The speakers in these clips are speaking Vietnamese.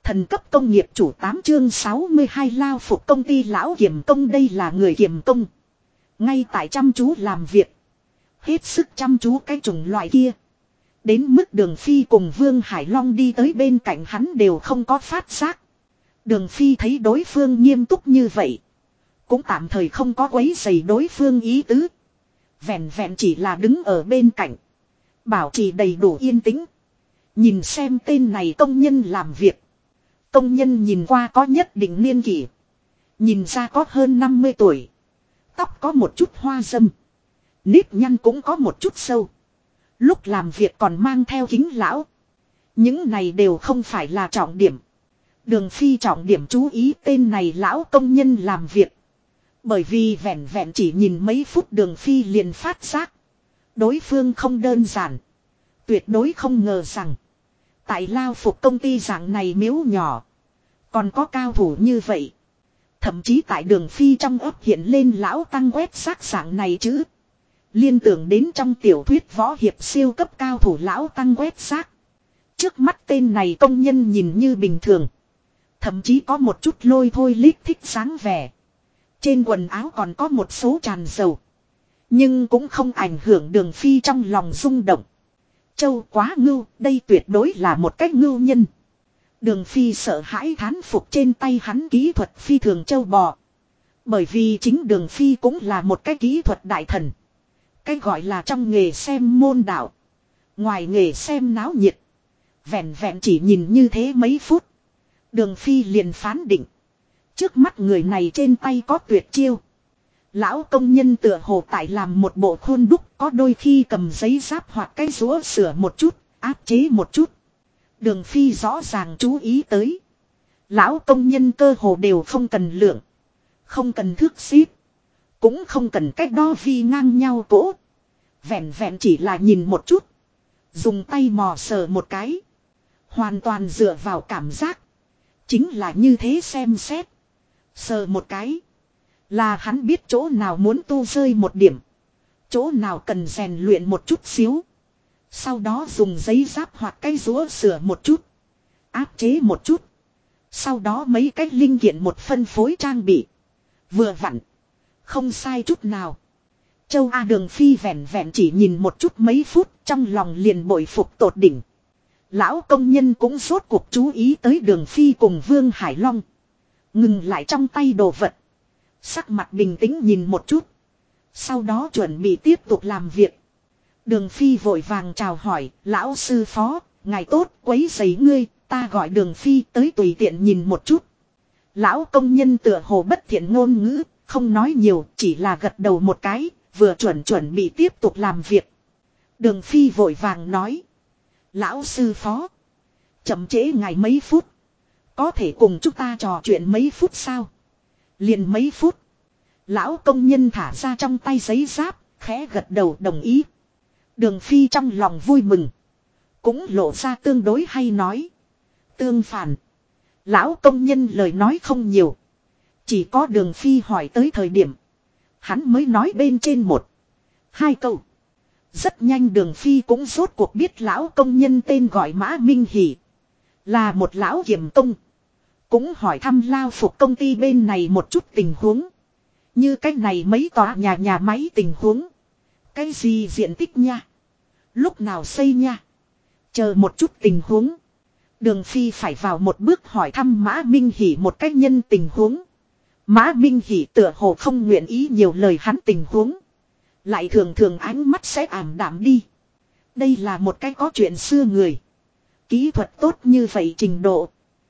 Thần cấp công nghiệp chủ 8 chương 62 lao phục công ty lão kiểm công. Đây là người kiểm công. Ngay tại chăm chú làm việc. Hết sức chăm chú cái chủng loại kia. Đến mức Đường Phi cùng Vương Hải Long đi tới bên cạnh hắn đều không có phát giác. Đường Phi thấy đối phương nghiêm túc như vậy. Cũng tạm thời không có quấy rầy đối phương ý tứ. Vẹn vẹn chỉ là đứng ở bên cạnh. Bảo trì đầy đủ yên tĩnh. Nhìn xem tên này công nhân làm việc. Công nhân nhìn qua có nhất định niên kỷ. Nhìn ra có hơn 50 tuổi. Tóc có một chút hoa râm. Nếp nhăn cũng có một chút sâu. Lúc làm việc còn mang theo kính lão. Những này đều không phải là trọng điểm. Đường Phi trọng điểm chú ý tên này lão công nhân làm việc. Bởi vì vẹn vẹn chỉ nhìn mấy phút Đường Phi liền phát giác. Đối phương không đơn giản. Tuyệt đối không ngờ rằng. Tại lao phục công ty dạng này miếu nhỏ. Còn có cao thủ như vậy. Thậm chí tại Đường Phi trong ấp hiện lên lão tăng quét xác dạng này chứ. Liên tưởng đến trong tiểu thuyết võ hiệp siêu cấp cao thủ lão tăng quét xác. Trước mắt tên này công nhân nhìn như bình thường. Thậm chí có một chút lôi thôi lít thích sáng vẻ. Trên quần áo còn có một số tràn dầu. Nhưng cũng không ảnh hưởng Đường Phi trong lòng rung động. Châu quá ngưu, đây tuyệt đối là một cách ngưu nhân. Đường Phi sợ hãi thán phục trên tay hắn kỹ thuật phi thường châu bò. Bởi vì chính Đường Phi cũng là một cái kỹ thuật đại thần. Cái gọi là trong nghề xem môn đạo. Ngoài nghề xem náo nhiệt. Vẹn vẹn chỉ nhìn như thế mấy phút. Đường Phi liền phán định. Trước mắt người này trên tay có tuyệt chiêu. Lão công nhân tựa hồ tại làm một bộ khuôn đúc, có đôi khi cầm giấy giáp hoặc cái rũa sửa một chút, áp chế một chút. Đường Phi rõ ràng chú ý tới. Lão công nhân cơ hồ đều không cần lượng. Không cần thước xíp. Cũng không cần cách đo vi ngang nhau cỗ. Vẹn vẹn chỉ là nhìn một chút. Dùng tay mò sờ một cái. Hoàn toàn dựa vào cảm giác. Chính là như thế xem xét. Sờ một cái. Là hắn biết chỗ nào muốn tu rơi một điểm. Chỗ nào cần rèn luyện một chút xíu. Sau đó dùng giấy giáp hoặc cái rũa sửa một chút. Áp chế một chút. Sau đó mấy cái linh kiện một phân phối trang bị. Vừa vặn. Không sai chút nào. Châu A Đường Phi vẹn vẹn chỉ nhìn một chút mấy phút trong lòng liền bội phục tột đỉnh. Lão công nhân cũng rốt cuộc chú ý tới Đường Phi cùng Vương Hải Long. Ngừng lại trong tay đồ vật. Sắc mặt bình tĩnh nhìn một chút. Sau đó chuẩn bị tiếp tục làm việc. Đường Phi vội vàng chào hỏi, lão sư phó, ngài tốt, quấy rầy ngươi, ta gọi Đường Phi tới tùy tiện nhìn một chút. Lão công nhân tựa hồ bất thiện ngôn ngữ, không nói nhiều, chỉ là gật đầu một cái, vừa chuẩn bị tiếp tục làm việc. Đường Phi vội vàng nói. Lão sư phó, chậm trễ ngài mấy phút. Có thể cùng chúng ta trò chuyện mấy phút sao? Liền mấy phút. Lão công nhân thả ra trong tay giấy giáp, khẽ gật đầu đồng ý. Đường Phi trong lòng vui mừng. Cũng lộ ra tương đối hay nói. Tương phản. Lão công nhân lời nói không nhiều. Chỉ có Đường Phi hỏi tới thời điểm. Hắn mới nói bên trên một. Hai câu. Rất nhanh Đường Phi cũng rốt cuộc biết lão công nhân tên gọi Mã Minh Hỷ. Là một lão kiểm công. Cũng hỏi thăm lao phục công ty bên này một chút tình huống. Như cách này mấy tòa nhà máy tình huống. Cái gì diện tích nha. Lúc nào xây nha. Chờ một chút tình huống. Đường Phi phải vào một bước hỏi thăm Mã Minh Hỷ một cách nhân tình huống. Mã Minh Hỷ tựa hồ không nguyện ý nhiều lời hắn tình huống. Lại thường ánh mắt sẽ ảm đạm đi. Đây là một cái có chuyện xưa người. Kỹ thuật tốt như vậy trình độ.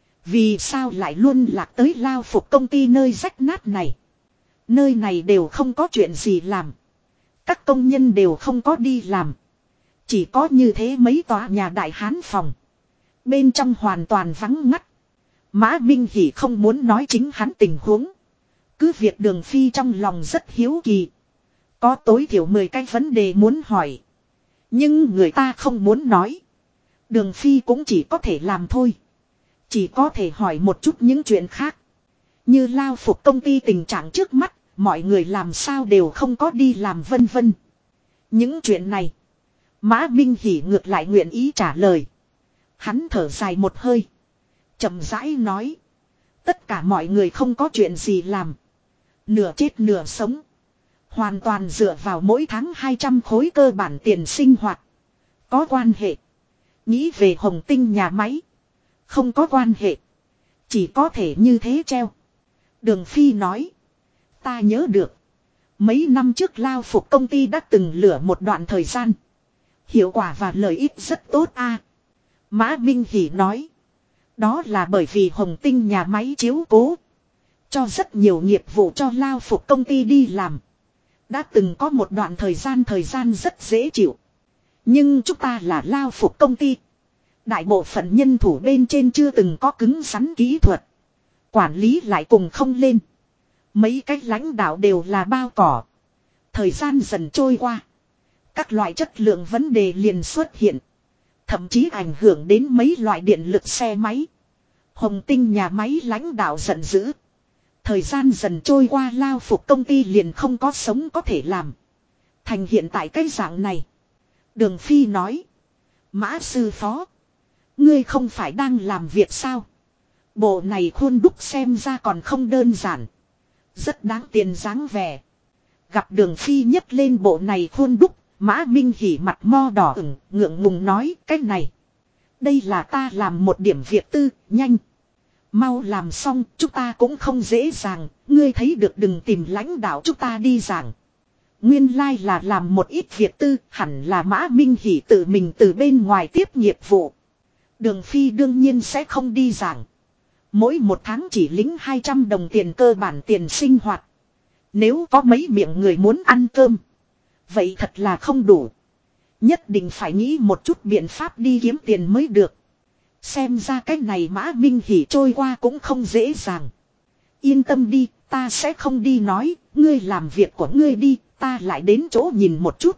Vì sao lại luôn lạc tới lao phục công ty nơi rách nát này. Nơi này đều không có chuyện gì làm. Các công nhân đều không có đi làm. Chỉ có như thế mấy tòa nhà đại hán phòng. Bên trong hoàn toàn vắng ngắt. Mã Minh Hỷ không muốn nói chính hắn tình huống. Cứ việc Đường Phi trong lòng rất hiếu kỳ. Có tối thiểu 10 cái vấn đề muốn hỏi. Nhưng người ta không muốn nói. Đường Phi cũng chỉ có thể làm thôi. Chỉ có thể hỏi một chút những chuyện khác. Như lao phục công ty tình trạng trước mắt. Mọi người làm sao đều không có đi làm vân vân. Những chuyện này. Mã Minh Hỷ ngược lại nguyện ý trả lời. Hắn thở dài một hơi. chậm rãi nói. Tất cả mọi người không có chuyện gì làm. Nửa chết nửa sống. Hoàn toàn dựa vào mỗi tháng 200 khối cơ bản tiền sinh hoạt. Có quan hệ. Nghĩ về Hồng Tinh nhà máy. Không có quan hệ. Chỉ có thể như thế treo. Đường Phi nói. Ta nhớ được. Mấy năm trước Lao Phục công ty đã từng lửa một đoạn thời gian. Hiệu quả và lợi ích rất tốt a. Mã Minh Hỷ nói. Đó là bởi vì Hồng Tinh nhà máy chiếu cố. Cho rất nhiều nghiệp vụ cho Lao Phục công ty đi làm. Đã từng có một đoạn thời gian rất dễ chịu. Nhưng chúng ta là Lao Phục công ty. Đại bộ phận nhân thủ bên trên chưa từng có cứng rắn kỹ thuật. Quản lý lại cùng không lên. Mấy cái lãnh đạo đều là bao cỏ. Thời gian dần trôi qua. Các loại chất lượng vấn đề liền xuất hiện. Thậm chí ảnh hưởng đến mấy loại điện lực xe máy. Hồng Tinh nhà máy lãnh đạo giận dữ. Thời gian dần trôi qua Lao Phục công ty liền không có sống có thể làm. Thành hiện tại cái dạng này. Đường Phi nói. Mã sư phó. Ngươi không phải đang làm việc sao? Bộ này khuôn đúc xem ra còn không đơn giản. Rất đáng tiền dáng vẻ. Gặp Đường Phi nhấc lên bộ này khuôn đúc. Mã Minh Hỉ mặt mo đỏ ửng, ngượng ngùng nói cái này. Đây là ta làm một điểm việc tư, nhanh. Mau làm xong, chúng ta cũng không dễ dàng, ngươi thấy được đừng tìm lãnh đạo chúng ta đi giảng. Nguyên lai là làm một ít việc tư, hẳn là Mã Minh Hỉ tự mình từ bên ngoài tiếp nghiệp vụ. Đường Phi đương nhiên sẽ không đi giảng. Mỗi một tháng chỉ lĩnh 200 đồng tiền cơ bản tiền sinh hoạt. Nếu có mấy miệng người muốn ăn cơm. Vậy thật là không đủ. Nhất định phải nghĩ một chút biện pháp đi kiếm tiền mới được. Xem ra cái này Mã Minh Hỉ trôi qua cũng không dễ dàng. Yên tâm đi, ta sẽ không đi nói, ngươi làm việc của ngươi đi, ta lại đến chỗ nhìn một chút.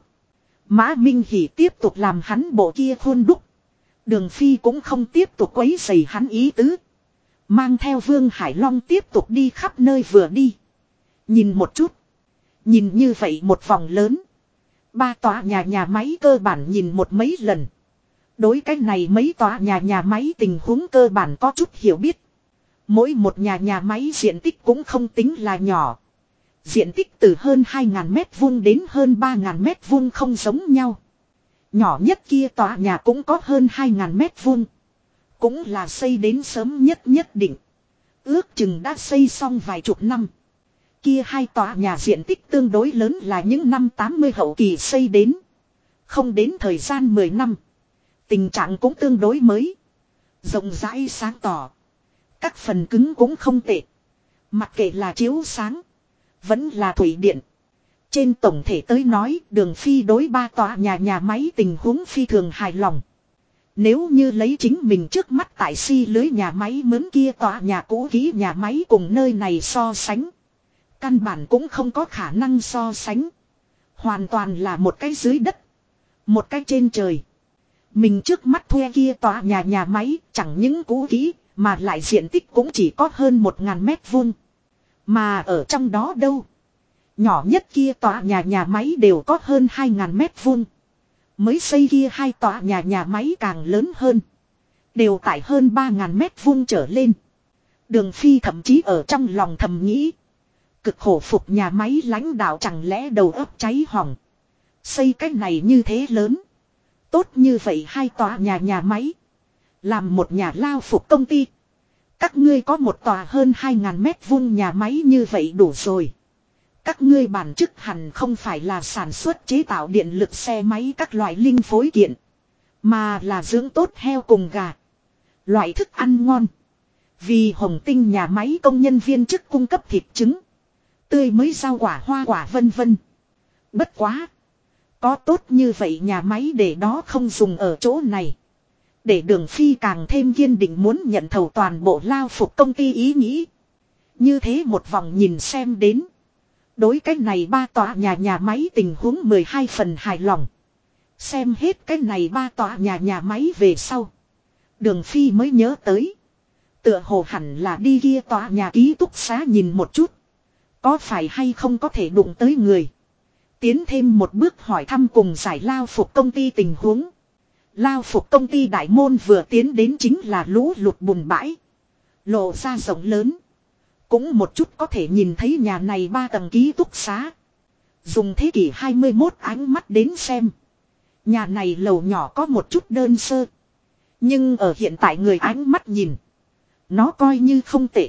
Mã Minh Hỉ tiếp tục làm hắn bộ kia khuôn đúc. Đường Phi cũng không tiếp tục quấy rầy hắn ý tứ. Mang theo Vương Hải Long tiếp tục đi khắp nơi vừa đi. Nhìn một chút. Nhìn như vậy một vòng lớn. Ba tòa nhà máy cơ bản nhìn một mấy lần. Đối cái này mấy tòa nhà máy tình huống cơ bản có chút hiểu biết. Mỗi một nhà máy diện tích cũng không tính là nhỏ. Diện tích từ hơn 2.000 mét vuông đến hơn 3.000 mét vuông không giống nhau. Nhỏ nhất kia tòa nhà cũng có hơn 2.000 mét vuông. Cũng là xây đến sớm nhất định. Ước chừng đã xây xong vài chục năm. Kia hai tòa nhà diện tích tương đối lớn là những năm 80 hậu kỳ xây đến. Không đến thời gian 10 năm. Tình trạng cũng tương đối mới. Rộng rãi sáng tỏ. Các phần cứng cũng không tệ. Mặc kệ là chiếu sáng. Vẫn là thủy điện. Trên tổng thể tới nói Đường Phi đối ba tòa nhà máy tình huống phi thường hài lòng. Nếu như lấy chính mình trước mắt tại si lưới nhà máy mướn kia tòa nhà cũ kỹ nhà máy cùng nơi này so sánh. Căn bản cũng không có khả năng so sánh. Hoàn toàn là một cái dưới đất. Một cái trên trời. Mình trước mắt thuê kia tòa nhà máy chẳng những cũ kỹ mà lại diện tích cũng chỉ có hơn 1.000 mét vuông. Mà ở trong đó đâu. Nhỏ nhất kia tòa nhà máy đều có hơn 2.000 mét vuông. Mới xây kia hai tòa nhà máy càng lớn hơn. Đều tại hơn 3.000 mét vuông trở lên. Đường Phi thậm chí ở trong lòng thầm nghĩ. Cực khổ phục nhà máy lãnh đạo chẳng lẽ đầu óc cháy hỏng. Xây cái này như thế lớn. Tốt như vậy hai tòa nhà máy. Làm một nhà Lao Phục công ty. Các ngươi có một tòa hơn 2.000 mét vuông nhà máy như vậy đủ rồi. Các ngươi bản chức hẳn không phải là sản xuất chế tạo điện lực xe máy các loại linh phối kiện. Mà là dưỡng tốt heo cùng gà. Loại thức ăn ngon. Vì Hồng Tinh nhà máy công nhân viên chức cung cấp thịt trứng. Tươi mới rau quả hoa quả vân vân. Bất quá. Có tốt như vậy nhà máy để đó không dùng ở chỗ này. Để Đường Phi càng thêm kiên định muốn nhận thầu toàn bộ Lao Phục công ty ý nghĩ. Như thế một vòng nhìn xem đến. Đối cái này ba tòa nhà máy tình huống 12 phần hài lòng. Xem hết cái này ba tòa nhà máy về sau. Đường Phi mới nhớ tới. Tựa hồ hẳn là đi kia tòa nhà ký túc xá nhìn một chút. Có phải hay không có thể đụng tới người. Tiến thêm một bước hỏi thăm cùng giải Lao Phục công ty tình huống. Lao Phục công ty đại môn vừa tiến đến chính là lũ lụt bùn bãi. Lộ ra rộng lớn. Cũng một chút có thể nhìn thấy nhà này 3 tầng ký túc xá. Dùng thế kỷ 21 ánh mắt đến xem. Nhà này lầu nhỏ có một chút đơn sơ. Nhưng ở hiện tại người ánh mắt nhìn. Nó coi như không tệ.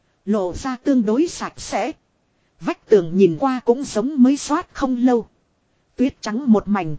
Lộ ra tương đối sạch sẽ. Vách tường nhìn qua cũng giống mới xoát không lâu. Tuyết trắng một mảnh.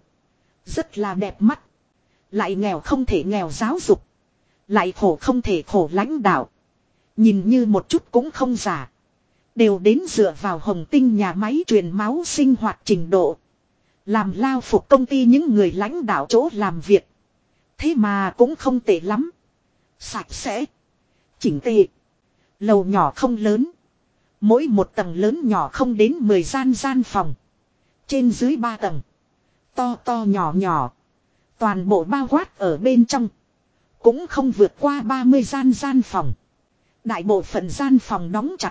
Rất là đẹp mắt. Lại nghèo không thể nghèo giáo dục. Lại khổ không thể khổ lãnh đạo. Nhìn như một chút cũng không giả. Đều đến dựa vào Hồng Tinh nhà máy truyền máu sinh hoạt trình độ. Làm lao phục công ty những người lãnh đạo chỗ làm việc. Thế mà cũng không tệ lắm. Sạch sẽ. Chỉnh tề. Lầu nhỏ không lớn. Mỗi một tầng lớn nhỏ không đến 10 gian phòng. Trên dưới 3 tầng. To to nhỏ nhỏ. Toàn bộ bao quát ở bên trong. Cũng không vượt qua 30 gian phòng. Đại bộ phận gian phòng đóng chặt.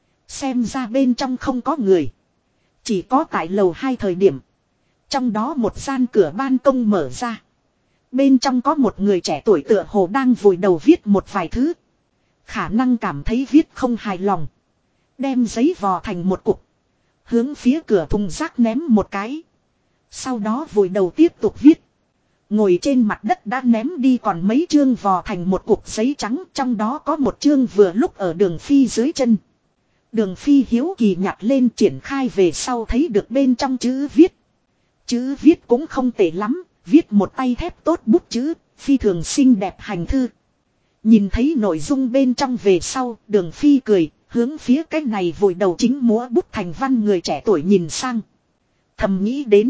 Xem ra bên trong không có người. Chỉ có tại lầu 2 thời điểm. Trong đó một gian cửa ban công mở ra. Bên trong có một người trẻ tuổi tựa hồ đang vùi đầu viết một vài thứ. Khả năng cảm thấy viết không hài lòng. Đem giấy vò thành một cục. Hướng phía cửa thùng rác ném một cái. Sau đó vùi đầu tiếp tục viết. Ngồi trên mặt đất đã ném đi còn mấy chương vò thành một cục giấy trắng. Trong đó có một chương vừa lúc ở Đường Phi dưới chân. Đường Phi hiếu kỳ nhặt lên triển khai về sau thấy được bên trong chữ viết. Chữ viết cũng không tệ lắm. Viết một tay thép tốt bút chữ. Phi thường xinh đẹp hành thư. Nhìn thấy nội dung bên trong về sau. Đường Phi cười. Hướng phía cái này vùi đầu chính múa bút thành văn người trẻ tuổi nhìn sang. Thầm nghĩ đến.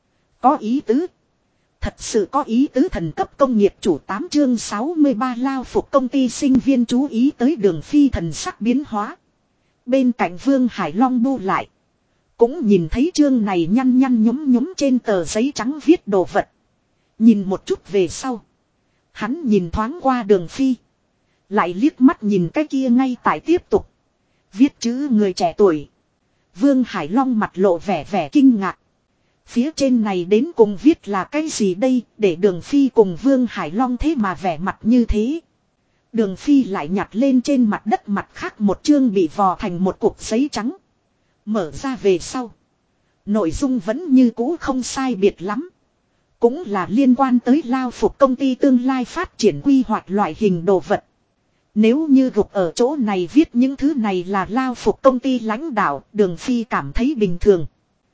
Có ý tứ. Thật sự có ý tứ thần cấp công nghiệp chủ 8 chương 63 lao phục công ty sinh viên chú ý tới Đường Phi thần sắc biến hóa. Bên cạnh Vương Hải Long bu lại. Cũng nhìn thấy chương này nhăn nhăn nhúm nhúm trên tờ giấy trắng viết đồ vật. Nhìn một chút về sau. Hắn nhìn thoáng qua Đường Phi. Lại liếc mắt nhìn cái kia ngay tại tiếp tục. Viết chữ người trẻ tuổi. Vương Hải Long mặt lộ vẻ kinh ngạc. Phía trên này đến cùng viết là cái gì đây để Đường Phi cùng Vương Hải Long thế mà vẻ mặt như thế. Đường Phi lại nhặt lên trên mặt đất mặt khác một chương bị vò thành một cục giấy trắng. Mở ra về sau. Nội dung vẫn như cũ không sai biệt lắm. Cũng là liên quan tới lao phục công ty tương lai phát triển quy hoạch loại hình đồ vật. Nếu như gục ở chỗ này viết những thứ này là lao phục công ty lãnh đạo, Đường Phi cảm thấy bình thường.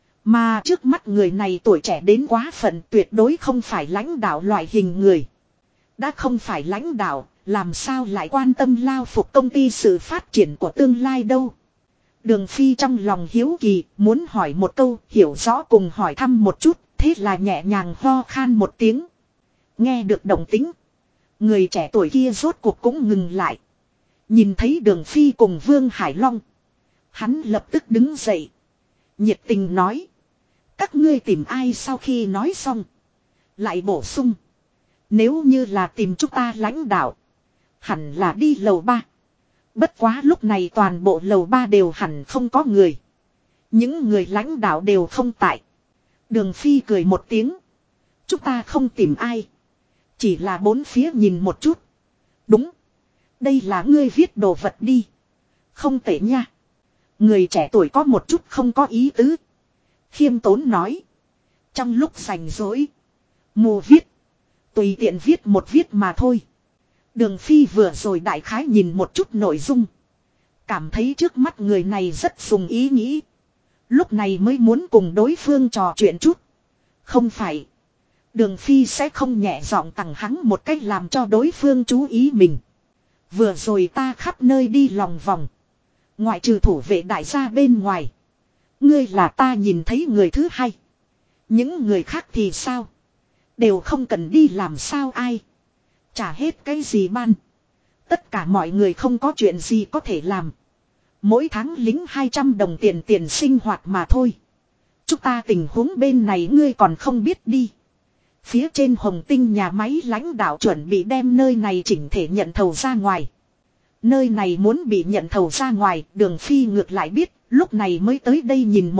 Mà trước mắt người này tuổi trẻ đến quá phận tuyệt đối không phải lãnh đạo loại hình người. Đã không phải lãnh đạo, làm sao lại quan tâm lao phục công ty sự phát triển của tương lai đâu. Đường Phi trong lòng hiếu kỳ, muốn hỏi một câu, hiểu rõ cùng hỏi thăm một chút, thế là nhẹ nhàng ho khan một tiếng. Nghe được động tính. Người trẻ tuổi kia rốt cuộc cũng ngừng lại. Nhìn thấy Đường Phi cùng Vương Hải Long. Hắn lập tức đứng dậy. Nhiệt tình nói. Các ngươi tìm ai sau khi nói xong. Lại bổ sung. Nếu như là tìm chúng ta lãnh đạo. Hẳn là đi lầu 3. Bất quá lúc này toàn bộ lầu 3 đều hẳn không có người. Những người lãnh đạo đều không tại. Đường Phi cười một tiếng. Chúng ta không tìm ai. Chỉ là bốn phía nhìn một chút. Đúng. Đây là ngươi viết đồ vật đi. Không tệ nha. Người trẻ tuổi có một chút không có ý tứ. Khiêm tốn nói. Trong lúc rảnh rỗi. Mù viết. Tùy tiện viết một viết mà thôi. Đường Phi vừa rồi đại khái nhìn một chút nội dung. Cảm thấy trước mắt người này rất dùng ý nghĩ. Lúc này mới muốn cùng đối phương trò chuyện chút. Không phải. Đường Phi sẽ không nhẹ giọng tặng hắn một cách làm cho đối phương chú ý mình. Vừa rồi ta khắp nơi đi lòng vòng. Ngoại trừ thủ vệ đại gia bên ngoài. Ngươi là ta nhìn thấy người thứ hai. Những người khác thì sao? Đều không cần đi làm sao ai. Trả hết cái gì ban. Tất cả mọi người không có chuyện gì có thể làm. Mỗi tháng lính 200 đồng tiền sinh hoạt mà thôi. Chúng ta tình huống bên này ngươi còn không biết đi. Phía trên Hồng Tinh nhà máy lãnh đạo chuẩn bị đem nơi này chỉnh thể nhận thầu ra ngoài. Nơi này muốn bị nhận thầu ra ngoài, Đường Phi ngược lại biết, lúc này mới tới đây nhìn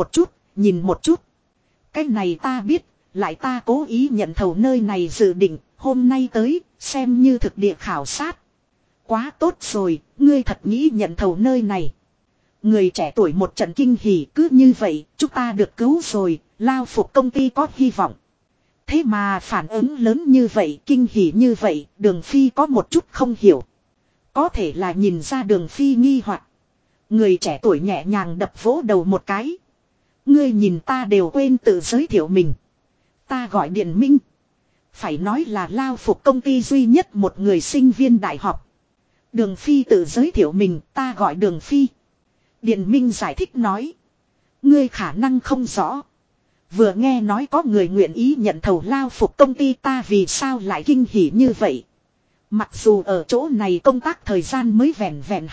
một chút. Cái này ta biết, lại ta cố ý nhận thầu nơi này dự định, hôm nay tới, xem như thực địa khảo sát. Quá tốt rồi, ngươi thật nghĩ nhận thầu nơi này. Người trẻ tuổi một trận kinh hỉ, cứ như vậy, chúng ta được cứu rồi, lao phục công ty có hy vọng. Thế mà phản ứng lớn như vậy, kinh hỉ như vậy, Đường Phi có một chút không hiểu. Có thể là nhìn ra Đường Phi nghi hoặc. Người trẻ tuổi nhẹ nhàng đập vỗ đầu một cái. Ngươi nhìn ta đều quên tự giới thiệu mình. Ta gọi Điền Minh. Phải nói là lao phục công ty duy nhất một người sinh viên đại học. Đường Phi tự giới thiệu mình, ta gọi Đường Phi. Điền Minh giải thích nói. Ngươi khả năng không rõ. Vừa nghe nói có người nguyện ý nhận thầu lao phục công ty ta vì sao lại kinh hỉ như vậy. Mặc dù ở chỗ này công tác thời gian mới vẹn vẹn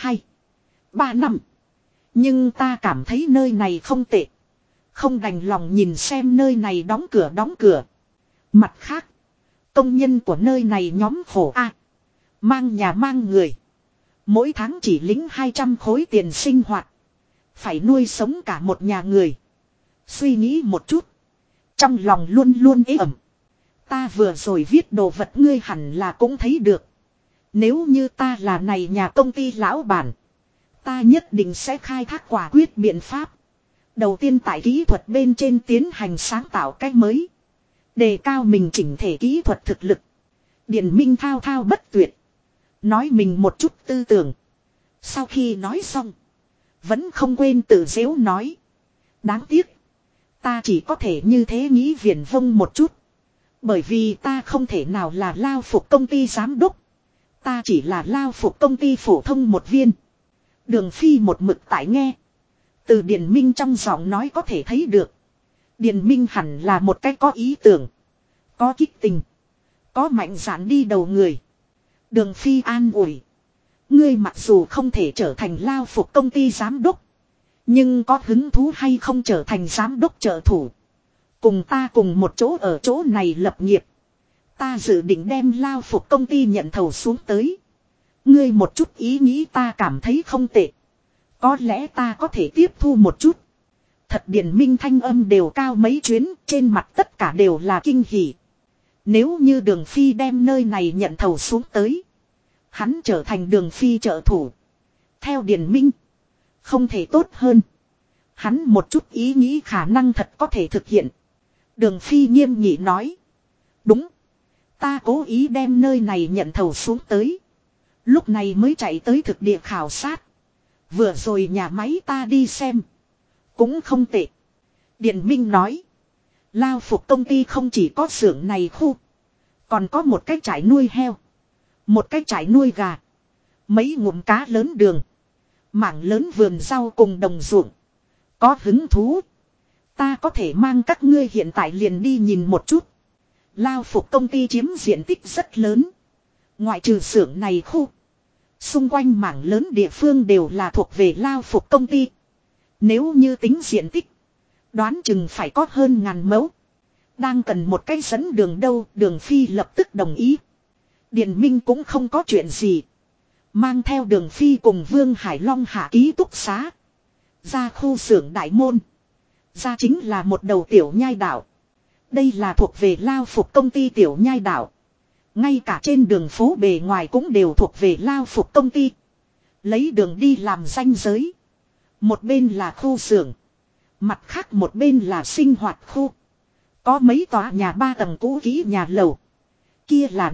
3 năm. Nhưng ta cảm thấy nơi này không tệ. Không đành lòng nhìn xem nơi này đóng cửa. Mặt khác. Công nhân của nơi này nhóm khổ a, mang nhà mang người. Mỗi tháng chỉ lĩnh 200 khối tiền sinh hoạt. Phải nuôi sống cả một nhà người. Suy nghĩ một chút. Trong lòng luôn luôn ế ẩm. Ta vừa rồi viết đồ vật ngươi hẳn là cũng thấy được. Nếu như ta là này nhà công ty lão bản. Ta nhất định sẽ khai thác quả quyết biện pháp. Đầu tiên tại kỹ thuật bên trên tiến hành sáng tạo cách mới. Đề cao mình chỉnh thể kỹ thuật thực lực. Điền Minh thao thao bất tuyệt. Nói mình một chút tư tưởng. Sau khi nói xong. Vẫn không quên tự giễu nói. Đáng tiếc. Ta chỉ có thể như thế nghĩ viển vông một chút. Bởi vì ta không thể nào là lao phục công ty giám đốc. Ta chỉ là lao phục công ty phổ thông một viên. Đường Phi một mực tại nghe. Từ Điền Minh trong giọng nói có thể thấy được. Điền Minh hẳn là một cái có ý tưởng. Có kích tình. Có mạnh dạn đi đầu người. Đường Phi an ủi. Ngươi mặc dù không thể trở thành lao phục công ty giám đốc. Nhưng có hứng thú hay không trở thành giám đốc trợ thủ. Cùng ta cùng một chỗ ở chỗ này lập nghiệp. Ta dự định đem lao phục công ty nhận thầu xuống tới. Ngươi một chút ý nghĩ ta cảm thấy không tệ. Có lẽ ta có thể tiếp thu một chút. Thật Điền Minh thanh âm đều cao mấy chuyến, trên mặt tất cả đều là kinh hỉ. Nếu như Đường Phi đem nơi này nhận thầu xuống tới. Hắn trở thành Đường Phi trợ thủ. Theo Điền Minh. Không thể tốt hơn. Hắn một chút ý nghĩ khả năng thật có thể thực hiện. Đường Phi nghiêm nghị nói. Đúng. Ta cố ý đem nơi này nhận thầu xuống tới. Lúc này mới chạy tới thực địa khảo sát. Vừa rồi nhà máy ta đi xem. Cũng không tệ. Điền Minh nói. Lao phục công ty không chỉ có xưởng này khu. Còn có một cái trại nuôi heo. Một cái trại nuôi gà. Mấy ngụm cá lớn đường. Mảng lớn vườn rau cùng đồng ruộng. Có hứng thú. Ta có thể mang các ngươi hiện tại liền đi nhìn một chút. Lao phục công ty chiếm diện tích rất lớn. Ngoại trừ xưởng này khu. Xung quanh mảng lớn địa phương đều là thuộc về lao phục công ty. Nếu như tính diện tích. Đoán chừng phải có hơn 1000 mẫu. Đang cần một cái dẫn đường đâu. Đường Phi lập tức đồng ý. Điền Minh cũng không có chuyện gì. Mang theo Đường Phi cùng Vương Hải Long hạ ký túc xá. Ra khu xưởng đại môn. Ra chính là một đầu tiểu nhai đảo. Đây là thuộc về lao phục công ty tiểu nhai đảo. Ngay cả trên đường phố bề ngoài cũng đều thuộc về lao phục công ty. Lấy đường đi làm ranh giới. Một bên là khu xưởng. Mặt khác một bên là sinh hoạt khu. Có mấy tòa nhà 3 tầng cũ kỹ nhà lầu. Kia là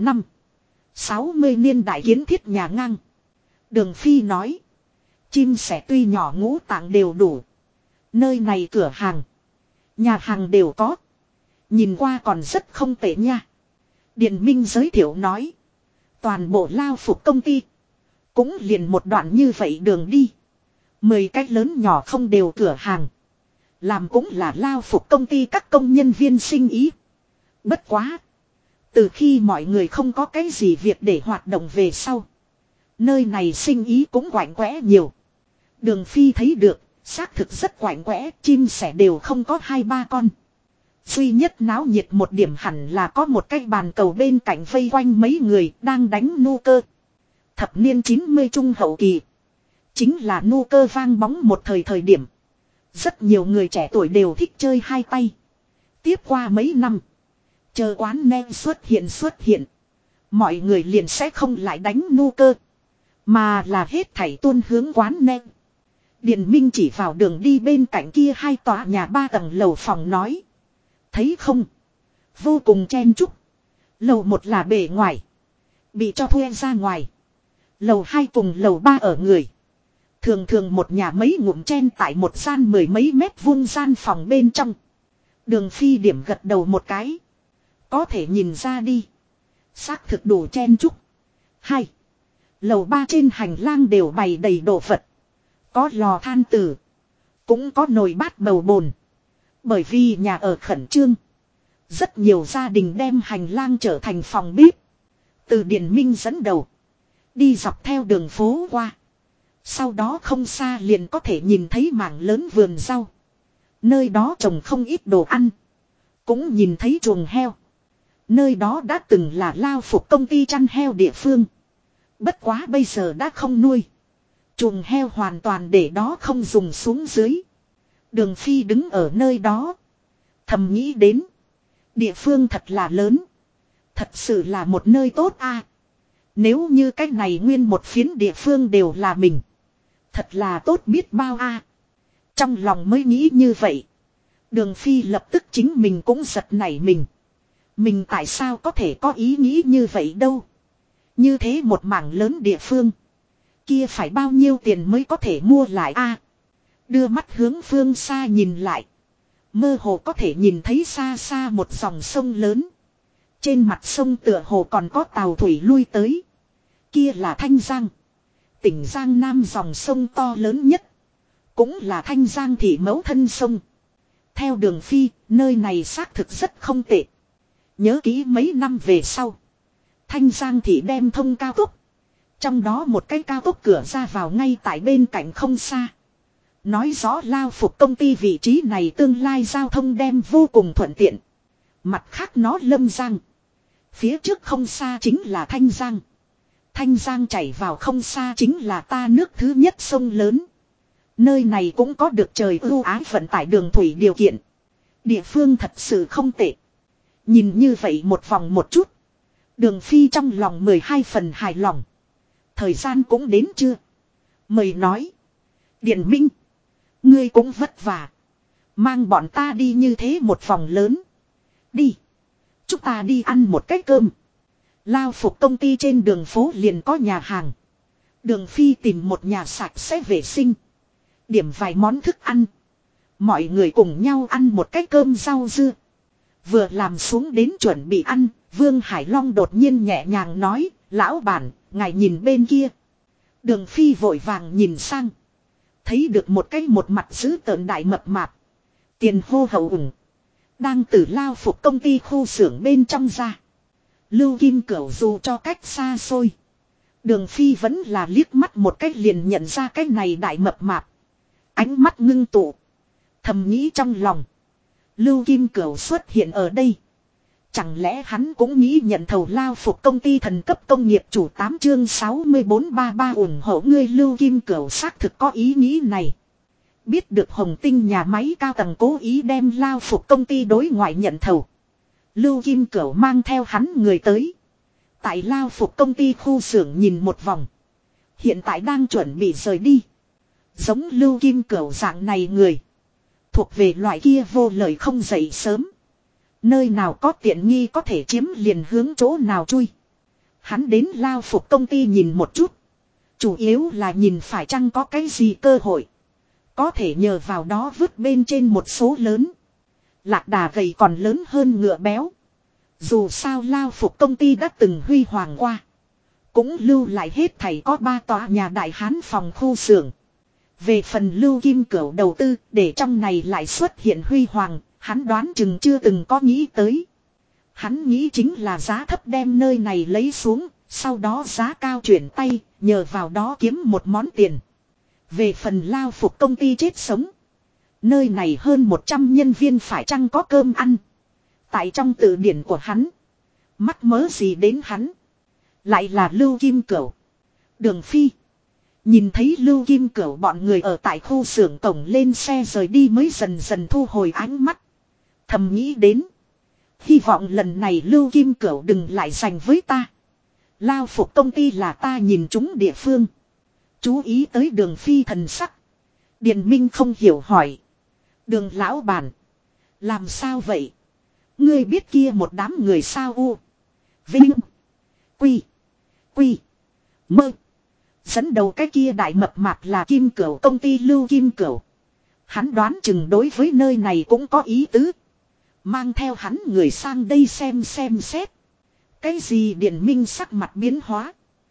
60 niên đại kiến thiết nhà ngang. Đường Phi nói. Chim sẻ tuy nhỏ ngũ tạng đều đủ. Nơi này cửa hàng. Nhà hàng đều có. Nhìn qua còn rất không tệ nha. Điền Minh giới thiệu nói. Toàn bộ lao phục công ty. Cũng liền một đoạn như vậy đường đi. 10 cái lớn nhỏ không đều cửa hàng. Làm cũng là lao phục công ty các công nhân viên sinh ý. Bất quá. Từ khi mọi người không có cái gì việc để hoạt động về sau. Nơi này sinh ý cũng quạnh quẽ nhiều. Đường Phi thấy được. Xác thực rất quạnh quẽ. Chim sẻ đều không có 2-3 con. Duy nhất náo nhiệt một điểm hẳn là có một cái bàn cầu bên cạnh vây quanh mấy người đang đánh nu cơ. Thập niên 90 trung hậu kỳ. Chính là nu cơ vang bóng một thời điểm. Rất nhiều người trẻ tuổi đều thích chơi hai tay. Tiếp qua mấy năm. Chờ quán nem xuất hiện. Mọi người liền sẽ không lại đánh nu cơ. Mà là hết thảy tuôn hướng quán nem. Điền Minh chỉ vào đường đi bên cạnh kia hai tòa nhà 3 tầng lầu phòng nói. Thấy không? Vô cùng chen chúc. Lầu 1 là bề ngoài. Bị cho thuê ra ngoài. Lầu 2 cùng lầu 3 ở người. Thường thường một nhà mấy ngụm chen tại một gian 10 mấy mét vuông gian phòng bên trong. Đường Phi điểm gật đầu một cái. Có thể nhìn ra đi. Xác thực đủ chen chúc. 2. Lầu 3 trên hành lang đều bày đầy đồ vật. Có lò than tử. Cũng có nồi bát bầu bồn. Bởi vì nhà ở khẩn trương. Rất nhiều gia đình đem hành lang trở thành phòng bếp. Từ Điền Minh dẫn đầu. Đi dọc theo đường phố qua. Sau đó không xa liền có thể nhìn thấy mảng lớn vườn rau. Nơi đó trồng không ít đồ ăn. Cũng nhìn thấy chuồng heo. Nơi đó đã từng là lao phục công ty chăn heo địa phương. Bất quá bây giờ đã không nuôi. Chuồng heo hoàn toàn để đó không dùng xuống dưới. Đường Phi đứng ở nơi đó. Thầm nghĩ đến. Địa phương thật là lớn. Thật sự là một nơi tốt a. Nếu như cách này nguyên một phiến địa phương đều là mình. Thật là tốt biết bao a. Trong lòng mới nghĩ như vậy. Đường Phi lập tức chính mình cũng giật nảy mình. Mình tại sao có thể có ý nghĩ như vậy đâu. Như thế một mảng lớn địa phương. Kia phải bao nhiêu tiền mới có thể mua lại a? Đưa mắt hướng phương xa nhìn lại. Mơ hồ có thể nhìn thấy xa xa một dòng sông lớn. Trên mặt sông tựa hồ còn có tàu thủy lui tới. Kia là Thanh Giang. Tỉnh Giang Nam dòng sông to lớn nhất. Cũng là Thanh Giang thị mẫu thân sông. Theo đường Phi, nơi này xác thực rất không tệ. Nhớ kỹ mấy năm về sau. Thanh Giang thị đem thông cao tốc. Trong đó một cái cao tốc cửa ra vào ngay tại bên cạnh không xa. Nói rõ lao phục công ty vị trí này tương lai giao thông đem vô cùng thuận tiện. Mặt khác nó Lâm Giang. Phía trước không xa chính là Thanh Giang. Thanh Giang chảy vào không xa chính là ta nước thứ nhất sông lớn. Nơi này cũng có được trời ưu ái vận tải đường thủy điều kiện. Địa phương thật sự không tệ. Nhìn như vậy một vòng một chút. Đường Phi trong lòng 12 phần hài lòng. Thời gian cũng đến chưa? Mời nói. Điền Minh. Ngươi cũng vất vả. Mang bọn ta đi như thế một vòng lớn. Đi. Chúng ta đi ăn một cái cơm. Lao phục công ty trên đường phố liền có nhà hàng. Đường Phi tìm một nhà sạch sẽ vệ sinh. Điểm vài món thức ăn. Mọi người cùng nhau ăn một cái cơm rau dưa. Vừa làm xuống đến chuẩn bị ăn. Vương Hải Long đột nhiên nhẹ nhàng nói. Lão bản, ngài nhìn bên kia. Đường Phi vội vàng nhìn sang. Thấy được một cái một mặt dữ tợn đại mập mạp. Tiền hô hậu ủng. Đang từ lao phục công ty khu xưởng bên trong ra. Lưu Kim Cửu dù cho cách xa xôi. Đường Phi vẫn là liếc mắt một cách liền nhận ra cái này đại mập mạp. Ánh mắt ngưng tụ. Thầm nghĩ trong lòng. Lưu Kim Cửu xuất hiện ở đây. Chẳng lẽ hắn cũng nghĩ nhận thầu lao phục công ty thần cấp công nghiệp chủ 8 chương 6433 ủng hộ ngươi Lưu Kim Cửu xác thực có ý nghĩ này. Biết được Hồng Tinh nhà máy cao tầng cố ý đem lao phục công ty đối ngoại nhận thầu. Lưu Kim Cửu mang theo hắn người tới. Tại lao phục công ty khu xưởng nhìn một vòng. Hiện tại đang chuẩn bị rời đi. Giống Lưu Kim Cửu dạng này người. Thuộc về loại kia vô lời không dậy sớm. Nơi nào có tiện nghi có thể chiếm liền hướng chỗ nào chui. Hắn đến lao phục công ty nhìn một chút. Chủ yếu là nhìn phải chăng có cái gì cơ hội. Có thể nhờ vào đó vứt bên trên một số lớn. Lạc đà gầy còn lớn hơn ngựa béo. Dù sao lao phục công ty đã từng huy hoàng qua. Cũng lưu lại hết thảy có 3 tòa nhà đại hán phòng khu xưởng. Về phần Lưu Kim Cửu đầu tư để trong này lại xuất hiện huy hoàng. Hắn đoán chừng chưa từng có nghĩ tới. Hắn nghĩ chính là giá thấp đem nơi này lấy xuống. Sau đó giá cao chuyển tay. Nhờ vào đó kiếm một món tiền. Về phần lao phục công ty chết sống. Nơi này hơn 100 nhân viên phải chăng có cơm ăn. Tại trong từ điển của hắn. Mắc mớ gì đến hắn. Lại là Lưu Kim Cửu. Đường Phi. Nhìn thấy Lưu Kim Cửu bọn người ở tại khu xưởng cổng lên xe rời đi mới dần dần thu hồi ánh mắt. Thầm nghĩ đến. Hy vọng lần này Lưu Kim Cửu đừng lại giành với ta. Lao phục công ty là ta nhìn chúng địa phương. Chú ý tới Đường Phi thần sắc. Điền Minh không hiểu hỏi. Đường lão bản. Làm sao vậy? Ngươi biết kia một đám người sao u. Vinh. Quy. Quy. Mơ. Dẫn đầu cái kia đại mập mạp là Kim Cửu, công ty Lưu Kim Cửu. Hắn đoán chừng đối với nơi này cũng có ý tứ. Mang theo hắn người sang đây xem xét. Cái gì Điền Minh sắc mặt biến hóa.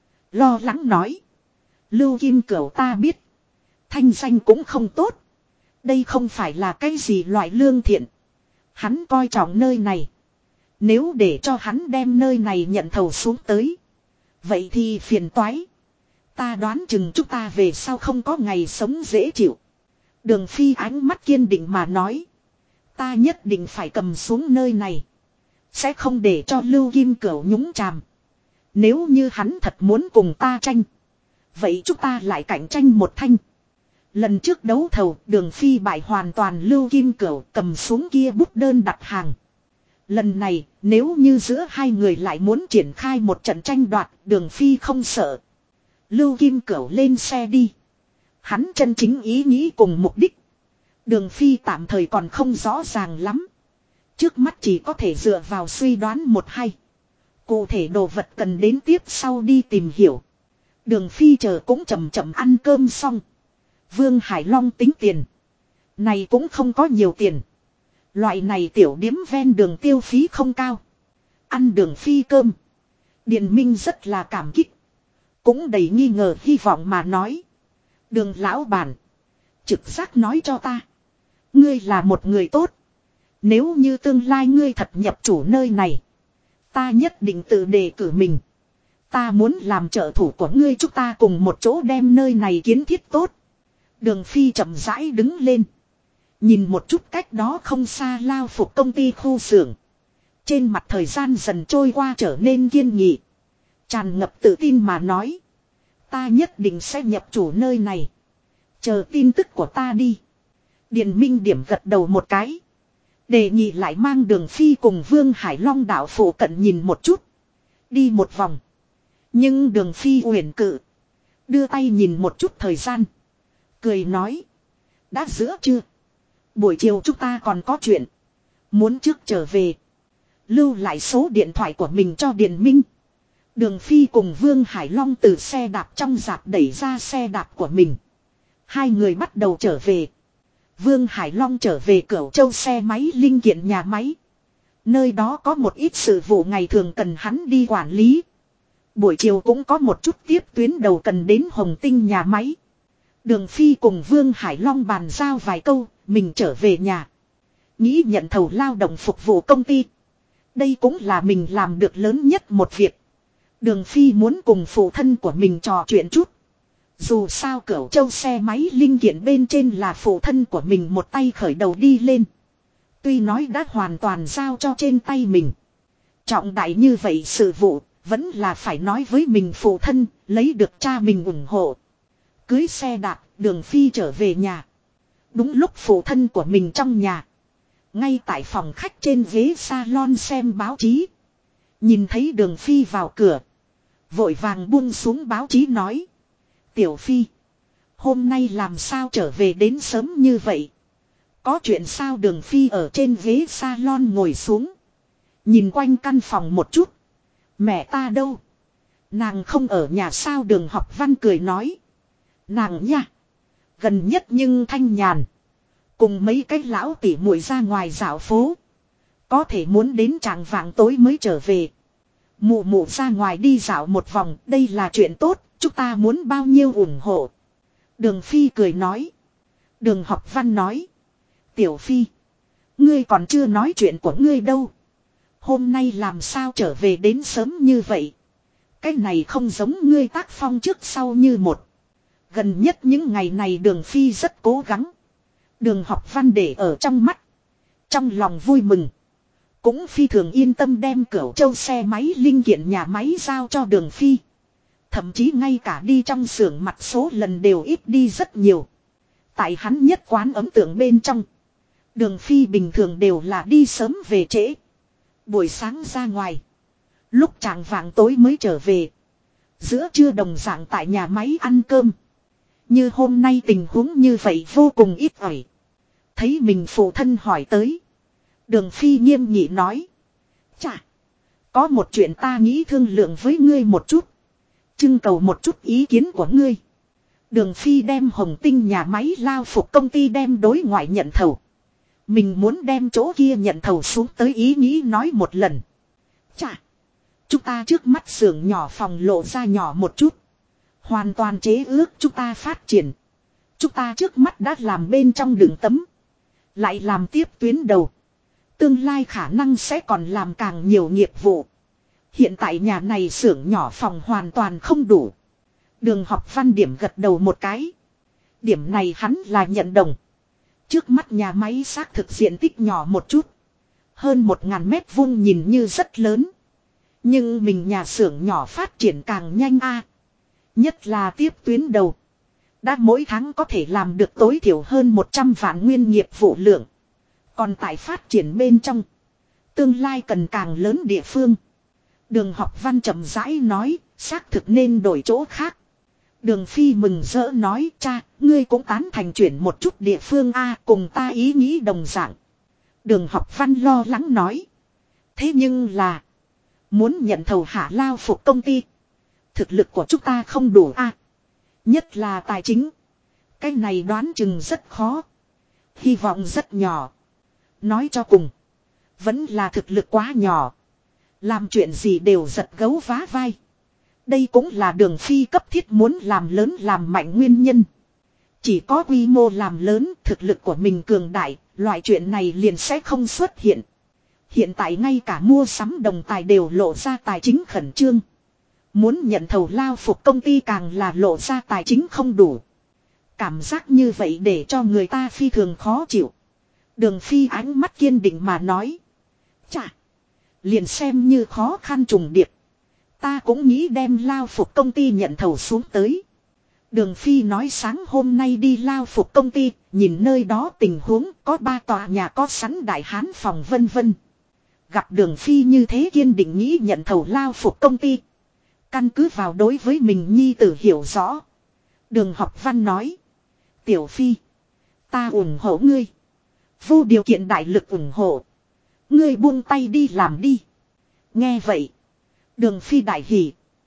Lo lắng nói. Lưu Kim Cửu ta biết. Thanh danh cũng không tốt. Đây không phải là cái gì loại lương thiện. Hắn coi trọng nơi này. Nếu để cho hắn đem nơi này nhận thầu xuống tới. Vậy thì phiền toái. Ta đoán chừng chúng ta về sau không có ngày sống dễ chịu. Đường Phi ánh mắt kiên định mà nói. Ta nhất định phải cầm xuống nơi này. Sẽ không để cho Lưu Kim Cửu nhúng chàm. Nếu như hắn thật muốn cùng ta tranh. Vậy chúng ta lại cạnh tranh một thanh. Lần trước đấu thầu Đường Phi bại hoàn toàn Lưu Kim Cửu cầm xuống kia bút đơn đặt hàng. Lần này nếu như giữa hai người lại muốn triển khai một trận tranh đoạt Đường Phi không sợ. Lưu Kim Cửu lên xe đi. Hắn chân chính ý nghĩ cùng mục đích. Đường Phi tạm thời còn không rõ ràng lắm. Trước mắt chỉ có thể dựa vào suy đoán một hay. Cụ thể đồ vật cần đến tiếp sau đi tìm hiểu. Đường Phi chờ cũng chậm chậm ăn cơm xong. Vương Hải Long tính tiền. Này cũng không có nhiều tiền. Loại này tiểu điếm ven đường tiêu phí không cao. Ăn Đường Phi cơm. Điền Minh rất là cảm kích. Cũng đầy nghi ngờ hy vọng mà nói. Đường lão bản. Trực giác nói cho ta. Ngươi là một người tốt. Nếu như tương lai ngươi thật nhập chủ nơi này. Ta nhất định tự đề cử mình. Ta muốn làm trợ thủ của ngươi, chúng ta cùng một chỗ đem nơi này kiến thiết tốt. Đường Phi chậm rãi đứng lên. Nhìn một chút cách đó không xa Lao phục công ty khu xưởng. Trên mặt thời gian dần trôi qua trở nên kiên nghị. Tràn ngập tự tin mà nói. Ta nhất định sẽ nhập chủ nơi này. Chờ tin tức của ta đi. Điền Minh điểm gật đầu một cái. Đề nghị lại mang Đường Phi cùng Vương Hải Long đảo phụ cận nhìn một chút. Đi một vòng. Nhưng Đường Phi uyển cự. Đưa tay nhìn một chút thời gian. Cười nói. Đã giữa chưa? Buổi chiều chúng ta còn có chuyện. Muốn trước trở về. Lưu lại số điện thoại của mình cho Điền Minh. Đường Phi cùng Vương Hải Long từ xe đạp trong rạp đẩy ra xe đạp của mình. Hai người bắt đầu trở về. Vương Hải Long trở về Cửu Châu xe máy linh kiện nhà máy. Nơi đó có một ít sự vụ ngày thường cần hắn đi quản lý. Buổi chiều cũng có một chút tiếp tuyến đầu cần đến Hồng Tinh nhà máy. Đường Phi cùng Vương Hải Long bàn giao vài câu, mình trở về nhà. Nghĩ nhận thầu lao động phục vụ công ty. Đây cũng là mình làm được lớn nhất một việc. Đường Phi muốn cùng phụ thân của mình trò chuyện chút. Dù sao Cửu Châu xe máy linh kiện bên trên là phụ thân của mình một tay khởi đầu đi lên. Tuy nói đã hoàn toàn giao cho trên tay mình. Trọng đại như vậy sự vụ, vẫn là phải nói với mình phụ thân, lấy được cha mình ủng hộ. Cưới xe đạp, Đường Phi trở về nhà. Đúng lúc phụ thân của mình trong nhà. Ngay tại phòng khách trên ghế salon xem báo chí. Nhìn thấy Đường Phi vào cửa. Vội vàng buông xuống báo chí nói. Tiểu Phi. Hôm nay làm sao trở về đến sớm như vậy? Có chuyện sao? Đường Phi ở trên ghế salon ngồi xuống. Nhìn quanh căn phòng một chút. Mẹ ta đâu? Nàng không ở nhà sao? Đường Học Văn cười nói. Nàng nha. Gần nhất nhưng thanh nhàn. Cùng mấy cái lão tỉ muội ra ngoài dạo phố. Có thể muốn đến chạng vạng tối mới trở về. Mụ mụ ra ngoài đi dạo một vòng. Đây là chuyện tốt. Chúng ta muốn bao nhiêu ủng hộ. Đường Phi cười nói. Đường Học Văn nói. Tiểu Phi. Ngươi còn chưa nói chuyện của ngươi đâu. Hôm nay làm sao trở về đến sớm như vậy. Cái này không giống ngươi tác phong trước sau như một. Gần nhất những ngày này Đường Phi rất cố gắng. Đường Học Văn để ở trong mắt. Trong lòng vui mừng. Cũng phi thường yên tâm đem Cửu Châu xe máy linh kiện nhà máy giao cho Đường Phi. Thậm chí ngay cả đi trong xưởng mặt số lần đều ít đi rất nhiều. Tại hắn nhất quán ấn tượng bên trong. Đường Phi bình thường đều là đi sớm về trễ. Buổi sáng ra ngoài. Lúc chạng vạng tối mới trở về. Giữa trưa đồng dạng tại nhà máy ăn cơm. Như hôm nay tình huống như vậy vô cùng ít ỏi. Thấy mình phụ thân hỏi tới. Đường Phi nghiêm nghị nói. Chà. Có một chuyện ta nghĩ thương lượng với ngươi một chút. Trưng cầu một chút ý kiến của ngươi. Đường Phi đem Hồng Tinh nhà máy lao phục công ty đem đối ngoại nhận thầu. Mình muốn đem chỗ kia nhận thầu xuống tới ý nghĩ nói một lần. Chà. Chúng ta trước mắt xưởng nhỏ phòng lộ ra nhỏ một chút. Hoàn toàn chế ước chúng ta phát triển. Chúng ta trước mắt đã làm bên trong đường tấm. Lại làm tiếp tuyến đầu. Tương lai khả năng sẽ còn làm càng nhiều nghiệp vụ. Hiện tại nhà này xưởng nhỏ phòng hoàn toàn không đủ. Đường Học Văn điểm gật đầu một cái. Điểm này hắn là nhận đồng. Trước mắt nhà máy xác thực diện tích nhỏ một chút. Hơn 1000 mét vuông nhìn như rất lớn. Nhưng mình nhà xưởng nhỏ phát triển càng nhanh a. Nhất là tiếp tuyến đầu. Đã mỗi tháng có thể làm được tối thiểu hơn 100 vạn nguyên nghiệp vụ lượng. Còn tại phát triển bên trong. Tương lai cần càng lớn địa phương. Đường Học Văn chậm rãi nói. Xác thực nên đổi chỗ khác. Đường Phi mừng rỡ nói. Cha, ngươi cũng tán thành chuyển một chút địa phương a, cùng ta ý nghĩ đồng dạng. Đường Học Văn lo lắng nói. Thế nhưng là. Muốn nhận thầu hạ lao phục công ty. Thực lực của chúng ta không đủ a. Nhất là tài chính. Cái này đoán chừng rất khó. Hy vọng rất nhỏ. Nói cho cùng. Vẫn là thực lực quá nhỏ. Làm chuyện gì đều giật gấu vá vai. Đây cũng là Đường Phi cấp thiết muốn làm lớn làm mạnh nguyên nhân. Chỉ có quy mô làm lớn, thực lực của mình cường đại, loại chuyện này liền sẽ không xuất hiện. Hiện tại ngay cả mua sắm đồng tài đều lộ ra tài chính khẩn trương. Muốn nhận thầu lao phục công ty càng là lộ ra tài chính không đủ. Cảm giác như vậy để cho người ta phi thường khó chịu. Đường Phi ánh mắt kiên định mà nói. Chà, liền xem như khó khăn trùng điệp. Ta cũng nghĩ đem lao phục công ty nhận thầu xuống tới. Đường Phi nói sáng hôm nay đi lao phục công ty, nhìn nơi đó tình huống có 3 tòa nhà có sẵn đại hán phòng vân vân. Gặp Đường Phi như thế kiên định nghĩ nhận thầu lao phục công ty. Căn cứ vào đối với mình nhi tử hiểu rõ. Đường Học Văn nói. Tiểu Phi, ta ủng hộ ngươi. Vô điều kiện đại lực ủng hộ. Ngươi buông tay đi làm đi. Nghe vậy. Đường Phi đại hỉ.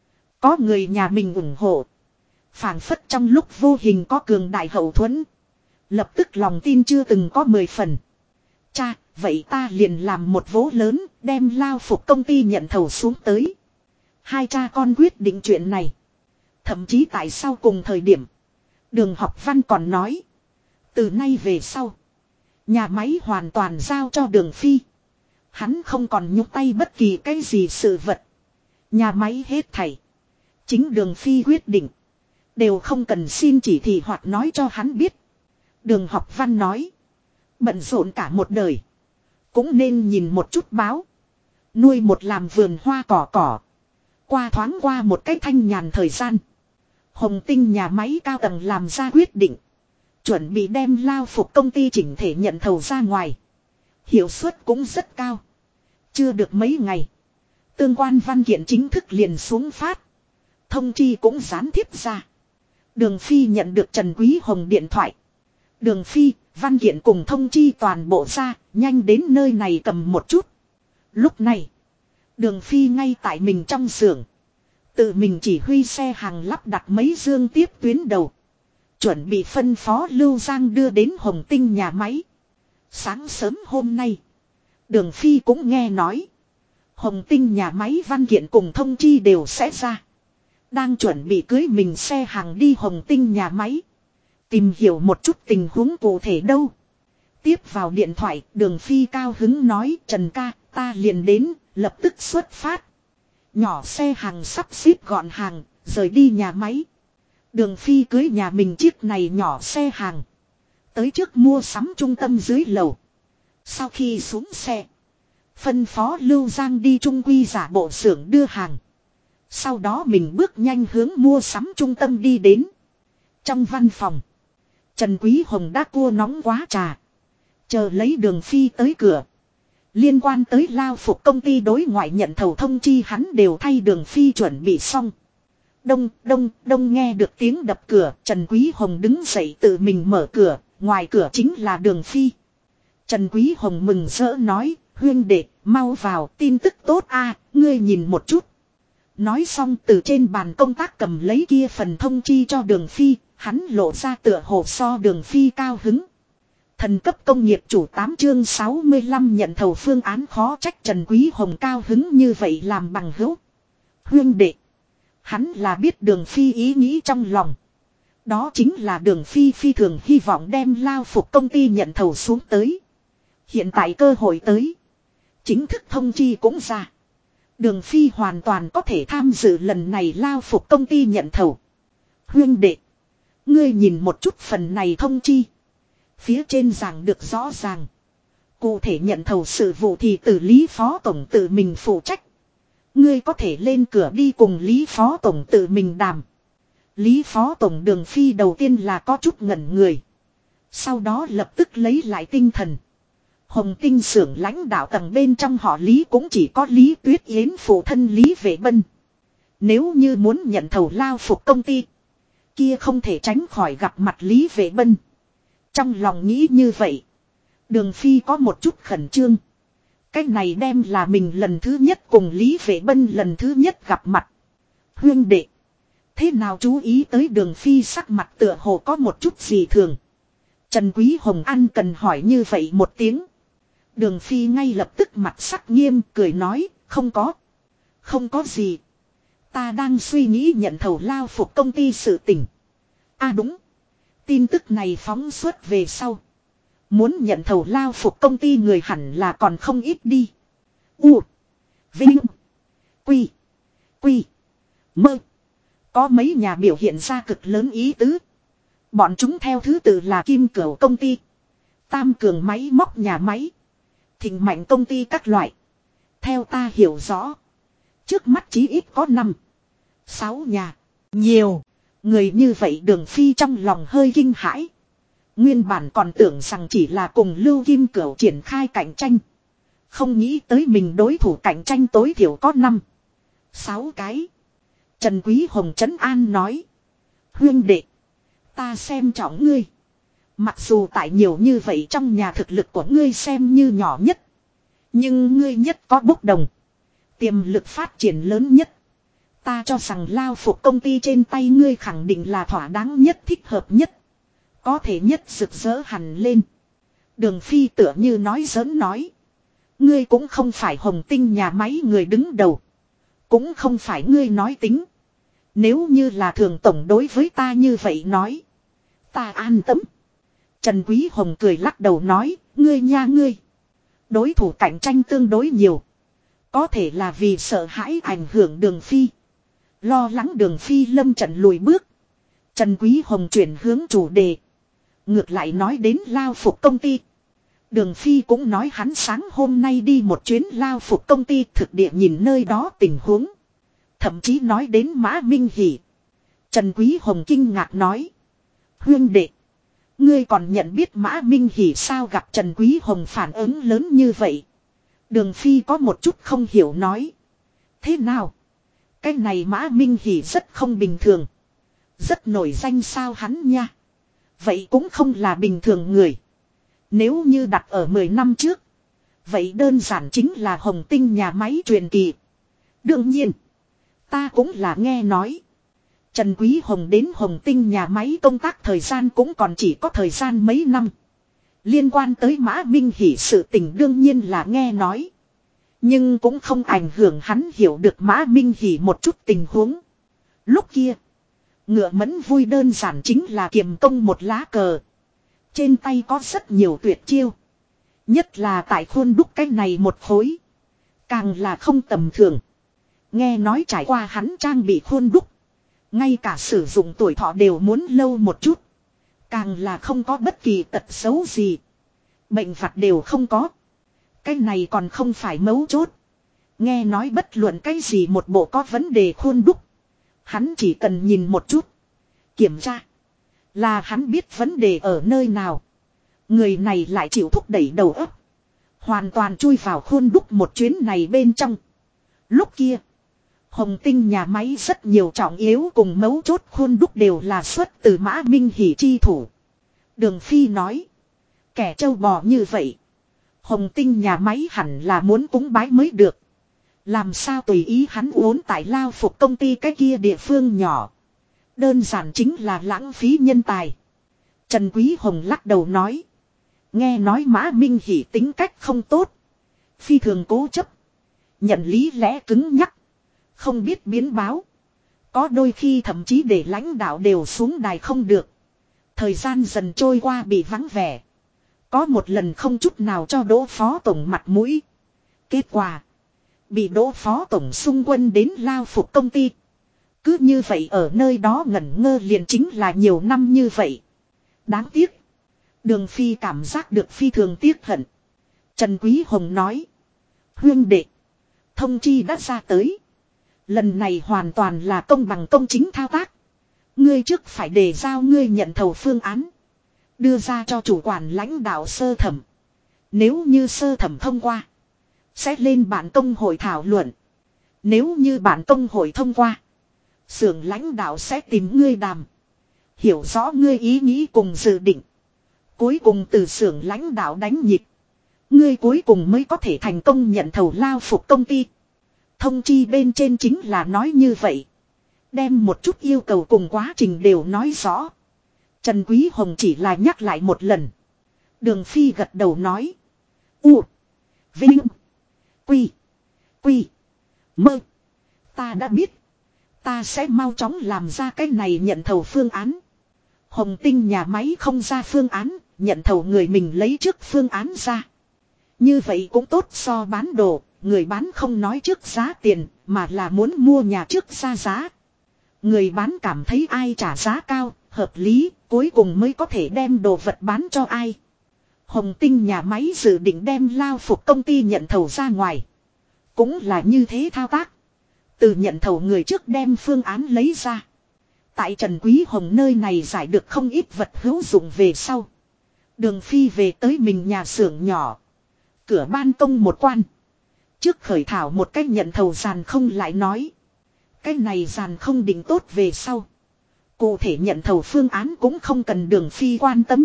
Có người nhà mình ủng hộ. Phảng phất trong lúc vô hình có cường đại hậu thuẫn. Lập tức lòng tin chưa từng có 10 phần. Cha, vậy ta liền làm một vố lớn, đem lao phục công ty nhận thầu xuống tới. Hai cha con quyết định chuyện này. Thậm chí tại sau cùng thời điểm. Đường Học Văn còn nói. Từ nay về sau. Nhà máy hoàn toàn giao cho Đường Phi. Hắn không còn nhúc tay bất kỳ cái gì sự vật. Nhà máy hết thảy. Chính Đường Phi quyết định. Đều không cần xin chỉ thị hoặc nói cho hắn biết. Đường Học Văn nói. Bận rộn cả một đời. Cũng nên nhìn một chút báo. Nuôi một làm vườn hoa cỏ cỏ. Qua thoáng qua một cách thanh nhàn thời gian. Hồng Tinh nhà máy cao tầng làm ra quyết định. Chuẩn bị đem lao phục công ty chỉnh thể nhận thầu ra ngoài. Hiệu suất cũng rất cao. Chưa được mấy ngày. Tương quan văn kiện chính thức liền xuống phát. Thông chi cũng gián tiếp ra. Đường Phi nhận được Trần Quý Hồng điện thoại. Đường Phi, văn kiện cùng thông chi toàn bộ ra, nhanh đến nơi này cầm một chút. Lúc này, Đường Phi ngay tại mình trong xưởng. Tự mình chỉ huy xe hàng lắp đặt mấy dương tiếp tuyến đầu. Chuẩn bị phân phó Lưu Giang đưa đến Hồng Tinh nhà máy. Sáng sớm hôm nay, Đường Phi cũng nghe nói. Hồng Tinh nhà máy văn kiện cùng thông chi đều sẽ ra. Đang chuẩn bị cưới mình xe hàng đi Hồng Tinh nhà máy. Tìm hiểu một chút tình huống cụ thể đâu. Tiếp vào điện thoại, Đường Phi cao hứng nói Trần ca, ta liền đến, lập tức xuất phát. Nhỏ xe hàng sắp xếp gọn hàng, rời đi nhà máy. Đường Phi cưới nhà mình chiếc này nhỏ xe hàng. Tới trước mua sắm trung tâm dưới lầu. Sau khi xuống xe, phân phó Lưu Giang đi trung quy giả bộ xưởng đưa hàng. Sau đó mình bước nhanh hướng mua sắm trung tâm đi đến. Trong văn phòng, Trần Quý Hồng đã cua nóng quá trà. Chờ lấy Đường Phi tới cửa. Liên quan tới lao phục công ty đối ngoại nhận thầu thông chi hắn đều thay Đường Phi chuẩn bị xong. Đông, đông, đông nghe được tiếng đập cửa, Trần Quý Hồng đứng dậy tự mình mở cửa, ngoài cửa chính là Đường Phi. Trần Quý Hồng mừng rỡ nói, huynh đệ, mau vào, tin tức tốt a, ngươi nhìn một chút. Nói xong từ trên bàn công tác cầm lấy kia phần thông chi cho Đường Phi, hắn lộ ra tựa hồ so Đường Phi cao hứng. Thần cấp công nghiệp chủ 8 chương 65 nhận thầu phương án khó trách Trần Quý Hồng cao hứng như vậy làm bằng hữu. Huynh đệ. Hắn là biết Đường Phi ý nghĩ trong lòng. Đó chính là Đường Phi phi thường hy vọng đem lao phục công ty nhận thầu xuống tới. Hiện tại cơ hội tới. Chính thức thông chi cũng ra. Đường Phi hoàn toàn có thể tham dự lần này lao phục công ty nhận thầu. Huynh đệ. Ngươi nhìn một chút phần này thông chi. Phía trên giảng được rõ ràng. Cụ thể nhận thầu sự vụ thì từ Lý Phó Tổng tự mình phụ trách. Ngươi có thể lên cửa đi cùng Lý Phó Tổng tự mình đàm. Lý Phó Tổng Đường Phi đầu tiên là có chút ngẩn người. Sau đó lập tức lấy lại tinh thần. Hồng Tinh xưởng lãnh đạo tầng bên trong họ Lý cũng chỉ có Lý Tuyết Yến phụ thân Lý Vệ Bân. Nếu như muốn nhận thầu lao phục công ty. Kia không thể tránh khỏi gặp mặt Lý Vệ Bân. Trong lòng nghĩ như vậy. Đường Phi có một chút khẩn trương. Cái này đem là mình lần thứ nhất cùng Lý Vệ Bân lần thứ nhất gặp mặt. Huynh đệ. Thế nào chú ý tới Đường Phi sắc mặt tựa hồ có một chút gì thường. Trần Quý Hồng ăn cần hỏi như vậy một tiếng. Đường Phi ngay lập tức mặt sắc nghiêm cười nói không có. Không có gì. Ta đang suy nghĩ nhận thầu lao phục công ty sự tình. À đúng. Tin tức này phóng xuất về sau. Muốn nhận thầu lao phục công ty người hẳn là còn không ít đi. U. Vinh. Quy. Quy. Mơ. Có mấy nhà biểu hiện ra cực lớn ý tứ. Bọn chúng theo thứ tự là Kim Cửu công ty. Tam Cường máy móc nhà máy. Thịnh Mạnh công ty các loại. Theo ta hiểu rõ. Trước mắt chí ít có 5, 6 nhà. Nhiều. Người như vậy Đường Phi trong lòng hơi kinh hãi. Nguyên bản còn tưởng rằng chỉ là cùng Lưu Kim Cửu triển khai cạnh tranh. Không nghĩ tới mình đối thủ cạnh tranh tối thiểu có 5, 6 cái. Trần Quý Hồng trấn an nói. Huynh đệ. Ta xem trọng ngươi. Mặc dù tại nhiều như vậy trong nhà thực lực của ngươi xem như nhỏ nhất. Nhưng ngươi nhất có bốc đồng. Tiềm lực phát triển lớn nhất. Ta cho rằng lao phục công ty trên tay ngươi khẳng định là thỏa đáng nhất thích hợp nhất. Có thể nhất rực rỡ hẳn lên. Đường Phi tựa như nói giỡn nói. Ngươi cũng không phải Hồng Tinh nhà máy người đứng đầu. Cũng không phải ngươi nói tính. Nếu như là thường tổng đối với ta như vậy nói. Ta an tâm. Trần Quý Hồng cười lắc đầu nói. Ngươi nha ngươi. Đối thủ cạnh tranh tương đối nhiều. Có thể là vì sợ hãi ảnh hưởng Đường Phi. Lo lắng Đường Phi lâm trận lùi bước. Trần Quý Hồng chuyển hướng chủ đề. Ngược lại nói đến lao phục công ty. Đường Phi cũng nói hắn sáng hôm nay đi một chuyến lao phục công ty thực địa nhìn nơi đó tình huống. Thậm chí nói đến Mã Minh Hỷ. Trần Quý Hồng kinh ngạc nói. Huynh đệ. Ngươi còn nhận biết Mã Minh Hỷ sao gặp Trần Quý Hồng phản ứng lớn như vậy. Đường Phi có một chút không hiểu nói. Thế nào? Cái này Mã Minh Hỷ rất không bình thường. Rất nổi danh sao hắn nha. Vậy cũng không là bình thường người. Nếu như đặt ở 10 năm trước. Vậy đơn giản chính là Hồng Tinh nhà máy truyền kỳ. Đương nhiên. Ta cũng là nghe nói. Trần Quý Hồng đến Hồng Tinh nhà máy công tác thời gian cũng còn chỉ có thời gian mấy năm. Liên quan tới Mã Minh Hỷ sự tình đương nhiên là nghe nói. Nhưng cũng không ảnh hưởng hắn hiểu được Mã Minh Hỷ một chút tình huống. Lúc kia. Ngựa Mẫn vui đơn giản chính là kiềm công một lá cờ. Trên tay có rất nhiều tuyệt chiêu. Nhất là tại khuôn đúc cái này một khối. Càng là không tầm thường. Nghe nói trải qua hắn trang bị khuôn đúc. Ngay cả sử dụng tuổi thọ đều muốn lâu một chút. Càng là không có bất kỳ tật xấu gì. Bệnh vặt đều không có. Cái này còn không phải mấu chốt. Nghe nói bất luận cái gì một bộ có vấn đề khuôn đúc. Hắn chỉ cần nhìn một chút. Kiểm tra. Là hắn biết vấn đề ở nơi nào. Người này lại chịu thúc đẩy đầu óc. Hoàn toàn chui vào khuôn đúc một chuyến này bên trong. Lúc kia. Hồng Tinh nhà máy rất nhiều trọng yếu cùng mấu chốt khuôn đúc đều là xuất từ Mã Minh Hỷ chi thủ. Đường Phi nói. Kẻ trâu bò như vậy. Hồng Tinh nhà máy hẳn là muốn cúng bái mới được. Làm sao tùy ý hắn uốn tại lao phục công ty cái kia địa phương nhỏ. Đơn giản chính là lãng phí nhân tài. Trần Quý Hồng lắc đầu nói. Nghe nói Mã Minh Hỷ tính cách không tốt. Phi thường cố chấp. Nhận lý lẽ cứng nhắc. Không biết biến báo. Có đôi khi thậm chí để lãnh đạo đều xuống đài không được. Thời gian dần trôi qua bị vắng vẻ. Có một lần không chút nào cho Đỗ Phó Tổng mặt mũi. Kết quả. Bị Đỗ Phó Tổng xung quân đến lao phục công ty. Cứ như vậy ở nơi đó ngẩn ngơ liền chính là nhiều năm như vậy. Đáng tiếc. Đường Phi cảm giác được phi thường tiếc hận. Trần Quý Hồng nói. Huyên đệ. Thông chi đã ra tới. Lần này hoàn toàn là công bằng công chính thao tác. Ngươi trước phải đề giao ngươi nhận thầu phương án. Đưa ra cho chủ quản lãnh đạo sơ thẩm. Nếu như sơ thẩm thông qua. Sẽ lên bản công hội thảo luận. Nếu như bản công hội thông qua. Xưởng lãnh đạo sẽ tìm ngươi đàm. Hiểu rõ ngươi ý nghĩ cùng dự định. Cuối cùng từ xưởng lãnh đạo đánh nhịp. Ngươi cuối cùng mới có thể thành công nhận thầu lao phục công ty. Thông chi bên trên chính là nói như vậy. Đem một chút yêu cầu cùng quá trình đều nói rõ. Trần Quý Hồng chỉ là nhắc lại một lần. Đường Phi gật đầu nói. U. Vinh. Quy. Quy. Mơ. Ta đã biết. Ta sẽ mau chóng làm ra cái này nhận thầu phương án. Hồng Tinh nhà máy không ra phương án. Nhận thầu người mình lấy trước phương án ra. Như vậy cũng tốt so bán đồ. Người bán không nói trước giá tiền. Mà là muốn mua nhà trước ra giá. Người bán cảm thấy ai trả giá cao. Hợp lý. Cuối cùng mới có thể đem đồ vật bán cho ai. Hồng Tinh nhà máy dự định đem lao phục công ty nhận thầu ra ngoài. Cũng là như thế thao tác. Từ nhận thầu người trước đem phương án lấy ra. Tại Trần Quý Hồng nơi này giải được không ít vật hữu dụng về sau. Đường Phi về tới mình nhà xưởng nhỏ. Cửa ban công một quan. Trước khởi thảo một cách nhận thầu giàn không lại nói. Cái này giàn không định tốt về sau. Cụ thể nhận thầu phương án cũng không cần Đường Phi quan tâm.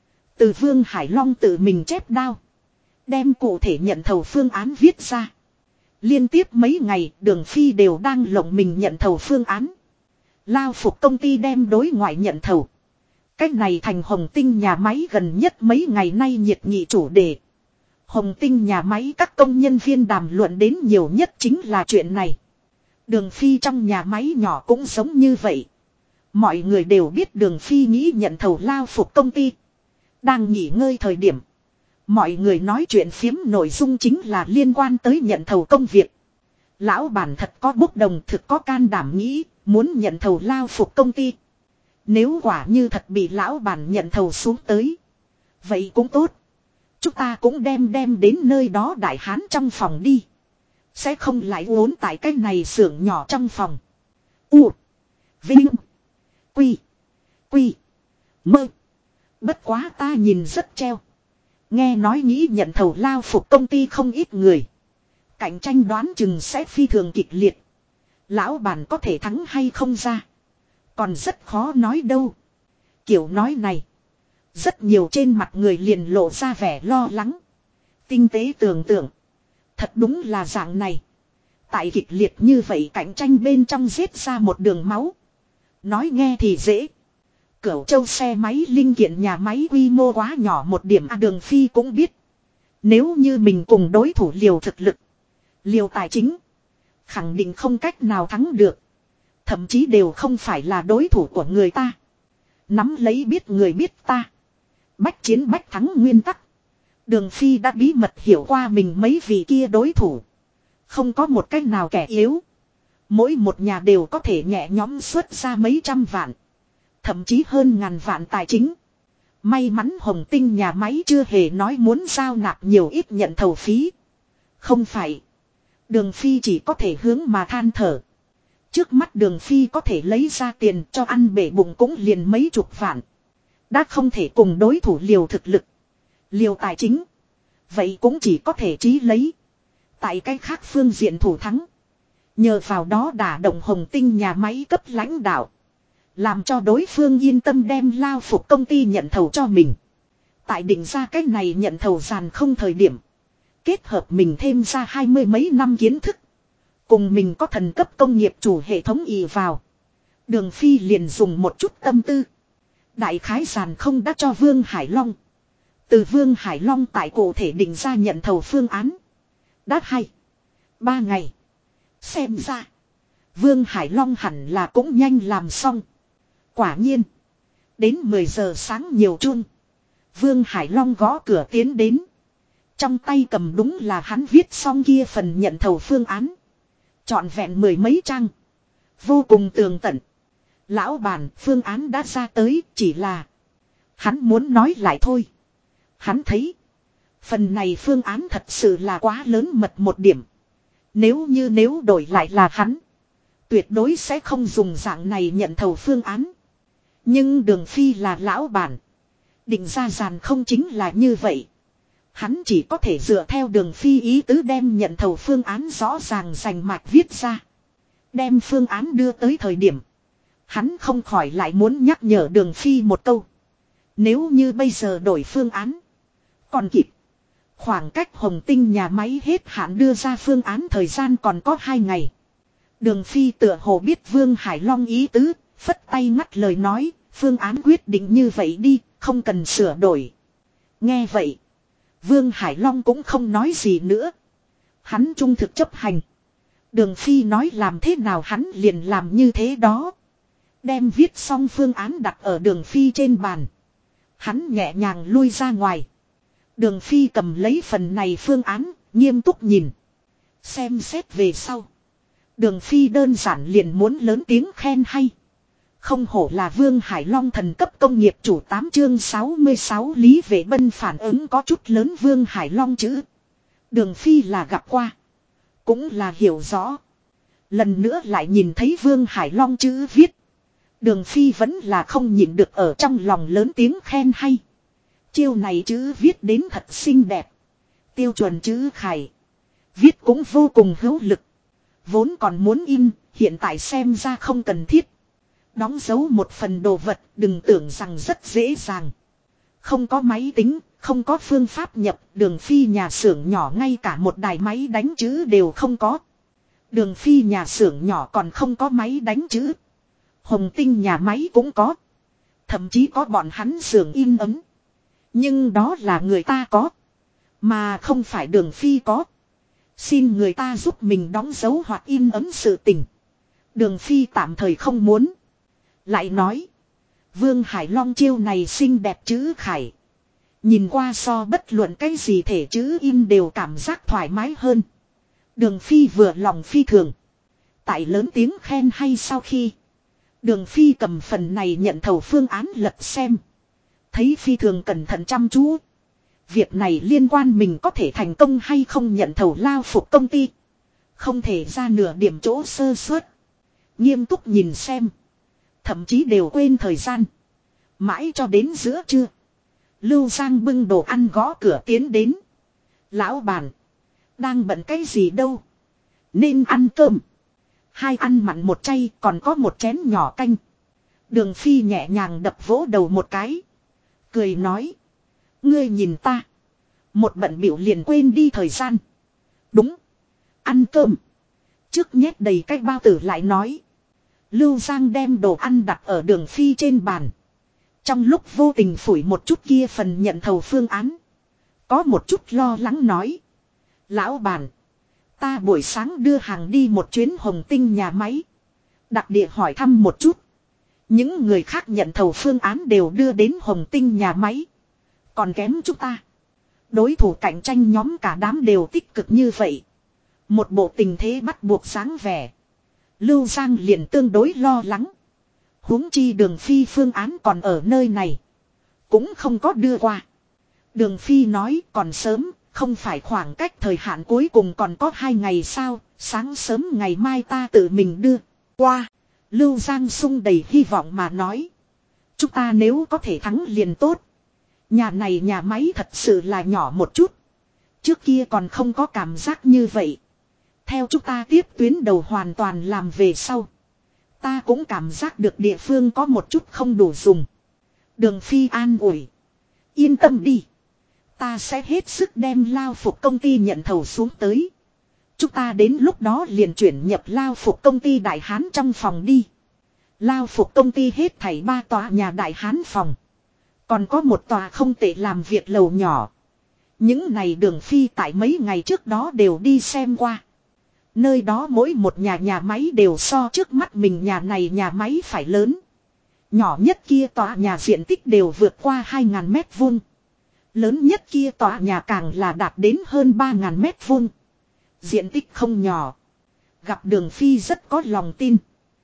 Từ Vương Hải Long tự mình chép đao. Đem cụ thể nhận thầu phương án viết ra. Liên tiếp mấy ngày Đường Phi đều đang lộng mình nhận thầu phương án. Lao phục công ty đem đối ngoại nhận thầu. Cách này thành Hồng Tinh nhà máy gần nhất mấy ngày nay nhiệt nghị chủ đề. Hồng Tinh nhà máy các công nhân viên đàm luận đến nhiều nhất chính là chuyện này. Đường Phi trong nhà máy nhỏ cũng giống như vậy. Mọi người đều biết Đường Phi nghĩ nhận thầu lao phục công ty. Đang nghỉ ngơi thời điểm. Mọi người nói chuyện phiếm nội dung chính là liên quan tới nhận thầu công việc. Lão bản thật có bốc đồng thực có can đảm nghĩ muốn nhận thầu lao phục công ty. Nếu quả như thật bị lão bản nhận thầu xuống tới. Vậy cũng tốt. Chúng ta cũng đem đến nơi đó đại hán trong phòng đi. Sẽ không lại uốn tại cái này xưởng nhỏ trong phòng. U. Vinh. Quy. Quy. Mơ. Bất quá ta nhìn rất treo. Nghe nói nghĩ nhận thầu lao phục công ty không ít người. Cạnh tranh đoán chừng sẽ phi thường kịch liệt. Lão bản có thể thắng hay không ra. Còn rất khó nói đâu. Kiểu nói này. Rất nhiều trên mặt người liền lộ ra vẻ lo lắng. Tinh tế tưởng tượng. Thật đúng là dạng này. Tại kịch liệt như vậy cạnh tranh bên trong giết ra một đường máu. Nói nghe thì dễ. Cửu Châu xe máy linh kiện nhà máy quy mô quá nhỏ một điểm Đường Phi cũng biết. Nếu như mình cùng đối thủ liều thực lực. Liều tài chính. Khẳng định không cách nào thắng được. Thậm chí đều không phải là đối thủ của người ta. Nắm lấy biết người biết ta. Bách chiến bách thắng nguyên tắc. Đường Phi đã bí mật hiểu qua mình mấy vị kia đối thủ. Không có một cách nào kẻ yếu. Mỗi một nhà đều có thể nhẹ nhõm xuất ra mấy trăm vạn. Thậm chí hơn ngàn vạn tài chính. May mắn Hồng Tinh nhà máy chưa hề nói muốn giao nạp nhiều ít nhận thầu phí. Không phải. Đường Phi chỉ có thể hướng mà than thở. Trước mắt Đường Phi có thể lấy ra tiền cho ăn bể bụng cũng liền mấy chục vạn. Đã không thể cùng đối thủ liều thực lực. Liều tài chính. Vậy cũng chỉ có thể chí lấy. Tại cái khác phương diện thủ thắng. Nhờ vào đó đả động Hồng Tinh nhà máy cấp lãnh đạo. Làm cho đối phương yên tâm đem lao phục công ty nhận thầu cho mình. Tại định ra cách này nhận thầu giàn không thời điểm. Kết hợp mình thêm ra 20 mấy năm kiến thức. Cùng mình có thần cấp công nghiệp chủ hệ thống ì vào. Đường Phi liền dùng một chút tâm tư. Đại khái giàn không đã cho Vương Hải Long. Từ Vương Hải Long tại cụ thể định ra nhận thầu phương án. Đã 3 ngày. Xem ra. Vương Hải Long hẳn là cũng nhanh làm xong. Quả nhiên. Đến 10 giờ sáng nhiều chuông. Vương Hải Long gõ cửa tiến đến. Trong tay cầm đúng là hắn viết xong kia phần nhận thầu phương án. Trọn vẹn 10 mấy trang. Vô cùng tường tận. Lão bản phương án đã ra tới chỉ là. Hắn muốn nói lại thôi. Hắn thấy. Phần này phương án thật sự là quá lớn mật một điểm. Nếu đổi lại là hắn. Tuyệt đối sẽ không dùng dạng này nhận thầu phương án. Nhưng Đường Phi là lão bản. Định ra giàn không chính là như vậy. Hắn chỉ có thể dựa theo Đường Phi ý tứ đem nhận thầu phương án rõ ràng rành mạch viết ra. Đem phương án đưa tới thời điểm. Hắn không khỏi lại muốn nhắc nhở Đường Phi một câu. Nếu như bây giờ đổi phương án. Còn kịp. Khoảng cách Hồng Tinh nhà máy hết hạn đưa ra phương án thời gian còn có 2 ngày. Đường Phi tựa hồ biết Vương Hải Long ý tứ. Phất tay ngắt lời nói. Phương án quyết định như vậy đi. Không cần sửa đổi. Nghe vậy. Vương Hải Long cũng không nói gì nữa. Hắn trung thực chấp hành. Đường Phi nói làm thế nào hắn liền làm như thế đó. Đem viết xong phương án đặt ở Đường Phi trên bàn. Hắn nhẹ nhàng lui ra ngoài. Đường Phi cầm lấy phần này phương án, nghiêm túc nhìn. Xem xét về sau. Đường Phi đơn giản liền muốn lớn tiếng khen hay. Không hổ là Vương Hải Long thần cấp công nghiệp chủ 8 chương 66 Lý Vệ Bân phản ứng có chút lớn Vương Hải Long chữ. Đường Phi là gặp qua. Cũng là hiểu rõ. Lần nữa lại nhìn thấy Vương Hải Long chữ viết. Đường Phi vẫn là không nhịn được ở trong lòng lớn tiếng khen hay. Chiêu này chữ viết đến thật xinh đẹp. Tiêu chuẩn chữ khải. Viết cũng vô cùng hữu lực. Vốn còn muốn in, hiện tại xem ra không cần thiết. Đóng dấu một phần đồ vật, đừng tưởng rằng rất dễ dàng. Không có máy tính, không có phương pháp nhập, Đường Phi nhà xưởng nhỏ ngay cả một đài máy đánh chữ đều không có. Đường Phi nhà xưởng nhỏ còn không có máy đánh chữ. Hồng Tinh nhà máy cũng có. Thậm chí có bọn hắn xưởng in ấn. Nhưng đó là người ta có. Mà không phải Đường Phi có. Xin người ta giúp mình đóng dấu hoặc in ấn sự tình. Đường Phi tạm thời không muốn. Lại nói. Vương Hải Long chiêu này xinh đẹp chữ khải. Nhìn qua so bất luận cái gì thể chữ in đều cảm giác thoải mái hơn. Đường Phi vừa lòng phi thường. Tại lớn tiếng khen hay sau khi. Đường Phi cầm phần này nhận thầu phương án lật xem. Thấy phi thường cẩn thận chăm chú. Việc này liên quan mình có thể thành công hay không nhận thầu lao phục công ty. Không thể ra nửa điểm chỗ sơ suất. Nghiêm túc nhìn xem. Thậm chí đều quên thời gian. Mãi cho đến giữa trưa. Lưu Giang bưng đồ ăn gõ cửa tiến đến. Lão bản. Đang bận cái gì đâu. Nên ăn cơm. Hai ăn mặn một chay còn có một chén nhỏ canh. Đường Phi nhẹ nhàng đập vỗ đầu một cái. Cười nói. Ngươi nhìn ta. Một bận biểu liền quên đi thời gian. Đúng. Ăn cơm. Trước nhét đầy cái bao tử lại nói. Lưu Giang đem đồ ăn đặt ở Đường Phi trên bàn. Trong lúc vô tình phủi một chút kia phần nhận thầu phương án. Có một chút lo lắng nói. Lão bản. Ta buổi sáng đưa hàng đi một chuyến Hồng Tinh nhà máy. Đặc địa hỏi thăm một chút. Những người khác nhận thầu phương án đều đưa đến Hồng Tinh nhà máy. Còn kém chúng ta. Đối thủ cạnh tranh nhóm cả đám đều tích cực như vậy. Một bộ tình thế bắt buộc sáng vẻ. Lưu Giang liền tương đối lo lắng. Huống chi Đường Phi phương án còn ở nơi này. Cũng không có đưa qua. Đường Phi nói còn sớm. Không phải khoảng cách thời hạn cuối cùng còn có 2 ngày sao. Sáng sớm ngày mai ta tự mình đưa qua. Lưu Giang sung đầy hy vọng mà nói. Chúng ta nếu có thể thắng liền tốt. Nhà này nhà máy thật sự là nhỏ một chút. Trước kia còn không có cảm giác như vậy. Theo chúng ta tiếp tuyến đầu hoàn toàn làm về sau. Ta cũng cảm giác được địa phương có một chút không đủ dùng. Đường Phi an ủi. Yên tâm đi. Ta sẽ hết sức đem lao phục công ty nhận thầu xuống tới. Chúng ta đến lúc đó liền chuyển nhập lao phục công ty Đại Hán trong phòng đi. Lao phục công ty hết thảy 3 tòa nhà Đại Hán phòng. Còn có một tòa không tệ làm việc lầu nhỏ. Những này Đường Phi tại mấy ngày trước đó đều đi xem qua. Nơi đó mỗi một nhà máy đều so trước mắt mình nhà này nhà máy phải lớn. Nhỏ nhất kia tòa nhà diện tích đều vượt qua 2.000 mét vuông. Lớn nhất kia tòa nhà càng là đạt đến hơn 3.000 mét vuông. Diện tích không nhỏ. Gặp Đường Phi rất có lòng tin.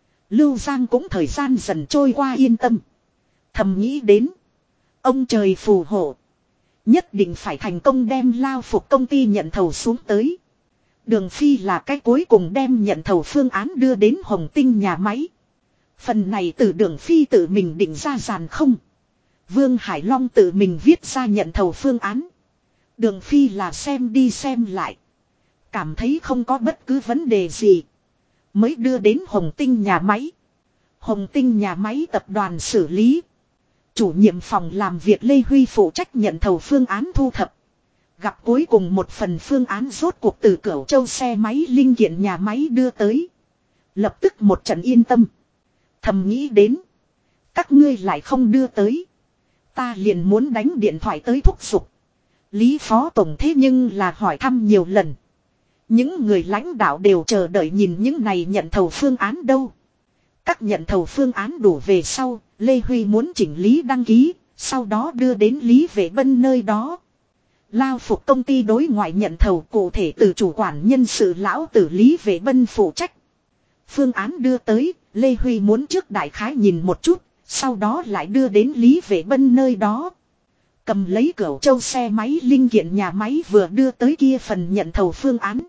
Lưu Giang cũng thời gian dần trôi qua yên tâm. Thầm nghĩ đến. Ông trời phù hộ. Nhất định phải thành công đem lao phục công ty nhận thầu xuống tới. Đường Phi là cái cuối cùng đem nhận thầu phương án đưa đến Hồng Tinh nhà máy. Phần này từ Đường Phi tự mình định ra dàn không. Vương Hải Long tự mình viết ra nhận thầu phương án. Đường Phi là xem đi xem lại. Cảm thấy không có bất cứ vấn đề gì. Mới đưa đến Hồng Tinh nhà máy. Hồng Tinh nhà máy tập đoàn xử lý. Chủ nhiệm phòng làm việc Lê Huy phụ trách nhận thầu phương án thu thập. Gặp cuối cùng một phần phương án rốt cuộc từ Cửu Châu xe máy linh kiện nhà máy đưa tới. Lập tức một trận yên tâm. Thầm nghĩ đến. Các ngươi lại không đưa tới. Ta liền muốn đánh điện thoại tới thúc giục. Lý Phó Tổng thế nhưng là hỏi thăm nhiều lần. Những người lãnh đạo đều chờ đợi nhìn những này nhận thầu phương án đâu. Các nhận thầu phương án đủ về sau, Lê Huy muốn chỉnh lý đăng ký, sau đó đưa đến Lý Vệ Bân nơi đó. Lao phục công ty đối ngoại nhận thầu cụ thể từ chủ quản nhân sự lão tử Lý Vệ Bân phụ trách. Phương án đưa tới, Lê Huy muốn trước đại khái nhìn một chút, sau đó lại đưa đến Lý Vệ Bân nơi đó. Cầm lấy Cửu Châu xe máy linh kiện nhà máy vừa đưa tới kia phần nhận thầu phương án.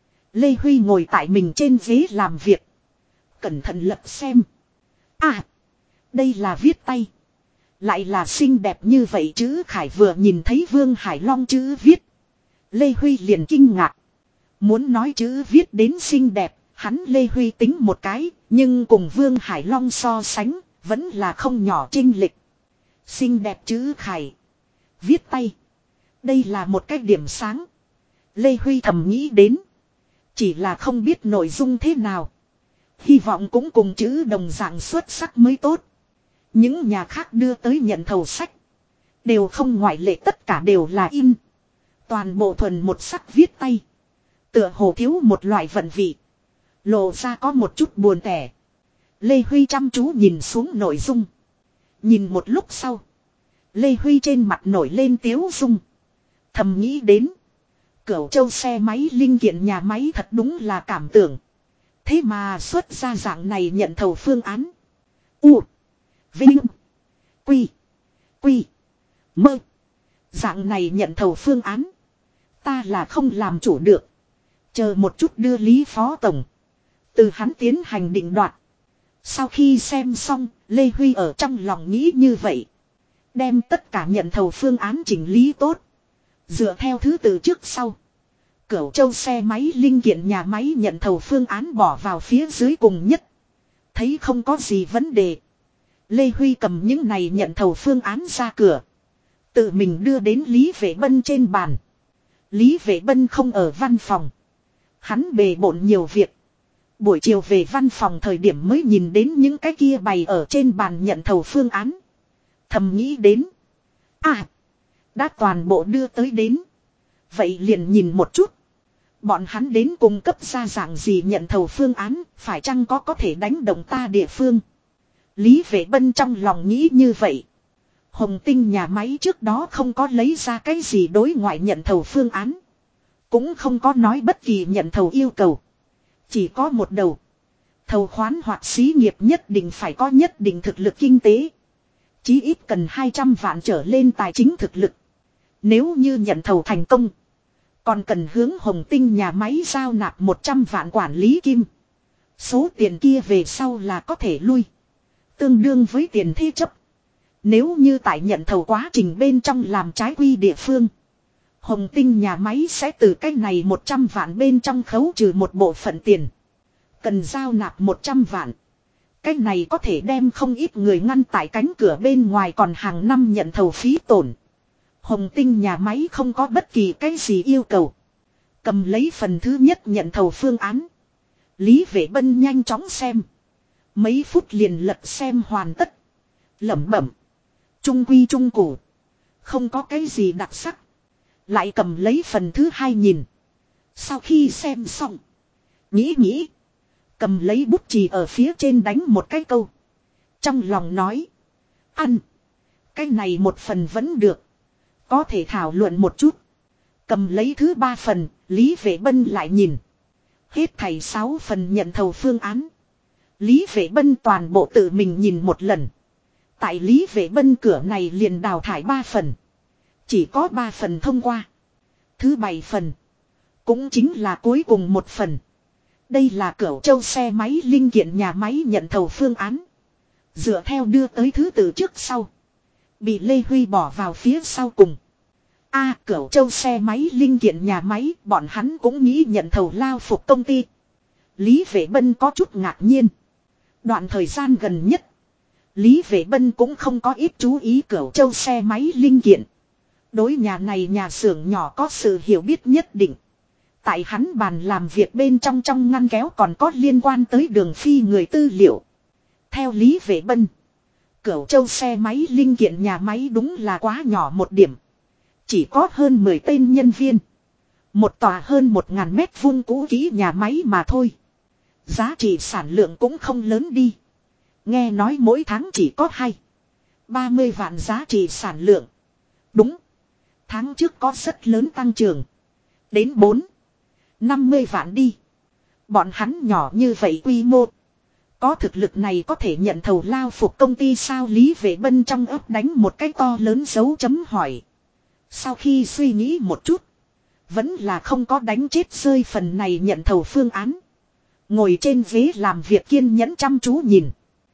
Lê Huy ngồi tại mình trên ghế làm việc. Cẩn thận lật xem. À, đây là viết tay. Lại là xinh đẹp như vậy chữ Khải vừa nhìn thấy Vương Hải Long chữ viết. Lê Huy liền kinh ngạc. Muốn nói chữ viết đến xinh đẹp, hắn Lê Huy tính một cái, nhưng cùng Vương Hải Long so sánh, vẫn là không nhỏ chênh lệch. Xinh đẹp chữ Khải. Viết tay. Đây là một cái điểm sáng. Lê Huy thầm nghĩ đến. Chỉ là không biết nội dung thế nào. Hy vọng cũng cùng chữ đồng dạng xuất sắc mới tốt. Những nhà khác đưa tới nhận thầu sách. Đều không ngoại lệ, tất cả đều là in. Toàn bộ thuần một sắc viết tay. Tựa hồ thiếu một loại vận vị. Lộ ra có một chút buồn tẻ. Lê Huy chăm chú nhìn xuống nội dung. Nhìn một lúc sau. Lê Huy trên mặt nổi lên tiếu dung. Thầm nghĩ đến. Cửu Châu xe máy linh kiện nhà máy thật đúng là cảm tưởng. Thế mà xuất ra dạng này nhận thầu phương án. U. Vinh. Quy. Quy. Mơ. Dạng này nhận thầu phương án. Ta là không làm chủ được. Chờ một chút đưa Lý Phó Tổng. Từ hắn tiến hành định đoạt. Sau khi xem xong, Lê Huy ở trong lòng nghĩ như vậy. Đem tất cả nhận thầu phương án chỉnh lý tốt. Dựa theo thứ tự trước sau. Cửu Châu xe máy linh kiện nhà máy nhận thầu phương án bỏ vào phía dưới cùng nhất. Thấy không có gì vấn đề. Lê Huy cầm những này nhận thầu phương án ra cửa. Tự mình đưa đến Lý Vệ Bân trên bàn. Lý Vệ Bân không ở văn phòng. Hắn bề bộn nhiều việc. Buổi chiều về văn phòng thời điểm mới nhìn đến những cái kia bày ở trên bàn nhận thầu phương án. Thầm nghĩ đến. À. Đã toàn bộ đưa tới đến. Vậy liền nhìn một chút. Bọn hắn đến cung cấp ra dạng gì nhận thầu phương án. Phải chăng có thể đánh động ta địa phương. Lý Vệ Bân trong lòng nghĩ như vậy. Hồng Tinh nhà máy trước đó không có lấy ra cái gì đối ngoại nhận thầu phương án. Cũng không có nói bất kỳ nhận thầu yêu cầu. Chỉ có một đầu. Thầu khoán hoặc xí nghiệp nhất định phải có nhất định thực lực kinh tế. Chí ít cần 200 vạn trở lên tài chính thực lực. Nếu như nhận thầu thành công. Còn cần hướng Hồng Tinh nhà máy giao nạp 100 vạn quản lý kim. Số tiền kia về sau là có thể lui. Tương đương với tiền thế chấp. Nếu như tại nhận thầu quá trình bên trong làm trái quy địa phương. Hồng Tinh nhà máy sẽ từ cái này 100 vạn bên trong khấu trừ một bộ phận tiền. Cần giao nạp 100 vạn. Cái này có thể đem không ít người ngăn tại cánh cửa bên ngoài, còn hàng năm nhận thầu phí tổn. Hồng Tinh nhà máy không có bất kỳ cái gì yêu cầu. Cầm lấy phần thứ nhất nhận thầu phương án. Lý Vệ Bân nhanh chóng xem. Mấy phút liền lật xem hoàn tất. Lẩm bẩm. Trung quy trung cụ. Không có cái gì đặc sắc. Lại cầm lấy phần thứ hai nhìn. Sau khi xem xong. Nghĩ. Cầm lấy bút chì ở phía trên đánh một cái câu. Trong lòng nói. Ăn. Cái này một phần vẫn được. Có thể thảo luận một chút. Cầm lấy thứ ba phần. Lý Vệ Bân lại nhìn. Hết thảy 6 phần nhận thầu phương án. Lý Vệ Bân toàn bộ tự mình nhìn một lần. Tại Lý Vệ Bân cửa này liền đào thải 3 phần. Chỉ có 3 phần thông qua. Thứ 7 phần. Cũng chính là cuối cùng một phần. Đây là Cửu Châu xe máy linh kiện nhà máy nhận thầu phương án. Dựa theo đưa tới thứ tự trước sau. Bị Lê Huy bỏ vào phía sau cùng. Cửu Châu xe máy linh kiện nhà máy, bọn hắn cũng nghĩ nhận thầu lao phục công ty. Lý Vệ Bân có chút ngạc nhiên. Đoạn thời gian gần nhất, Lý Vệ Bân cũng không có ít chú ý Cửu Châu xe máy linh kiện. Đối nhà này nhà xưởng nhỏ có sự hiểu biết nhất định. Tại hắn bàn làm việc bên trong ngăn kéo còn có liên quan tới Đường Phi người tư liệu. Theo Lý Vệ Bân, Cửu Châu xe máy linh kiện nhà máy đúng là quá nhỏ một điểm. Chỉ có hơn 10 tên nhân viên. Một tòa hơn 1000 mét vuông cũ kỹ nhà máy mà thôi. Giá trị sản lượng cũng không lớn đi. Nghe nói mỗi tháng chỉ có 30 vạn giá trị sản lượng. Đúng. Tháng trước có rất lớn tăng trưởng. Đến 50 vạn đi. Bọn hắn nhỏ như vậy quy mô. Có thực lực này có thể nhận thầu lao phục công ty sao? Lý Vệ Bân trong ấp đánh một cái to lớn dấu chấm hỏi. Sau khi suy nghĩ một chút. Vẫn là không có đánh chết rơi phần này nhận thầu phương án. Ngồi trên ghế làm việc kiên nhẫn chăm chú nhìn.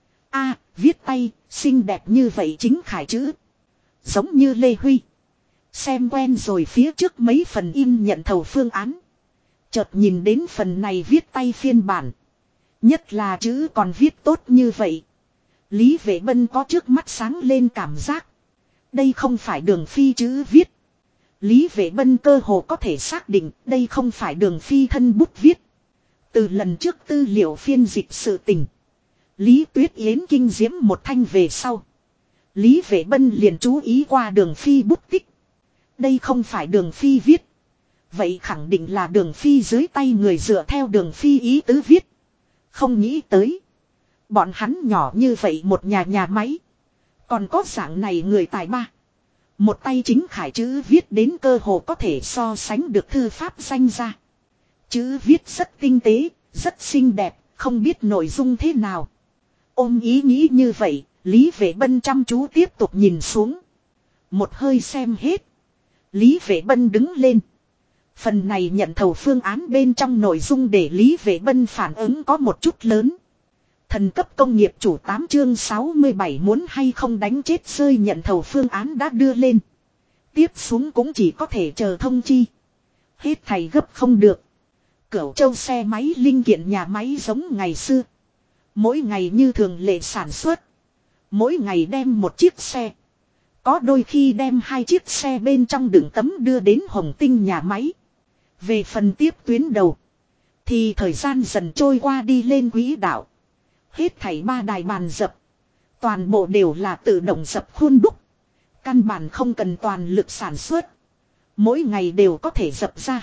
Viết tay, xinh đẹp như vậy chính khải chữ. Giống như Lê Huy. Xem quen rồi phía trước mấy phần in nhận thầu phương án. Chợt nhìn đến phần này viết tay phiên bản. Nhất là chữ còn viết tốt như vậy. Lý Vệ Bân có trước mắt sáng lên cảm giác. Đây không phải Đường Phi chữ viết. Lý Vệ Bân cơ hồ có thể xác định đây không phải Đường Phi thân bút viết. Từ lần trước tư liệu phiên dịch sự tình. Lý Tuyết Yến kinh diễm một thanh về sau. Lý Vệ Bân liền chú ý qua Đường Phi bút tích. Đây không phải Đường Phi viết. Vậy khẳng định là Đường Phi dưới tay người dựa theo Đường Phi ý tứ viết. Không nghĩ tới. Bọn hắn nhỏ như vậy một nhà máy. Còn có dạng này người tài ba. Một tay chính khải chữ viết đến cơ hồ có thể so sánh được thư pháp danh ra. Chữ viết rất tinh tế, rất xinh đẹp, không biết nội dung thế nào. Ôm ý nghĩ như vậy, Lý Vệ Bân chăm chú tiếp tục nhìn xuống. Một hơi xem hết. Lý Vệ Bân đứng lên. Phần này nhận thầu phương án bên trong nội dung để Lý Vệ Bân phản ứng có một chút lớn. Thần cấp công nghiệp chủ 8 chương 67 muốn hay không đánh chết rơi nhận thầu phương án đã đưa lên. Tiếp xuống cũng chỉ có thể chờ thông chi. Hết thầy gấp không được. Cửu Châu xe máy linh kiện nhà máy giống ngày xưa. Mỗi ngày như thường lệ sản xuất. Mỗi ngày đem một chiếc xe. Có đôi khi đem 2 chiếc xe bên trong đựng tấm đưa đến Hồng Tinh nhà máy. Về phần tiếp tuyến đầu. Thì thời gian dần trôi qua đi lên quỹ đạo. Hết thảy 3 đài bàn dập. Toàn bộ đều là tự động dập khuôn đúc. Căn bản không cần toàn lực sản xuất. Mỗi ngày đều có thể dập ra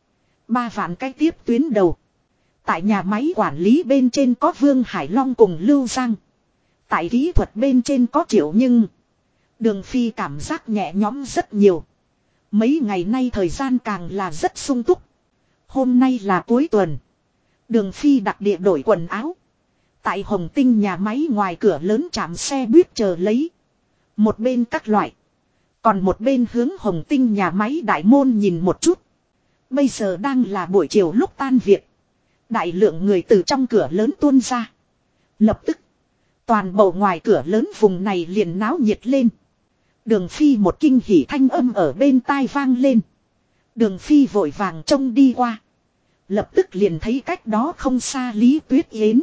3 vạn cái tiếp tuyến đầu. Tại nhà máy quản lý bên trên có Vương Hải Long cùng Lưu Giang. Tại kỹ thuật bên trên có Triệu Nhưng. Đường Phi cảm giác nhẹ nhõm rất nhiều. Mấy ngày nay thời gian càng là rất sung túc. Hôm nay là cuối tuần. Đường Phi đặc địa đổi quần áo. Tại Hồng Tinh nhà máy ngoài cửa lớn trạm xe buýt chờ lấy. Một bên các loại. Còn một bên hướng Hồng Tinh nhà máy đại môn nhìn một chút. Bây giờ đang là buổi chiều lúc tan việc. Đại lượng người từ trong cửa lớn tuôn ra. Lập tức. Toàn bộ ngoài cửa lớn vùng này liền náo nhiệt lên. Đường Phi một kinh hỉ thanh âm ở bên tai vang lên. Đường Phi vội vàng trông đi qua. Lập tức liền thấy cách đó không xa Lý Tuyết Yến.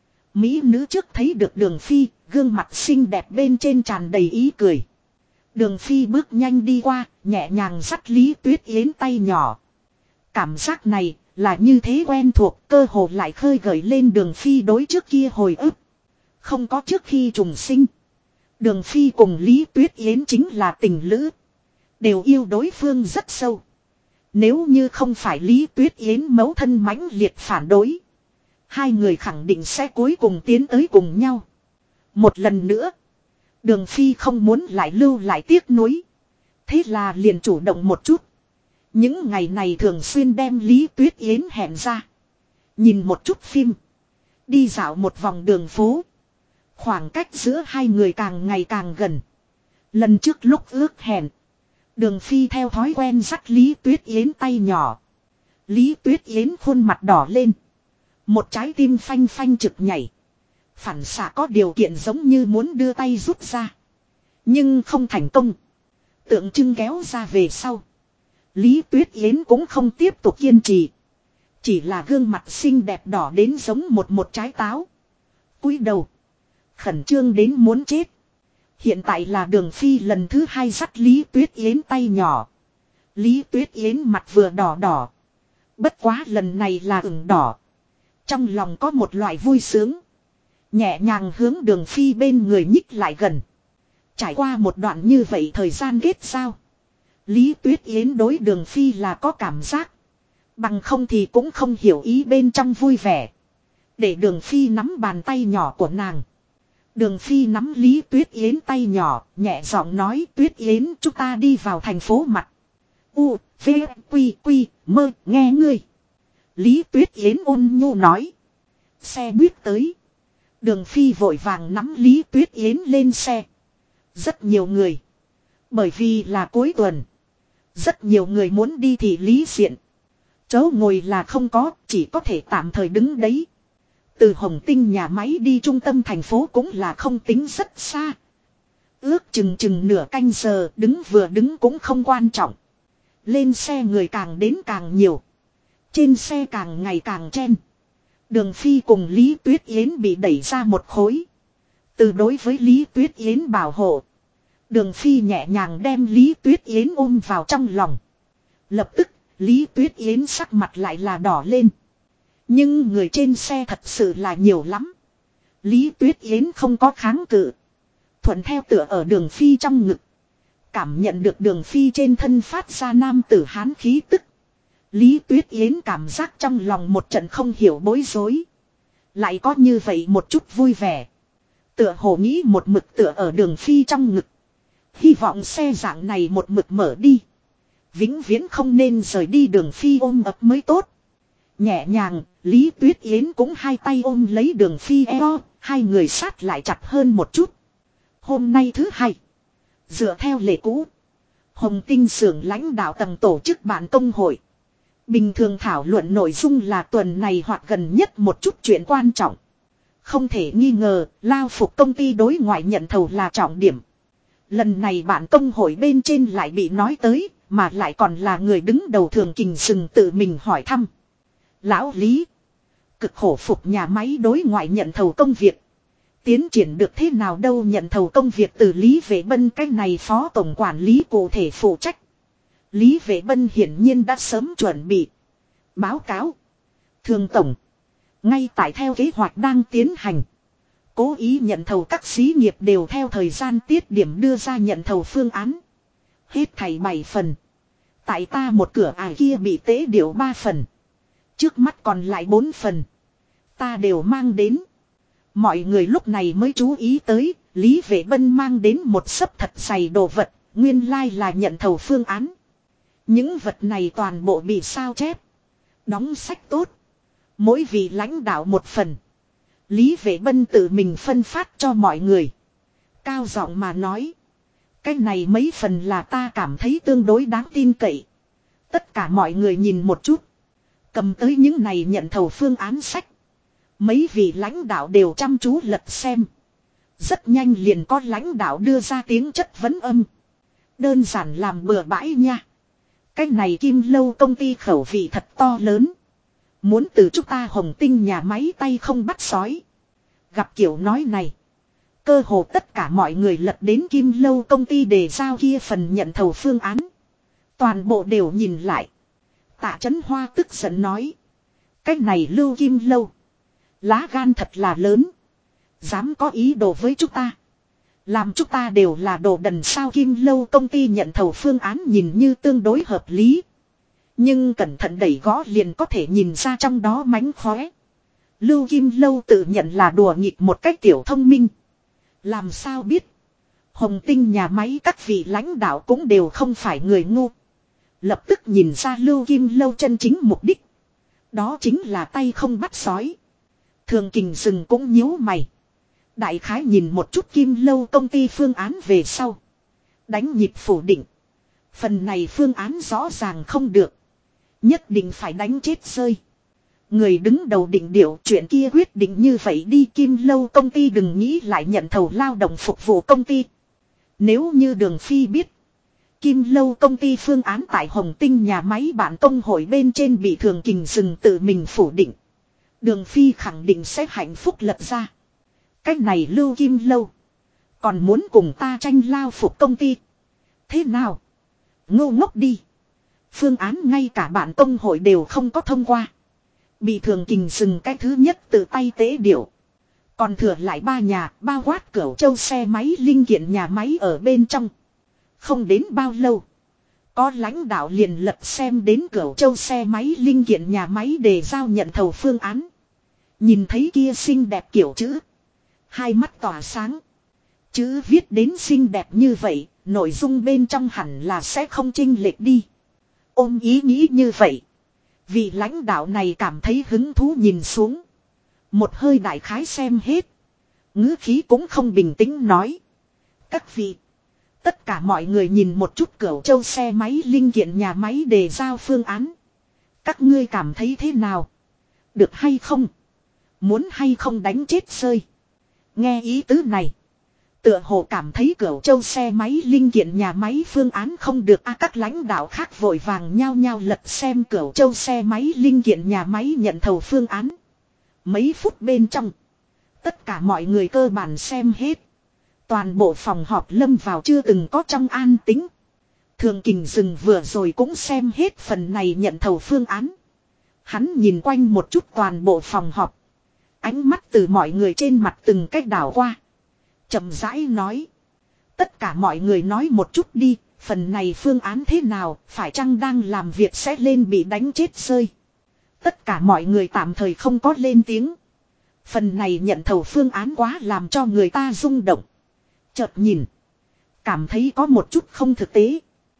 Mỹ nữ trước thấy được Đường Phi, gương mặt xinh đẹp bên trên tràn đầy ý cười. Đường Phi bước nhanh đi qua, nhẹ nhàng dắt Lý Tuyết Yến tay nhỏ. Cảm giác này là như thế quen thuộc, cơ hồ lại khơi gợi lên Đường Phi đối trước kia hồi ức. Không có trước khi trùng sinh. Đường Phi cùng Lý Tuyết Yến chính là tình lữ. Đều yêu đối phương rất sâu. Nếu như không phải Lý Tuyết Yến mẫu thân mãnh liệt phản đối, hai người khẳng định sẽ cuối cùng tiến tới cùng nhau. Một lần nữa, Đường Phi không muốn lại lưu lại tiếc nuối. Thế là liền chủ động một chút. Những ngày này thường xuyên đem Lý Tuyết Yến hẹn ra. Nhìn một chút phim. Đi dạo một vòng đường phố. Khoảng cách giữa hai người càng ngày càng gần. Lần trước lúc ước hẹn, Đường Phi theo thói quen dắt Lý Tuyết Yến tay nhỏ. Lý Tuyết Yến khuôn mặt đỏ lên. Một trái tim phanh phanh trực nhảy. Phản xạ có điều kiện giống như muốn đưa tay rút ra. Nhưng không thành công. Tượng trưng kéo ra về sau. Lý Tuyết Yến cũng không tiếp tục kiên trì. Chỉ là gương mặt xinh đẹp đỏ đến giống một trái táo. Cúi đầu. Khẩn trương đến muốn chết. Hiện tại là Đường Phi lần thứ hai dắt Lý Tuyết Yến tay nhỏ. Lý Tuyết Yến mặt vừa đỏ đỏ. Bất quá lần này là ửng đỏ. Trong lòng có một loại vui sướng. Nhẹ nhàng hướng Đường Phi bên người nhích lại gần. Trải qua một đoạn như vậy thời gian kết giao. Lý Tuyết Yến đối Đường Phi là có cảm giác. Bằng không thì cũng không hiểu ý bên trong vui vẻ. Để Đường Phi nắm bàn tay nhỏ của nàng. Đường Phi nắm Lý Tuyết Yến tay nhỏ, nhẹ giọng nói Tuyết Yến chúng ta đi vào thành phố mặt. U, V, Quy, Quy, mơ, nghe ngươi. Lý Tuyết Yến ôn nhu nói. Xe buýt tới. Đường Phi vội vàng nắm Lý Tuyết Yến lên xe. Rất nhiều người. Bởi vì là cuối tuần. Rất nhiều người muốn đi thị lý diện. Chỗ ngồi là không có, chỉ có thể tạm thời đứng đấy. Từ Hồng Tinh nhà máy đi trung tâm thành phố cũng là không tính rất xa. Ước chừng nửa canh giờ, vừa đứng cũng không quan trọng. Lên xe người càng đến càng nhiều. Trên xe càng ngày càng chen. Đường Phi cùng Lý Tuyết Yến bị đẩy ra một khối. Từ đối với Lý Tuyết Yến bảo hộ. Đường Phi nhẹ nhàng đem Lý Tuyết Yến ôm vào trong lòng. Lập tức, Lý Tuyết Yến sắc mặt lại là đỏ lên. Nhưng người trên xe thật sự là nhiều lắm. Lý Tuyết Yến không có kháng cự. Thuận theo tựa ở Đường Phi trong ngực. Cảm nhận được Đường Phi trên thân phát ra nam tử hán khí tức. Lý Tuyết Yến cảm giác trong lòng một trận không hiểu bối rối. Lại có như vậy một chút vui vẻ. Tựa hồ nghĩ một mực tựa ở Đường Phi trong ngực. Hy vọng xe dạng này một mực mở đi. Vĩnh viễn không nên rời đi Đường Phi ôm ấp mới tốt. Nhẹ nhàng, Lý Tuyết Yến cũng hai tay ôm lấy Đường Phi eo, hai người sát lại chặt hơn một chút. Hôm nay thứ hai. Dựa theo lệ cũ. Hồng Tinh xưởng lãnh đạo tầng tổ chức bản công hội. Bình thường thảo luận nội dung là tuần này hoặc gần nhất một chút chuyện quan trọng. Không thể nghi ngờ, lao phục công ty đối ngoại nhận thầu là trọng điểm. Lần này bản công hội bên trên lại bị nói tới, mà lại còn là người đứng đầu thường kình sừng tự mình hỏi thăm. Lão Lý, cực khổ phục nhà máy đối ngoại nhận thầu công việc. Tiến triển được thế nào đâu, nhận thầu công việc từ Lý Vệ Bân cách này phó tổng quản lý cụ thể phụ trách. Lý Vệ Bân hiển nhiên đã sớm chuẩn bị. Báo cáo. Thường tổng. Ngay tại theo kế hoạch đang tiến hành. Cố ý nhận thầu các xí nghiệp đều theo thời gian tiết điểm đưa ra nhận thầu phương án. Hết thảy 7 phần. Tại ta một cửa ải kia bị tế điều 3 phần. Trước mắt còn lại 4 phần. Ta đều mang đến. Mọi người lúc này mới chú ý tới. Lý Vệ Bân mang đến một xấp thật dày đồ vật. Nguyên lai là nhận thầu phương án. Những vật này toàn bộ bị sao chép. Đóng sách tốt. Mỗi vị lãnh đạo một phần. Lý Vệ Bân tự mình phân phát cho mọi người. Cao giọng mà nói. Cái này mấy phần là ta cảm thấy tương đối đáng tin cậy. Tất cả mọi người nhìn một chút. Cầm tới những này nhận thầu phương án sách. Mấy vị lãnh đạo đều chăm chú lật xem. Rất nhanh liền có lãnh đạo đưa ra tiếng chất vấn âm. Đơn giản làm bừa bãi nha. Cái này Kim Lâu công ty khẩu vị thật to lớn. Muốn từ chúng ta Hồng Tinh nhà máy tay không bắt sói. Gặp kiểu nói này. Cơ hồ tất cả mọi người lật đến Kim Lâu công ty để giao kia phần nhận thầu phương án. Toàn bộ đều nhìn lại. Tạ Chấn Hoa tức giận nói. Cái này Lưu Kim Lâu. Lá gan thật là lớn. Dám có ý đồ với chúng ta. Làm chúng ta đều là đồ đần sao. Kim Lâu công ty nhận thầu phương án nhìn như tương đối hợp lý. Nhưng cẩn thận đẩy gõ liền có thể nhìn ra trong đó mánh khóe. Lưu Kim Lâu tự nhận là đùa nghịch một cách tiểu thông minh. Làm sao biết. Hồng Tinh nhà máy các vị lãnh đạo cũng đều không phải người ngu. Lập tức nhìn ra Lưu Kim Lâu chân chính mục đích. Đó chính là tay không bắt sói. Thường Kình Dừng cũng nhíu mày. Đại khái nhìn một chút Kim Lâu công ty phương án về sau. Đánh nhịp phủ định. Phần này phương án rõ ràng không được. Nhất định phải đánh chết rơi. Người đứng đầu định điệu chuyện kia quyết định như vậy đi. Kim Lâu công ty đừng nghĩ lại nhận thầu lao động phục vụ công ty. Nếu như Đường Phi biết. Kim Lâu công ty phương án tại Hồng Tinh nhà máy bản công hội bên trên bị Thường Kình Dừng tự mình phủ định. Đường Phi khẳng định sẽ hạnh phúc lật ra. Cách này Lưu Kim Lâu. Còn muốn cùng ta tranh lao phục công ty. Thế nào? Ngô ngốc đi. Phương án ngay cả bản công hội đều không có thông qua. Bị Thường Kình Dừng cái thứ nhất tự tay tế điệu. Còn thừa lại 3 nhà bao quát Cửu Châu xe máy linh kiện nhà máy ở bên trong. Không đến bao lâu. Có lãnh đạo liền lật xem đến Cửu Châu xe máy linh kiện nhà máy để giao nhận thầu phương án. Nhìn thấy kia xinh đẹp kiểu chữ. Hai mắt tỏa sáng. Chữ viết đến xinh đẹp như vậy, nội dung bên trong hẳn là sẽ không chênh lệch đi. Ôm ý nghĩ như vậy. Vị lãnh đạo này cảm thấy hứng thú nhìn xuống. Một hơi đại khái xem hết. Ngữ khí cũng không bình tĩnh nói. Các vị. Tất cả mọi người nhìn một chút Cửu Châu xe máy linh kiện nhà máy để giao phương án. Các ngươi cảm thấy thế nào? Được hay không? Muốn hay không đánh chết rơi? Nghe ý tứ này. Tựa hồ cảm thấy Cửu Châu xe máy linh kiện nhà máy phương án không được các lãnh đạo khác vội vàng nhao nhao lật xem Cửu Châu xe máy linh kiện nhà máy nhận thầu phương án. Mấy phút bên trong. Tất cả mọi người cơ bản xem hết. Toàn bộ phòng họp lâm vào chưa từng có trong an tĩnh. Thường Kình Dừng vừa rồi cũng xem hết phần này nhận thầu phương án. Hắn nhìn quanh một chút toàn bộ phòng họp. Ánh mắt từ mọi người trên mặt từng cách đảo qua. Chậm rãi nói. Tất cả mọi người nói một chút đi. Phần này phương án thế nào? Phải chăng đang làm việc sẽ lên bị đánh chết rơi? Tất cả mọi người tạm thời không có lên tiếng. Phần này nhận thầu phương án quá làm cho người ta rung động. Chợt nhìn. Cảm thấy có một chút không thực tế.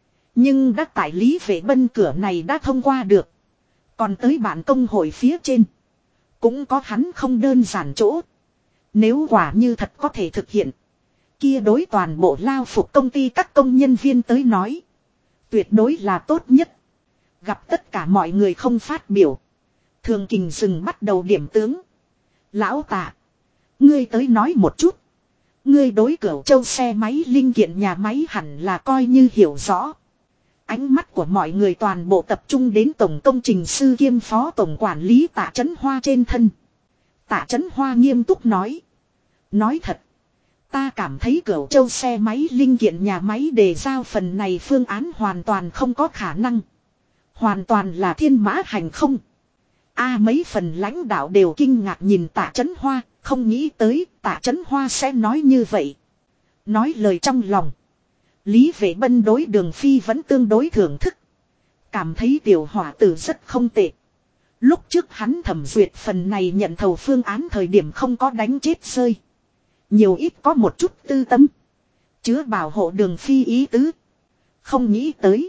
Nhưng đã tại Lý Vệ Bân cửa này đã thông qua được. Còn tới bản công hội phía trên. Cũng có hắn không đơn giản chỗ. Nếu quả như thật có thể thực hiện. Kia đối toàn bộ lao phục công ty các công nhân viên tới nói. Tuyệt đối là tốt nhất. Gặp tất cả mọi người không phát biểu. Thường Kình Dừng bắt đầu điểm tướng. Lão Tạ. Ngươi tới nói một chút. Ngươi đối Cửu Châu xe máy linh kiện nhà máy hẳn là coi như hiểu rõ. Ánh mắt của mọi người toàn bộ tập trung đến tổng công trình sư kiêm phó tổng quản lý Tạ Chấn Hoa trên thân. Tạ Chấn Hoa nghiêm túc nói. Nói thật. Ta cảm thấy Cửu Châu xe máy linh kiện nhà máy đề giao phần này phương án hoàn toàn không có khả năng. Hoàn toàn là thiên mã hành không. Mấy phần lãnh đạo đều kinh ngạc nhìn Tạ Chấn Hoa. Không nghĩ tới Tạ Chấn Hoa sẽ nói như vậy. Nói lời trong lòng. Lý Vệ Bân đối Đường Phi vẫn tương đối thưởng thức. Cảm thấy tiểu hỏa tử rất không tệ. Lúc trước hắn thẩm duyệt phần này nhận thầu phương án thời điểm không có đánh chết rơi. Nhiều ít có một chút tư tâm. Chứa bảo hộ Đường Phi ý tứ. Không nghĩ tới.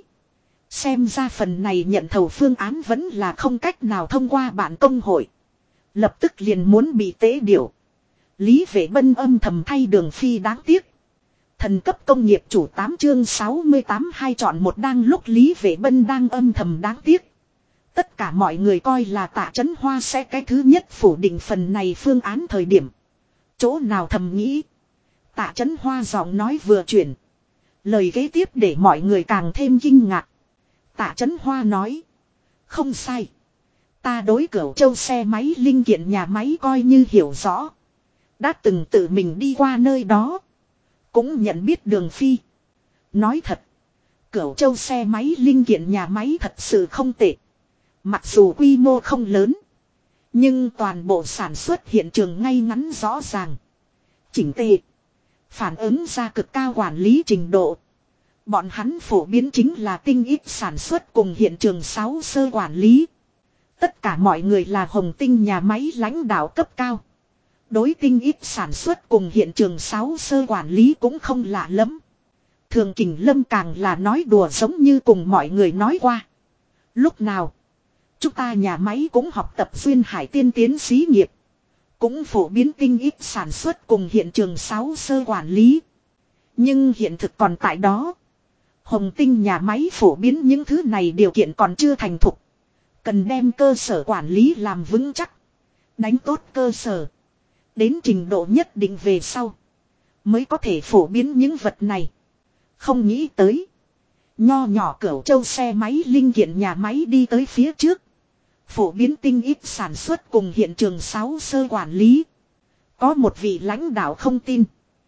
Xem ra phần này nhận thầu phương án vẫn là không cách nào thông qua bản công hội. Lập tức liền muốn bị tế điểu. Lý Vệ Bân âm thầm thay Đường Phi đáng tiếc. Thần cấp công nghiệp chủ 8 chương 68 hai chọn một đang lúc Lý Vệ Bân đang âm thầm đáng tiếc. Tất cả mọi người coi là Tạ Chấn Hoa sẽ cái thứ nhất phủ định phần này phương án thời điểm. Chỗ nào thầm nghĩ. Tạ Chấn Hoa giọng nói vừa chuyển. Lời kế tiếp để mọi người càng thêm kinh ngạc. Tạ Chấn Hoa nói. Không sai. Ta đối Cửu Châu xe máy linh kiện nhà máy coi như hiểu rõ. Đã từng tự mình đi qua nơi đó. Cũng nhận biết đường phi. Nói thật. Cửu Châu xe máy linh kiện nhà máy thật sự không tệ. Mặc dù quy mô không lớn. Nhưng toàn bộ sản xuất hiện trường ngay ngắn rõ ràng. Chỉnh tề. Phản ứng ra cực cao quản lý trình độ. Bọn hắn phổ biến chính là tinh ít sản xuất cùng hiện trường 6 sơ quản lý. Tất cả mọi người là Hồng Tinh nhà máy lãnh đạo cấp cao. Đối tinh ít sản xuất cùng hiện trường 6 sơ quản lý cũng không lạ lắm. Thường Kình Lâm càng là nói đùa giống như cùng mọi người nói qua. Lúc nào, chúng ta nhà máy cũng học tập Duyên Hải tiên tiến xí nghiệp. Cũng phổ biến tinh ít sản xuất cùng hiện trường 6 sơ quản lý. Nhưng hiện thực còn tại đó. Hồng Tinh nhà máy phổ biến những thứ này điều kiện còn chưa thành thục. Cần đem cơ sở quản lý làm vững chắc. Đánh tốt cơ sở. Đến trình độ nhất định về sau. Mới có thể phổ biến những vật này. Không nghĩ tới. Nho nhỏ Cửu Châu xe máy linh kiện nhà máy đi tới phía trước. Phổ biến tinh ít sản xuất cùng hiện trường 6 sơ quản lý. Có một vị lãnh đạo không tin.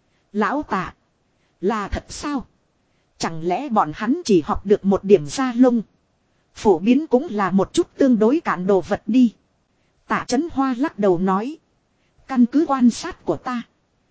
Lão Tạ. Là thật sao? Chẳng lẽ bọn hắn chỉ học được một điểm da lông. Phổ biến cũng là một chút tương đối cản đồ vật đi. Tạ Chấn Hoa lắc đầu nói. Căn cứ quan sát của ta.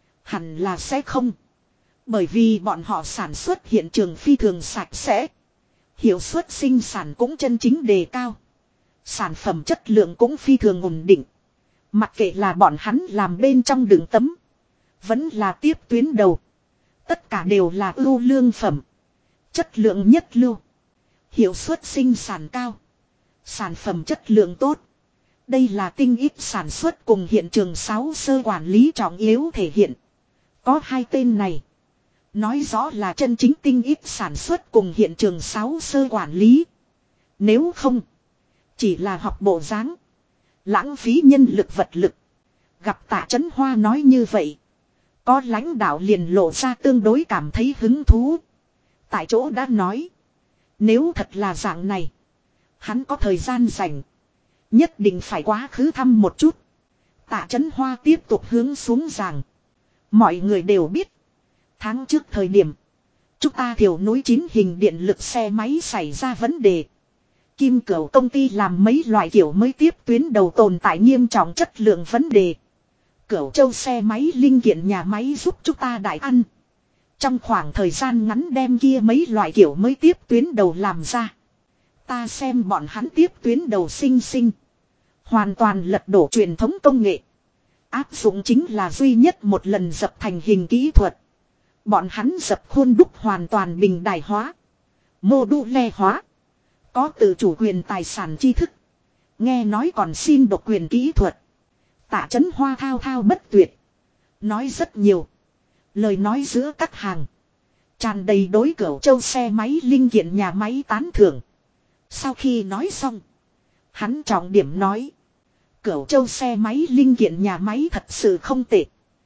Hẳn là sẽ không. Bởi vì bọn họ sản xuất hiện trường phi thường sạch sẽ. Hiệu suất sinh sản cũng chân chính đề cao. Sản phẩm chất lượng cũng phi thường ổn định. Mặc kệ là bọn hắn làm bên trong đường tấm. Vẫn là tiếp tuyến đầu. Tất cả đều là ưu lương phẩm. Chất lượng nhất lưu. Hiệu suất sinh sản cao. Sản phẩm chất lượng tốt. Đây là tinh ít sản xuất cùng hiện trường 6 sơ quản lý trọng yếu thể hiện. Có hai tên này. Nói rõ là chân chính tinh ít sản xuất cùng hiện trường 6 sơ quản lý. Nếu không. Chỉ là học bộ dáng. Lãng phí nhân lực vật lực. Gặp Tạ Chấn Hoa nói như vậy. Có lãnh đạo liền lộ ra tương đối cảm thấy hứng thú. Tại chỗ đã nói. Nếu thật là dạng này. Hắn có thời gian rảnh. Nhất định phải quá khứ thăm một chút. Tạ Chấn Hoa tiếp tục hướng xuống giảng. Mọi người đều biết. Tháng trước thời điểm. Chúng ta Thiểu Núi 9 hình điện lực xe máy xảy ra vấn đề. Kim Cửu công ty làm mấy loại kiểu mới tiếp tuyến đầu tồn tại nghiêm trọng chất lượng vấn đề. Cửu Châu xe máy linh kiện nhà máy giúp chúng ta đại ăn. Trong khoảng thời gian ngắn đem kia mấy loại kiểu mới tiếp tuyến đầu làm ra. Ta xem bọn hắn tiếp tuyến đầu sinh. Hoàn toàn lật đổ truyền thống công nghệ. Áp dụng chính là duy nhất một lần dập thành hình kỹ thuật. Bọn hắn dập khuôn đúc hoàn toàn bình đại hóa. Mô đu le hóa. Có tự chủ quyền tài sản tri thức. Nghe nói còn xin độc quyền kỹ thuật. Tạ Chấn Hoa thao thao bất tuyệt. Nói rất nhiều. Lời nói giữa các hàng. Tràn đầy đối Cửu Châu xe máy linh kiện nhà máy tán thưởng. Sau khi nói xong. Hắn trọng điểm nói. Cửu Châu xe máy linh kiện nhà máy thật sự không tệ.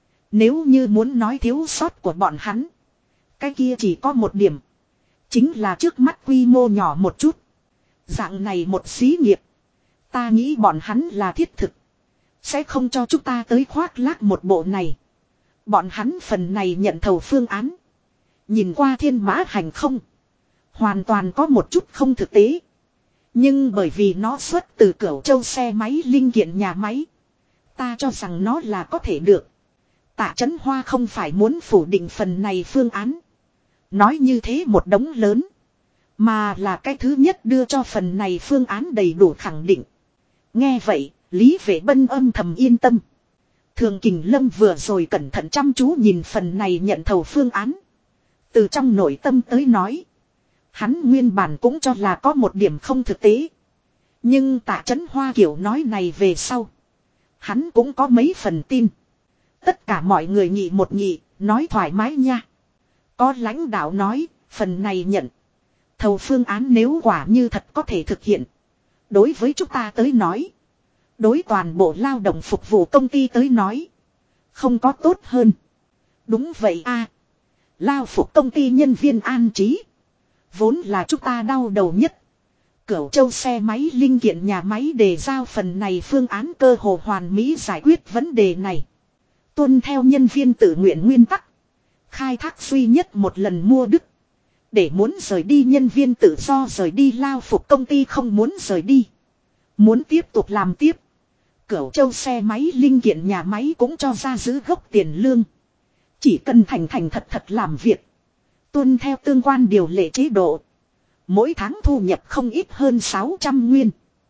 Nếu như muốn nói thiếu sót của bọn hắn. Cái kia chỉ có một điểm. Chính là trước mắt quy mô nhỏ một chút. Dạng này một xí nghiệp. Ta nghĩ bọn hắn là thiết thực. Sẽ không cho chúng ta tới khoác lác một bộ này. Bọn hắn phần này nhận thầu phương án. Nhìn qua thiên mã hành không. Hoàn toàn có một chút không thực tế. Nhưng bởi vì nó xuất từ Cửu Châu xe máy linh kiện nhà máy. Ta cho rằng nó là có thể được. Tạ Chấn Hoa không phải muốn phủ định phần này phương án. Nói như thế một đống lớn. Mà là cái thứ nhất đưa cho phần này phương án đầy đủ khẳng định. Nghe vậy, Lý Vệ Bân âm thầm yên tâm. Thường Kình Lâm vừa rồi cẩn thận chăm chú nhìn phần này nhận thầu phương án. Từ trong nội tâm tới nói. Hắn nguyên bản cũng cho là có một điểm không thực tế. Nhưng Tạ Chấn Hoa kiểu nói này về sau. Hắn cũng có mấy phần tin. Tất cả mọi người nhị một nhị, nói thoải mái nha. Có lãnh đạo nói, phần này nhận. Thầu phương án nếu quả như thật có thể thực hiện. Đối với chúng ta tới nói. Đối toàn bộ lao động phục vụ công ty tới nói. Không có tốt hơn. Đúng vậy a. Lao phục công ty nhân viên an trí. Vốn là chúng ta đau đầu nhất. Cửu Châu xe máy linh kiện nhà máy đề giao phần này phương án cơ hồ hoàn mỹ giải quyết vấn đề này. Tuân theo nhân viên tự nguyện nguyên tắc. Khai thác duy nhất một lần mua đứt. Để muốn rời đi nhân viên tự do rời đi lao phục công ty không muốn rời đi. Muốn tiếp tục làm tiếp. Cửu Châu xe máy linh kiện nhà máy cũng cho ra giữ gốc tiền lương. Chỉ cần thành thật làm việc. Tuân theo tương quan điều lệ chế độ. Mỗi tháng thu nhập không ít hơn 600 nguyên.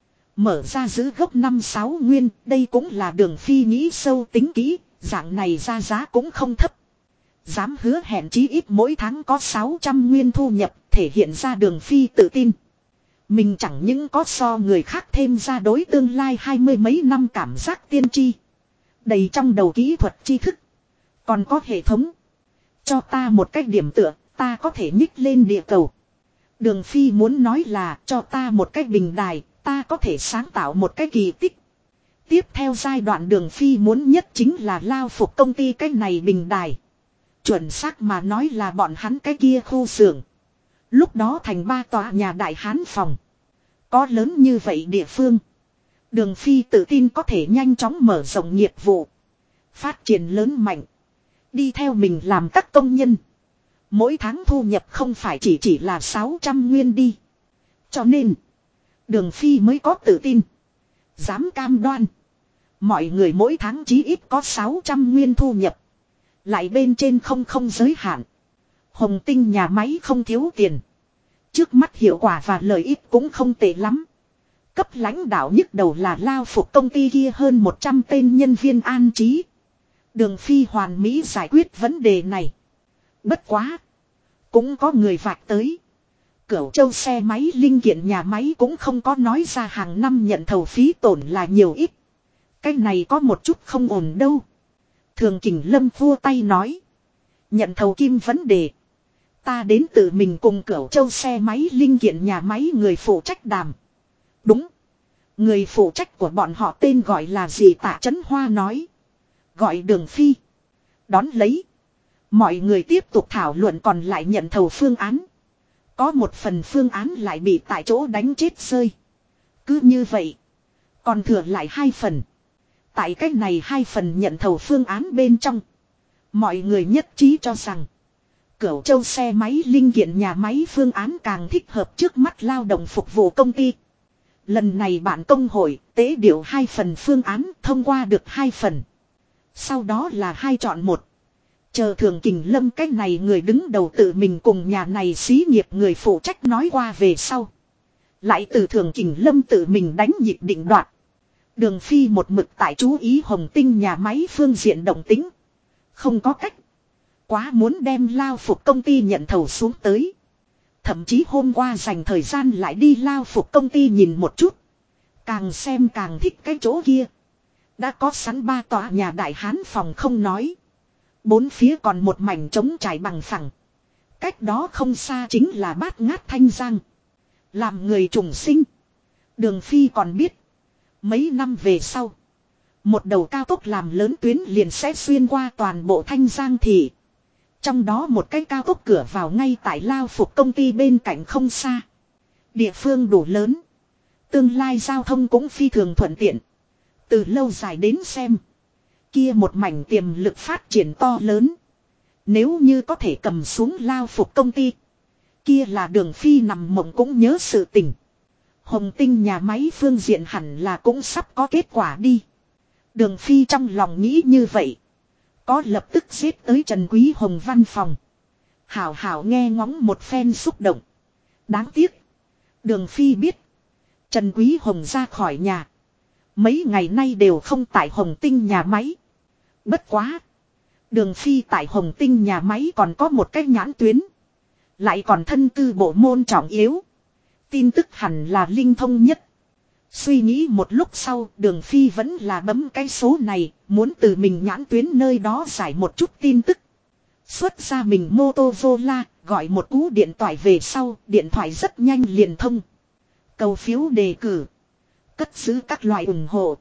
Mở ra giữ gốc 5-6 nguyên. Đây cũng là Đường Phi nghĩ sâu tính kỹ. Dạng này ra giá cũng không thấp. Dám hứa hẹn chí ít mỗi tháng có 600 nguyên thu nhập. Thể hiện ra Đường Phi tự tin. Mình chẳng những có so người khác thêm ra đối tương lai 20 mấy năm cảm giác tiên tri. Đầy trong đầu kỹ thuật tri thức. Còn có hệ thống. Cho ta một cách điểm tựa. Ta có thể nhích lên địa cầu. Đường Phi muốn nói là cho ta một cái bình đài, ta có thể sáng tạo một cái kỳ tích. Tiếp theo giai đoạn Đường Phi muốn nhất chính là lao phục công ty cái này bình đài. Chuẩn xác mà nói là bọn hắn cái kia khu xưởng. Lúc đó thành 3 tòa nhà đại hán phòng. Có lớn như vậy địa phương. Đường Phi tự tin có thể nhanh chóng mở rộng nghiệp vụ. Phát triển lớn mạnh. Đi theo mình làm các công nhân. Mỗi tháng thu nhập không phải chỉ là 600 nguyên đi. Cho nên, Đường Phi mới có tự tin. Dám cam đoan. Mọi người mỗi tháng chí ít có 600 nguyên thu nhập. Lại bên trên không giới hạn. Hồng Tinh nhà máy không thiếu tiền. Trước mắt hiệu quả và lợi ích cũng không tệ lắm. Cấp lãnh đạo nhức đầu là lao phục công ty kia hơn 100 tên nhân viên an trí. Đường Phi hoàn mỹ giải quyết vấn đề này. Bất quá. Cũng có người vạch tới. Cửu Châu xe máy linh kiện nhà máy cũng không có nói ra hàng năm nhận thầu phí tổn là nhiều ít. Cái này có một chút không ổn đâu. Thường Kình Lâm vua tay nói. Nhận thầu kim vấn đề. Ta đến tự mình cùng Cửu Châu xe máy linh kiện nhà máy người phụ trách đàm. Đúng. Người phụ trách của bọn họ tên gọi là gì Tạ Chấn Hoa nói. Gọi Đường Phi. Đón lấy. Mọi người tiếp tục thảo luận còn lại nhận thầu phương án. Có một phần phương án lại bị tại chỗ đánh chết rơi. Cứ như vậy. Còn thừa lại 2 phần. Tại cách này 2 phần nhận thầu phương án bên trong. Mọi người nhất trí cho rằng. Cửu Châu xe máy linh kiện nhà máy phương án càng thích hợp trước mắt lao động phục vụ công ty. Lần này bạn công hội tế điều 2 phần phương án thông qua được 2 phần. Sau đó là 2 chọn 1. Chờ Thường Kình Lâm cái này người đứng đầu tự mình cùng nhà này xí nghiệp người phụ trách nói qua về sau. Lại từ Thường Kình Lâm tự mình đánh nhịp định đoạt. Đường Phi một mực tại chú ý Hồng Tinh nhà máy phương diện động tính. Không có cách. Quá muốn đem lao phục công ty nhận thầu xuống tới. Thậm chí hôm qua dành thời gian lại đi lao phục công ty nhìn một chút. Càng xem càng thích cái chỗ kia. Đã có sẵn 3 tòa nhà đại hán phòng không nói. 4 phía còn một mảnh trống trải bằng phẳng. Cách đó không xa chính là Bát Ngát Thanh Giang. Làm người trùng sinh. Đường Phi còn biết. Mấy năm về sau. Một đầu cao tốc làm lớn tuyến liền sẽ xuyên qua toàn bộ Thanh Giang thị. Trong đó một cái cao tốc cửa vào ngay tại lao phục công ty bên cạnh không xa. Địa phương đủ lớn. Tương lai giao thông cũng phi thường thuận tiện. Từ lâu dài đến xem. Kia một mảnh tiềm lực phát triển to lớn. Nếu như có thể cầm xuống lao phục công ty. Kia là Đường Phi nằm mộng cũng nhớ sự tình. Hồng Tinh nhà máy phương diện hẳn là cũng sắp có kết quả đi. Đường Phi trong lòng nghĩ như vậy. Có lập tức xếp tới Trần Quý Hồng văn phòng. Hảo hảo nghe ngóng một phen xúc động. Đáng tiếc. Đường Phi biết. Trần Quý Hồng ra khỏi nhà. Mấy ngày nay đều không tại Hồng Tinh nhà máy. Bất quá. Đường Phi tại Hồng Tinh nhà máy còn có một cái nhãn tuyến. Lại còn thân tư bộ môn trọng yếu. Tin tức hẳn là linh thông nhất. Suy nghĩ một lúc sau Đường Phi vẫn là bấm cái số này. Muốn từ mình nhãn tuyến nơi đó giải một chút tin tức. Xuất ra mình Motorola. Gọi một cú điện thoại về sau. Điện thoại rất nhanh liền thông. Cầu phiếu đề cử. Cất giữ các loại ủng hộ.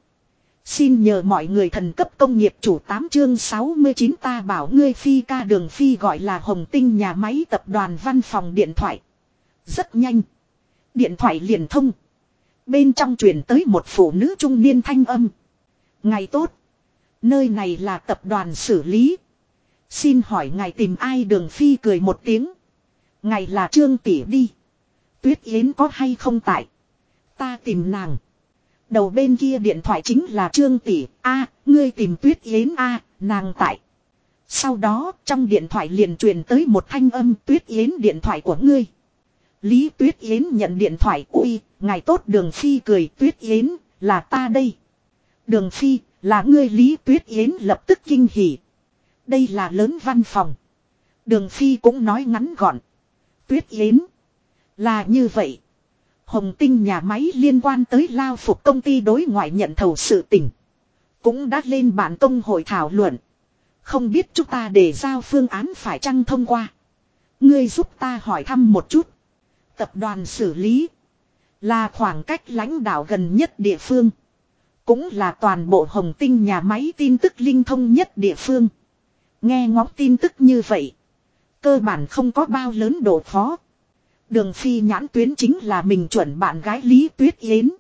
Xin nhờ mọi người thần cấp công nghiệp chủ 8 chương 69 ta bảo ngươi Phi ca. Đường Phi gọi là Hồng Tinh nhà máy tập đoàn văn phòng điện thoại. Rất nhanh. Điện thoại liền thông. Bên trong truyền tới một phụ nữ trung niên thanh âm. Ngài tốt. Nơi này là tập đoàn xử lý. Xin hỏi ngài tìm ai? Đường Phi cười một tiếng. Ngài là Trương tỷ đi. Tuyết Yến có hay không tại? Ta tìm nàng. Đầu bên kia điện thoại chính là Trương tỷ. A, ngươi tìm Tuyết Yến a, nàng tại. Sau đó trong điện thoại liền truyền tới một thanh âm. Tuyết Yến điện thoại của ngươi. Lý Tuyết Yến nhận điện thoại. Ui, ngài tốt. Đường Phi cười. Tuyết Yến, là ta đây. Đường Phi, là ngươi. Lý Tuyết Yến lập tức kinh hỉ. Đây là lớn văn phòng. Đường Phi cũng nói ngắn gọn. Tuyết Yến. Là như vậy. Hồng Tinh nhà máy liên quan tới lao phục công ty đối ngoại nhận thầu sự tình. Cũng đã lên bản công hội thảo luận. Không biết chúng ta đề giao phương án phải chăng thông qua. Ngươi giúp ta hỏi thăm một chút. Tập đoàn xử lý. Là khoảng cách lãnh đạo gần nhất địa phương. Cũng là toàn bộ Hồng Tinh nhà máy tin tức linh thông nhất địa phương. Nghe ngóng tin tức như vậy. Cơ bản không có bao lớn độ khó. Đường Phi nhãn tuyến chính là mình chuẩn bạn gái Lý Tuyết Yến.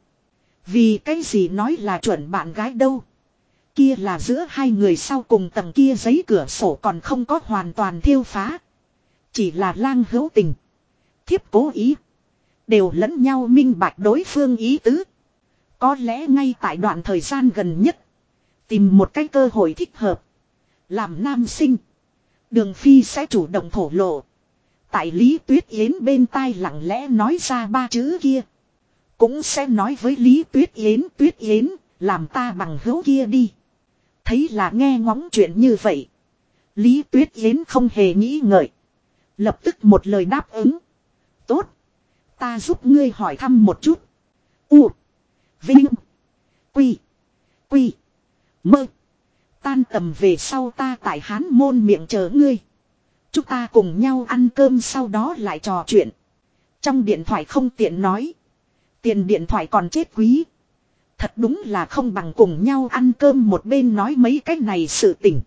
Vì cái gì nói là chuẩn bạn gái đâu. Kia là giữa hai người sau cùng tầng kia giấy cửa sổ còn không có hoàn toàn thiêu phá. Chỉ là lang hữu tình. Thiếp cố ý. Đều lẫn nhau minh bạch đối phương ý tứ. Có lẽ ngay tại đoạn thời gian gần nhất. Tìm một cái cơ hội thích hợp. Làm nam sinh. Đường Phi sẽ chủ động thổ lộ. Tại Lý Tuyết Yến bên tai lặng lẽ nói ra ba chữ kia. Cũng sẽ nói với Lý Tuyết Yến, làm ta bằng hữu kia đi. Thấy là nghe ngóng chuyện như vậy. Lý Tuyết Yến không hề nghĩ ngợi. Lập tức một lời đáp ứng. Tốt. Ta giúp ngươi hỏi thăm một chút. U. Vinh. Quy. Quy. Mơ. Tan tầm về sau ta tại Hán Môn miệng chờ ngươi. Chúng ta cùng nhau ăn cơm sau đó lại trò chuyện. Trong điện thoại không tiện nói. Tiền điện thoại còn chết quý. Thật đúng là không bằng cùng nhau ăn cơm một bên nói mấy cái này sự tình.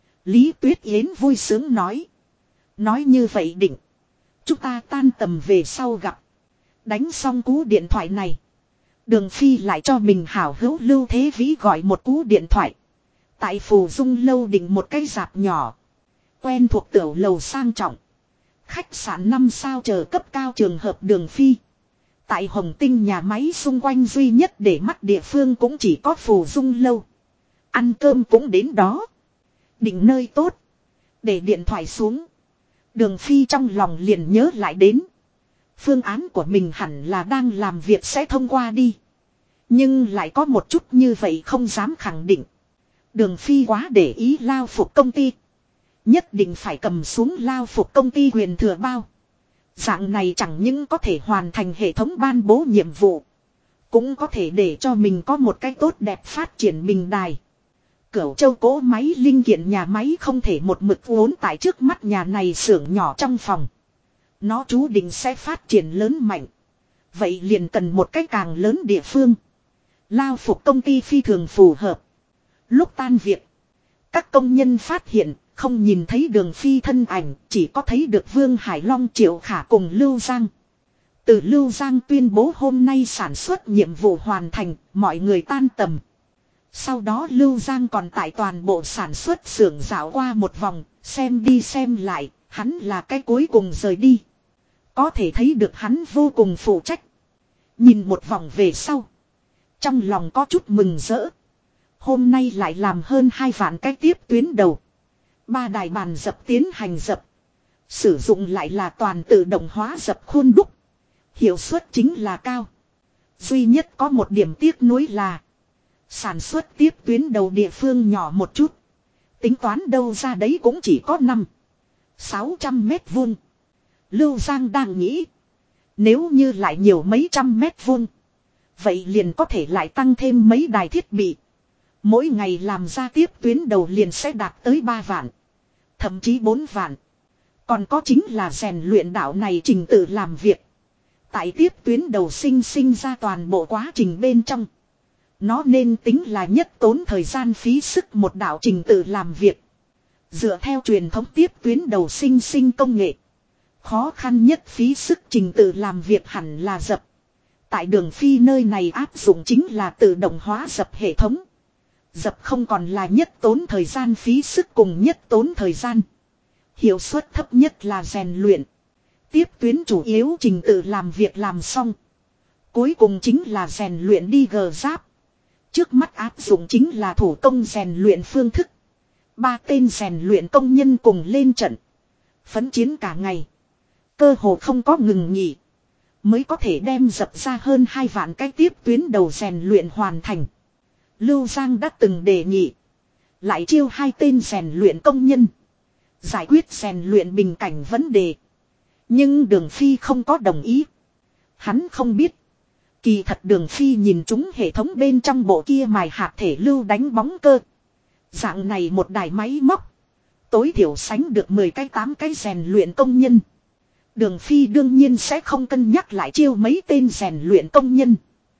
Lý Tuyết Yến vui sướng nói. Nói như vậy định. Chúng ta tan tầm về sau gặp. Đánh xong cú điện thoại này. Đường Phi lại cho mình hảo hữu Lưu Thế Vĩ gọi một cú điện thoại. Tại Phù Dung lâu định một cái rạp nhỏ. Quen thuộc tiểu lầu sang trọng. Khách sạn 5 sao chờ cấp cao trường hợp Đường Phi. Tại Hồng Tinh nhà máy xung quanh duy nhất để mắt địa phương cũng chỉ có Phù Dung lâu. Ăn cơm cũng đến đó. Định nơi tốt. Để điện thoại xuống. Đường Phi trong lòng liền nhớ lại đến. Phương án của mình hẳn là đang làm việc sẽ thông qua đi. Nhưng lại có một chút như vậy không dám khẳng định. Đường Phi quá để ý lao phục công ty. Nhất định phải cầm xuống lao phục công ty quyền thừa bao. Dạng này chẳng những có thể hoàn thành hệ thống ban bố nhiệm vụ. Cũng có thể để cho mình có một cách tốt đẹp phát triển bình đài. Cửu Châu cỗ máy linh kiện nhà máy không thể một mực vốn tại trước mắt nhà này xưởng nhỏ trong phòng. Nó chú định sẽ phát triển lớn mạnh. Vậy liền cần một cách càng lớn địa phương. Lao phục công ty phi thường phù hợp. Lúc tan việc. Các công nhân phát hiện không nhìn thấy Đường Phi thân ảnh. Chỉ có thấy được Vương Hải Long, Triệu Khả cùng Lưu Giang. Từ Lưu Giang tuyên bố hôm nay sản xuất nhiệm vụ hoàn thành. Mọi người tan tầm. Sau đó Lưu Giang còn tại toàn bộ sản xuất xưởng dạo qua một vòng. Xem đi xem lại. Hắn là cái cuối cùng rời đi. Có thể thấy được hắn vô cùng phụ trách. Nhìn một vòng về sau. Trong lòng có chút mừng rỡ. Hôm nay lại làm hơn 2 vạn cái tiếp tuyến đầu. 3 đài bàn dập tiến hành dập. Sử dụng lại là toàn tự động hóa dập khuôn đúc. Hiệu suất chính là cao. Duy nhất có một điểm tiếc nuối là. Sản xuất tiếp tuyến đầu địa phương nhỏ một chút. Tính toán đâu ra đấy cũng chỉ có 500-600 mét vuông. Lưu Giang đang nghĩ. Nếu như lại nhiều mấy trăm mét vuông. Vậy liền có thể lại tăng thêm mấy đài thiết bị. Mỗi ngày làm ra tiếp tuyến đầu liền sẽ đạt tới 3 vạn. Thậm chí 4 vạn. Còn có chính là rèn luyện đạo này trình tự làm việc. Tại tiếp tuyến đầu sinh ra toàn bộ quá trình bên trong. Nó nên tính là nhất tốn thời gian phí sức một đạo trình tự làm việc. Dựa theo truyền thống tiếp tuyến đầu sinh công nghệ. Khó khăn nhất phí sức trình tự làm việc hẳn là dập, Tại Đường Phi nơi này áp dụng chính là tự động hóa dập hệ thống. Dập không còn là nhất tốn thời gian phí sức cùng nhất tốn thời gian. Hiệu suất thấp nhất là rèn luyện. Tiếp tuyến chủ yếu trình tự làm việc làm xong. Cuối cùng chính là rèn luyện đi gờ giáp. Trước mắt áp dụng chính là thủ công rèn luyện phương thức. 3 tên rèn luyện công nhân cùng lên trận. Phấn chiến cả ngày. Cơ hồ không có ngừng nghỉ. Mới có thể đem dập ra hơn 2 vạn cái tiếp tuyến đầu rèn luyện hoàn thành. Lưu Giang đã từng đề nghị. Lại chiêu 2 tên rèn luyện công nhân. Giải quyết rèn luyện bình cảnh vấn đề. Nhưng Đường Phi không có đồng ý. Hắn không biết. Kỳ thật Đường Phi nhìn chúng hệ thống bên trong bộ kia mài hạt thể lưu đánh bóng cơ. Dạng này một đài máy móc. Tối thiểu sánh được 10 cái 8 cái rèn luyện công nhân. Đường Phi đương nhiên sẽ không cân nhắc lại chiêu mấy tên rèn luyện công nhân.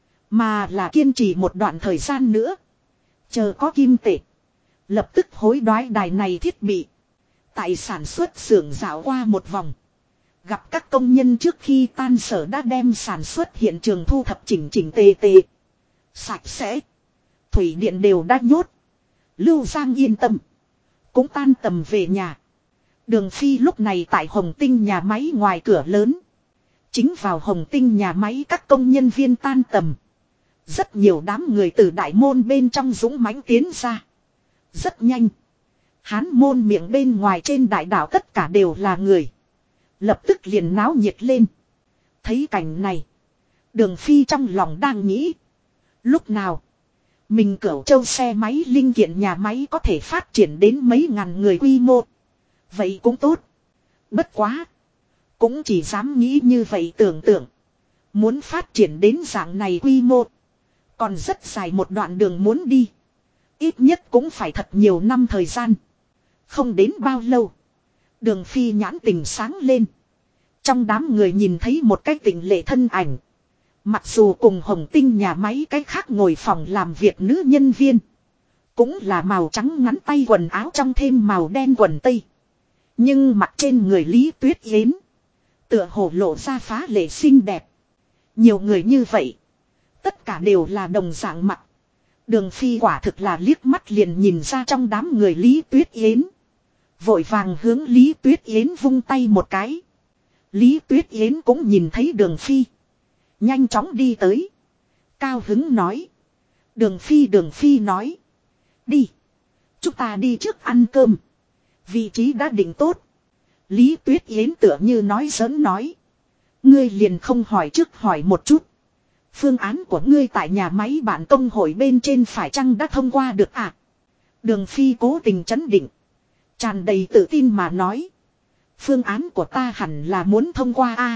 Mà là kiên trì một đoạn thời gian nữa. Chờ có kim tệ. Lập tức hối đoái đài này thiết bị. Tại sản xuất xưởng dạo qua một vòng. Gặp các công nhân trước khi tan sở đã đem sản xuất hiện trường thu thập chỉnh chỉnh tề tề. Sạch sẽ. Thủy điện đều đã nhốt. Lưu Giang yên tâm. Cũng tan tầm về nhà. Đường Phi lúc này tại Hồng Tinh nhà máy ngoài cửa lớn. Chính vào Hồng Tinh nhà máy các công nhân viên tan tầm. Rất nhiều đám người từ đại môn bên trong dũng mãnh tiến ra. Rất nhanh. Hán môn miệng bên ngoài trên đại đảo tất cả đều là người. Lập tức liền náo nhiệt lên. Thấy cảnh này. Đường Phi trong lòng đang nghĩ. Lúc nào. Mình Cửu Châu xe máy linh kiện nhà máy có thể phát triển đến mấy ngàn người quy mô. Vậy cũng tốt. Bất quá. Cũng chỉ dám nghĩ như vậy tưởng tượng. Muốn phát triển đến dạng này quy mô. Còn rất dài một đoạn đường muốn đi. Ít nhất cũng phải thật nhiều năm thời gian. Không đến bao lâu. Đường Phi nhãn tình sáng lên. Trong đám người nhìn thấy một cái tịnh lệ thân ảnh. Mặc dù cùng Hồng Tinh nhà máy cái khác ngồi phòng làm việc nữ nhân viên. Cũng là màu trắng ngắn tay quần áo trong thêm màu đen quần tây. Nhưng mặt trên người Lý Tuyết Yến. Tựa hồ lộ ra phá lệ xinh đẹp. Nhiều người như vậy. Tất cả đều là đồng dạng mặt. Đường Phi quả thực là liếc mắt liền nhìn ra trong đám người Lý Tuyết Yến. Vội vàng hướng Lý Tuyết Yến vung tay một cái. Lý Tuyết Yến cũng nhìn thấy Đường Phi. Nhanh chóng đi tới. Cao hứng nói. Đường Phi nói. Đi. Chúng ta đi trước ăn cơm. Vị trí đã định tốt. Lý Tuyết Yến tựa như nói giỡn nói. Ngươi liền không hỏi trước hỏi một chút. Phương án của ngươi tại nhà máy bạn công hội bên trên phải chăng đã thông qua được à? Đường Phi cố tình trấn định. Tràn đầy tự tin mà nói. Phương án của ta hẳn là muốn thông qua a.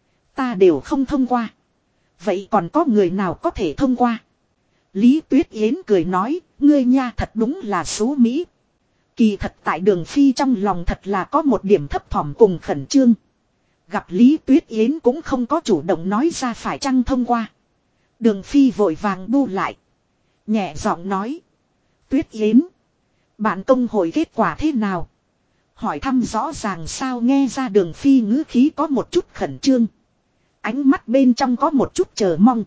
Ta đều không thông qua. Vậy còn có người nào có thể thông qua? Lý Tuyết Yến cười nói, ngươi nha thật đúng là số Mỹ. Kỳ thật tại Đường Phi trong lòng thật là có một điểm thấp thỏm cùng khẩn trương. Gặp Lý Tuyết Yến cũng không có chủ động nói ra phải chăng thông qua. Đường Phi vội vàng bu lại. Nhẹ giọng nói. Tuyết Yến. Bạn công hội kết quả thế nào? Hỏi thăm rõ ràng sao nghe ra Đường Phi ngữ khí có một chút khẩn trương. Ánh mắt bên trong có một chút chờ mong.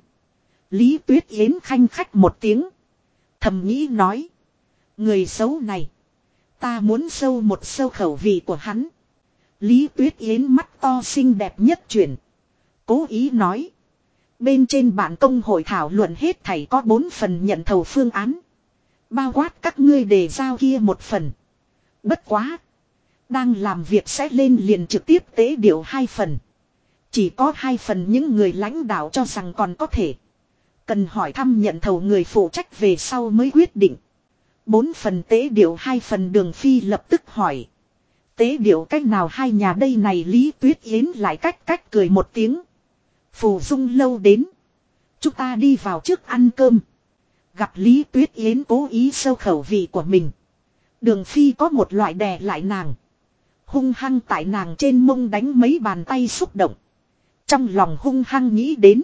Lý Tuyết Yến khanh khách một tiếng. Thầm nghĩ nói. Người xấu này. Ta muốn sâu một sâu khẩu vị của hắn. Lý Tuyết Yến mắt to xinh đẹp nhất chuyển. Cố ý nói. Bên trên bản công hội thảo luận hết thảy có 4 phần nhận thầu phương án. Bao quát các ngươi đề giao kia một phần. Bất quá. Đang làm việc sẽ lên liền trực tiếp tế điều 2 phần. Chỉ có 2 phần những người lãnh đạo cho rằng còn có thể. Cần hỏi thăm nhận thầu người phụ trách về sau mới quyết định. 4 phần tế điều 2 phần Đường Phi lập tức hỏi. Tế điều cách nào hai nhà đây này Lý Tuyết Yến lại cách cười một tiếng. Phù Dung lâu đến. Chúng ta đi vào trước ăn cơm. Gặp Lý Tuyết Yến cố ý sâu khẩu vị của mình. Đường Phi có một loại đè lại nàng. Hung hăng tại nàng trên mông đánh mấy bàn tay xúc động. Trong lòng hung hăng nghĩ đến.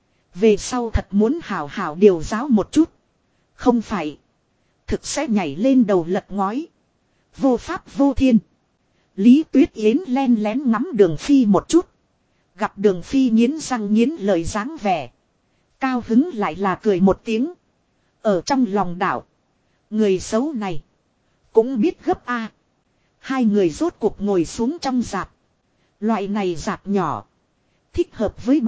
Về sau thật muốn hảo hảo điều giáo một chút. Không phải. Thực sẽ nhảy lên đầu lật ngói. Vô pháp vô thiên. Lý Tuyết Yến len lén ngắm Đường Phi một chút. Gặp Đường Phi nghiến răng nghiến lời dáng vẻ. Cao Hứng lại là cười một tiếng. Ở trong lòng đảo. Người xấu này. Cũng biết gấp a. Hai người rốt cuộc ngồi xuống trong rạp. Loại này rạp nhỏ. Thích hợp với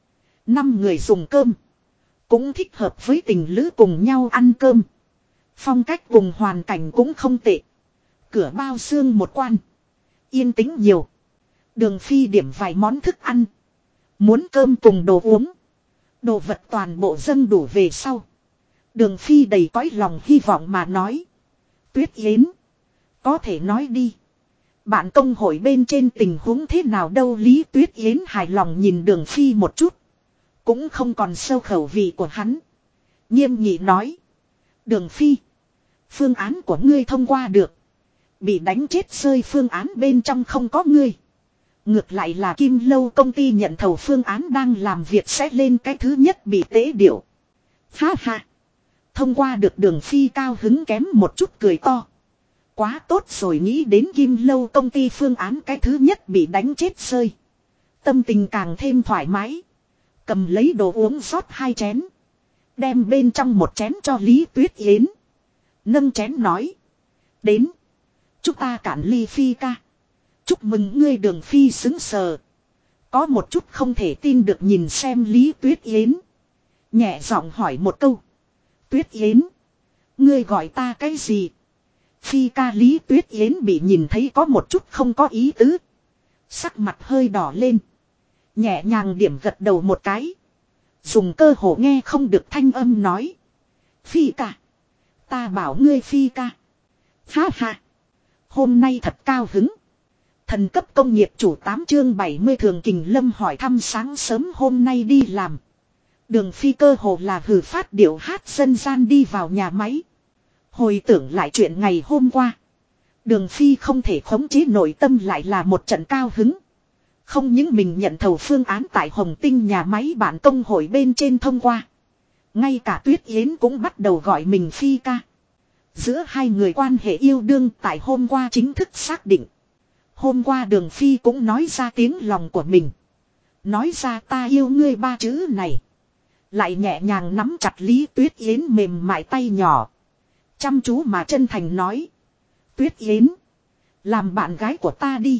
5 người dùng cơm. Cũng thích hợp với tình lữ cùng nhau ăn cơm. Phong cách cùng hoàn cảnh cũng không tệ. Cửa bao xương một quan. Yên tĩnh nhiều. Đường Phi điểm vài món thức ăn. Muốn cơm cùng đồ uống. Đồ vật toàn bộ dâng đủ về sau. Đường Phi đầy cõi lòng hy vọng mà nói. Tuyết Yến. Có thể nói đi. Bạn công hội bên trên tình huống thế nào đâu. Lý Tuyết Yến hài lòng nhìn Đường Phi một chút. Cũng không còn sâu khẩu vị của hắn. Nghiêm nghị nói. Đường Phi. Phương án của ngươi thông qua được. Bị đánh chết rơi phương án bên trong không có ngươi. Ngược lại là Kim Lâu công ty nhận thầu phương án đang làm việc sẽ lên cái thứ nhất bị tế điệu. Ha ha. Thông qua được Đường Phi cao hứng kém một chút cười to. Quá tốt rồi, nghĩ đến Kim Lâu công ty phương án cái thứ nhất bị đánh chết rơi. Tâm tình càng thêm thoải mái. Cầm lấy đồ uống rót 2 chén. Đem bên trong một chén cho Lý Tuyết Yến. Nâng chén nói. Đến. Chúng ta cạn ly Phi ca. Chúc mừng ngươi. Đường Phi xứng sờ. Có một chút không thể tin được nhìn xem Lý Tuyết Yến. Nhẹ giọng hỏi một câu. Tuyết Yến. Ngươi gọi ta cái gì? Phi ca. Lý Tuyết Yến bị nhìn thấy có một chút không có ý tứ. Sắc mặt hơi đỏ lên. Nhẹ nhàng điểm gật đầu một cái. Dùng cơ hồ nghe không được thanh âm nói. Phi ca. Ta bảo ngươi Phi ca. Ha ha. Hôm nay thật cao hứng. Thần cấp công nghiệp chủ 8 chương 70 Thường Kình Lâm hỏi thăm sáng sớm hôm nay đi làm. Đường Phi cơ hồ là hừ phát điệu hát dân gian đi vào nhà máy. Hồi tưởng lại chuyện ngày hôm qua. Đường Phi không thể khống chế nội tâm lại là một trận cao hứng. Không những mình nhận thầu phương án tại Hồng Tinh nhà máy bản công hội bên trên thông qua. Ngay cả Tuyết Yến cũng bắt đầu gọi mình Phi ca. Giữa hai người quan hệ yêu đương tại hôm qua chính thức xác định. Hôm qua Đường Phi cũng nói ra tiếng lòng của mình. Nói ra ta yêu ngươi 3 chữ này. Lại nhẹ nhàng nắm chặt Lý Tuyết Yến mềm mại tay nhỏ. Chăm chú mà chân thành nói. Tuyết Yến. Làm bạn gái của ta đi.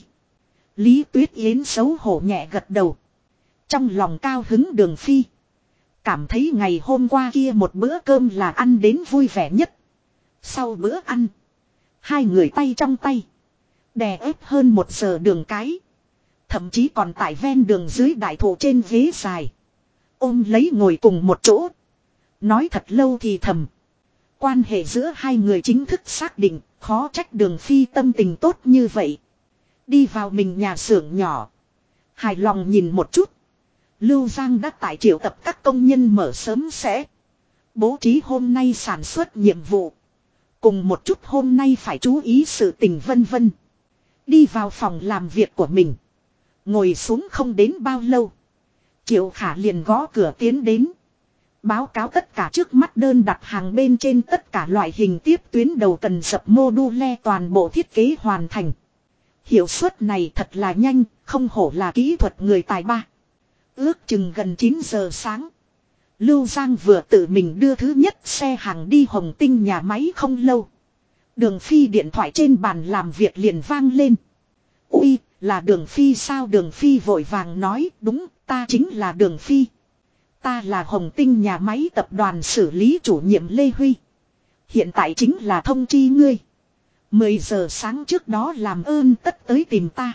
Lý Tuyết Yến xấu hổ nhẹ gật đầu. Trong lòng cao hứng Đường Phi. Cảm thấy ngày hôm qua kia một bữa cơm là ăn đến vui vẻ nhất. Sau bữa ăn. Hai người tay trong tay. Đè ép hơn 1 giờ đường cái. Thậm chí còn tại ven đường dưới đại thụ trên ghế dài. Ôm lấy ngồi cùng một chỗ. Nói thật lâu thì thầm. Quan hệ giữa hai người chính thức xác định. Khó trách Đường Phi tâm tình tốt như vậy. Đi vào mình nhà xưởng nhỏ. Hài lòng nhìn một chút. Lưu Giang đã tại triệu tập các công nhân mở sớm sẽ. Bố trí hôm nay sản xuất nhiệm vụ. Cùng một chút hôm nay phải chú ý sự tình vân vân. Đi vào phòng làm việc của mình. Ngồi xuống không đến bao lâu. Triệu Khả liền gõ cửa tiến đến. Báo cáo tất cả trước mắt đơn đặt hàng bên trên tất cả loại hình tiếp tuyến đầu cần sập mô-đu-le toàn bộ thiết kế hoàn thành. Hiệu suất này thật là nhanh, không hổ là kỹ thuật người tài ba. Ước chừng gần 9 giờ sáng. Lưu Giang vừa tự mình đưa thứ nhất xe hàng đi Hồng Tinh nhà máy không lâu. Đường Phi điện thoại trên bàn làm việc liền vang lên. Ui, là Đường Phi sao? Đường Phi vội vàng nói, đúng, ta chính là Đường Phi. Ta là Hồng Tinh nhà máy tập đoàn xử lý chủ nhiệm Lê Huy. Hiện tại chính là thông chi ngươi. 10 giờ sáng trước đó làm ơn tất tới tìm ta.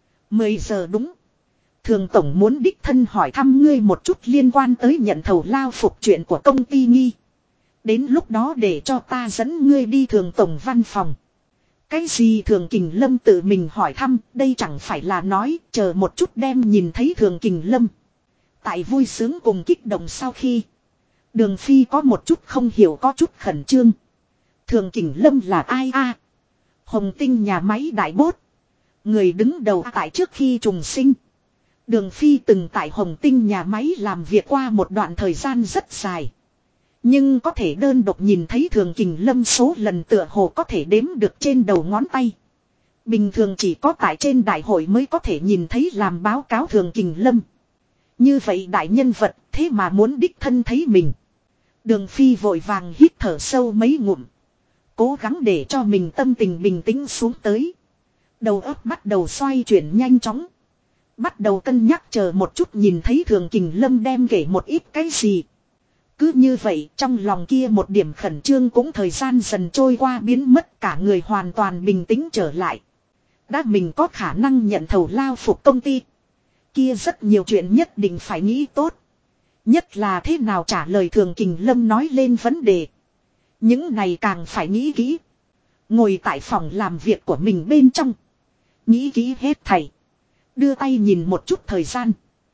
10 giờ đúng. Thường tổng muốn đích thân hỏi thăm ngươi một chút liên quan tới nhận thầu lao phục chuyện của công ty nghi. Đến lúc đó để cho ta dẫn ngươi đi Thường tổng văn phòng. Cái gì? Thường Kình Lâm tự mình hỏi thăm, đây chẳng phải là nói chờ một chút đem nhìn thấy Thường Kình Lâm. Tại vui sướng cùng kích động sau khi. Đường Phi có một chút không hiểu, có chút khẩn trương. Thường Kình Lâm là ai a? Hồng Tinh nhà máy đại bốt. Người đứng đầu tại trước khi trùng sinh. Đường Phi từng tại Hồng Tinh nhà máy làm việc qua một đoạn thời gian rất dài. Nhưng có thể đơn độc nhìn thấy Thường Kình Lâm số lần tựa hồ có thể đếm được trên đầu ngón tay. Bình thường chỉ có tại trên đại hội mới có thể nhìn thấy làm báo cáo Thường Kình Lâm. Như vậy đại nhân vật thế mà muốn đích thân thấy mình. Đường Phi vội vàng hít thở sâu mấy ngụm. Cố gắng để cho mình tâm tình bình tĩnh xuống tới. Đầu óc bắt đầu xoay chuyển nhanh chóng. Bắt đầu cân nhắc chờ một chút nhìn thấy Thường Kình Lâm đem kể một ít cái gì. Cứ như vậy trong lòng kia một điểm khẩn trương cũng thời gian dần trôi qua biến mất, cả người hoàn toàn bình tĩnh trở lại. Đã mình có khả năng nhận thầu lao phục công ty. Kia rất nhiều chuyện nhất định phải nghĩ tốt. Nhất là thế nào trả lời Thường Kình Lâm nói lên vấn đề. Những này càng phải nghĩ kỹ. Ngồi tại phòng làm việc của mình bên trong. Nghĩ kỹ hết thảy. Đưa tay nhìn một chút thời gian.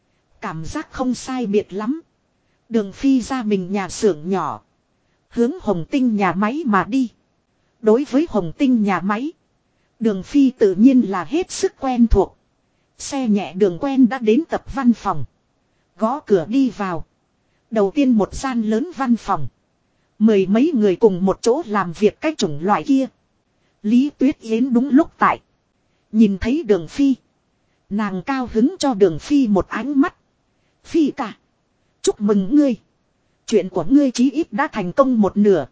Cảm giác không sai biệt lắm. Đường Phi ra mình nhà xưởng nhỏ. Hướng Hồng Tinh nhà máy mà đi. Đối với Hồng Tinh nhà máy. Đường Phi tự nhiên là hết sức quen thuộc. Xe nhẹ đường quen đã đến tập văn phòng. Gõ cửa đi vào. Đầu tiên một gian lớn văn phòng. Mười mấy người cùng một chỗ làm việc cái chủng loại kia. Lý Tuyết Yến đúng lúc tại. Nhìn thấy Đường Phi. Nàng cao hứng cho Đường Phi một ánh mắt. Phi ca. Chúc mừng ngươi. Chuyện của ngươi chí ít đã thành công một nửa.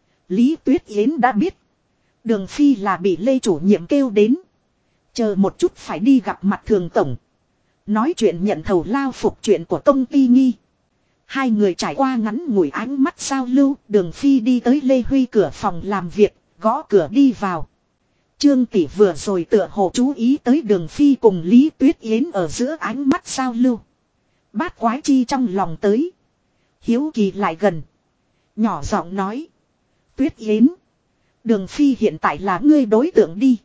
Lý Tuyết Yến đã biết. Đường Phi là bị Lê chủ nhiệm kêu đến. Chờ một chút phải đi gặp mặt Thường tổng. Nói chuyện nhận thầu lao phục chuyện của công ty nghi. Hai người trải qua ngắn ngủi ánh mắt giao lưu. Đường Phi đi tới Lê Huy cửa phòng làm việc. Gõ cửa đi vào. Trương tỷ vừa rồi tựa hồ chú ý tới Đường Phi cùng Lý Tuyết Yến ở giữa ánh mắt giao lưu. Bát quái chi trong lòng tới. Hiếu kỳ lại gần. Nhỏ giọng nói. Tuyết Yến. Đường Phi hiện tại là ngươi đối tượng đi.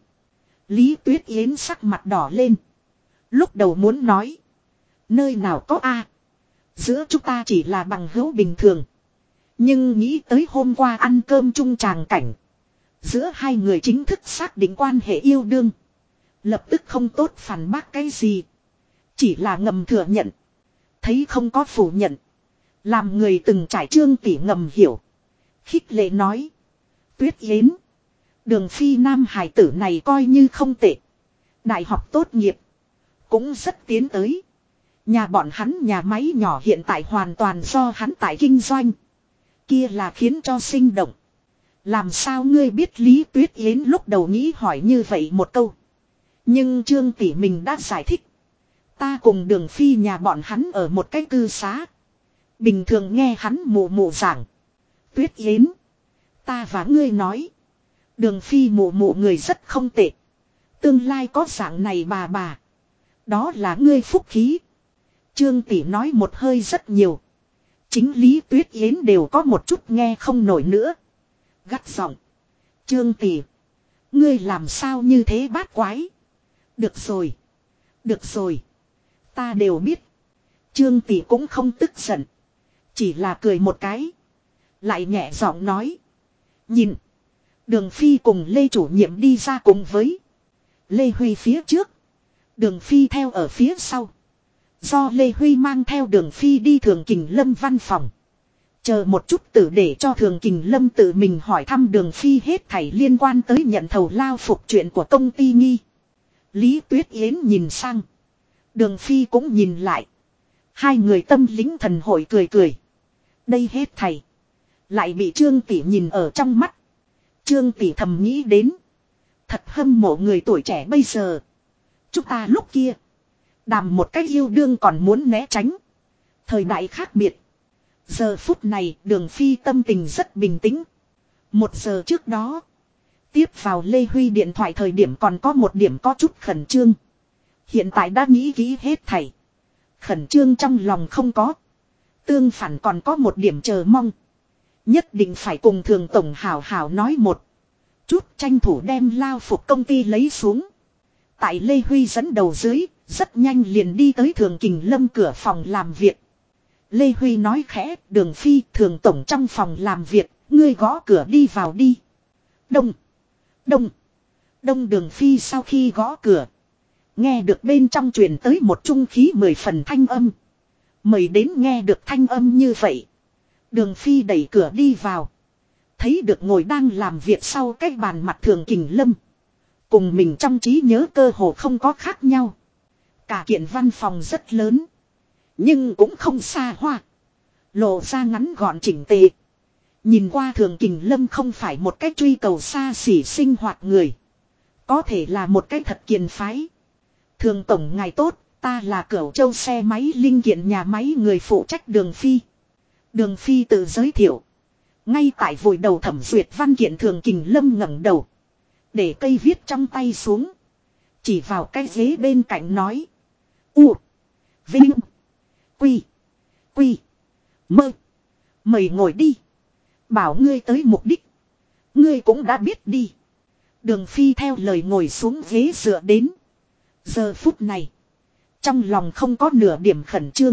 Lý Tuyết Yến sắc mặt đỏ lên. Lúc đầu muốn nói. Nơi nào có a? Giữa chúng ta chỉ là bằng hữu bình thường. Nhưng nghĩ tới hôm qua ăn cơm chung tràng cảnh. Giữa hai người chính thức xác định quan hệ yêu đương. Lập tức không tốt phản bác cái gì. Chỉ là ngầm thừa nhận. Thấy không có phủ nhận. Làm người từng trải Trương tỷ ngầm hiểu. Khích lệ nói. Tuyết Yến. Đường Phi nam hài tử này coi như không tệ. Đại học tốt nghiệp. Cũng rất tiến tới. Nhà bọn hắn nhà máy nhỏ hiện tại hoàn toàn do hắn tại kinh doanh. Kia là khiến cho sinh động. Làm sao ngươi biết Lý Tuyết Yến lúc đầu nghĩ hỏi như vậy một câu. Nhưng Trương tỷ mình đã giải thích. Ta cùng Đường Phi nhà bọn hắn ở một cái cư xá. Bình thường nghe hắn mù mù giảng. Tuyết Yến. Ta và ngươi nói. Đường Phi mù mù người rất không tệ. Tương lai có dạng này bà. Đó là ngươi phúc khí. Trương tỷ nói một hơi rất nhiều. Chính Lý Tuyết Yến đều có một chút nghe không nổi nữa. Gắt giọng. Trương tỷ. Ngươi làm sao như thế bát quái. Được rồi. Được rồi. Ta đều biết. Trương tỷ cũng không tức giận. Chỉ là cười một cái. Lại nhẹ giọng nói. Nhìn. Đường Phi cùng Lê chủ nhiệm đi ra cùng với. Lê Huy phía trước. Đường Phi theo ở phía sau. Do Lê Huy mang theo Đường Phi đi Thường Kình Lâm văn phòng. Chờ một chút tử để cho Thường Kình Lâm tự mình hỏi thăm Đường Phi hết thảy liên quan tới nhận thầu lao phục chuyện của công ty nghi. Lý Tuyết Yến nhìn sang. Đường Phi cũng nhìn lại. Hai người tâm lính thần hội cười cười. Đây hết thảy. Lại bị Trương tỷ nhìn ở trong mắt. Trương tỷ thầm nghĩ đến. Thật hâm mộ người tuổi trẻ bây giờ. Chúng ta lúc kia. Đàm một cách yêu đương còn muốn né tránh. Thời đại khác biệt. Giờ phút này Đường Phi tâm tình rất bình tĩnh. 1 giờ trước đó. Tiếp vào Lê Huy điện thoại thời điểm còn có một điểm có chút khẩn trương. Hiện tại đã nghĩ kỹ hết thảy. Khẩn trương trong lòng không có. Tương phản còn có một điểm chờ mong. Nhất định phải cùng Thường tổng hảo hảo nói một chút, tranh thủ đem lao phục công ty lấy xuống. Tại Lê Huy dẫn đầu dưới, rất nhanh liền đi tới Thường Kình Lâm cửa phòng làm việc. Lê Huy nói khẽ, Đường Phi, Thường tổng trong phòng làm việc, ngươi gõ cửa đi vào đi. Đông, đông, đông. Đường Phi sau khi gõ cửa. Nghe được bên trong truyền tới một trung khí 10 phần thanh âm. Mời đến nghe được thanh âm như vậy. Đường Phi đẩy cửa đi vào. Thấy được ngồi đang làm việc sau cái bàn mặt Thường Kình Lâm. Cùng mình trong trí nhớ cơ hồ không có khác nhau. Cả kiện văn phòng rất lớn. Nhưng cũng không xa hoa. Lộ ra ngắn gọn chỉnh tề. Nhìn qua Thường Kình Lâm không phải một cách truy cầu xa xỉ sinh hoạt người. Có thể là một cách thật kiền phái. Thường tổng ngài tốt, ta là Cửu Châu xe máy linh kiện nhà máy người phụ trách Đường Phi. Đường Phi tự giới thiệu. Ngay tại vội đầu thẩm duyệt văn kiện Thường Kình Lâm ngẩng đầu. Để cây viết trong tay xuống. Chỉ vào cái ghế bên cạnh nói. U. Vinh. Quy. Quy. Mơ. Mời ngồi đi. Bảo ngươi tới mục đích. Ngươi cũng đã biết đi. Đường Phi theo lời ngồi xuống ghế dựa đến. Giờ phút này. Trong lòng không có nửa điểm khẩn trương.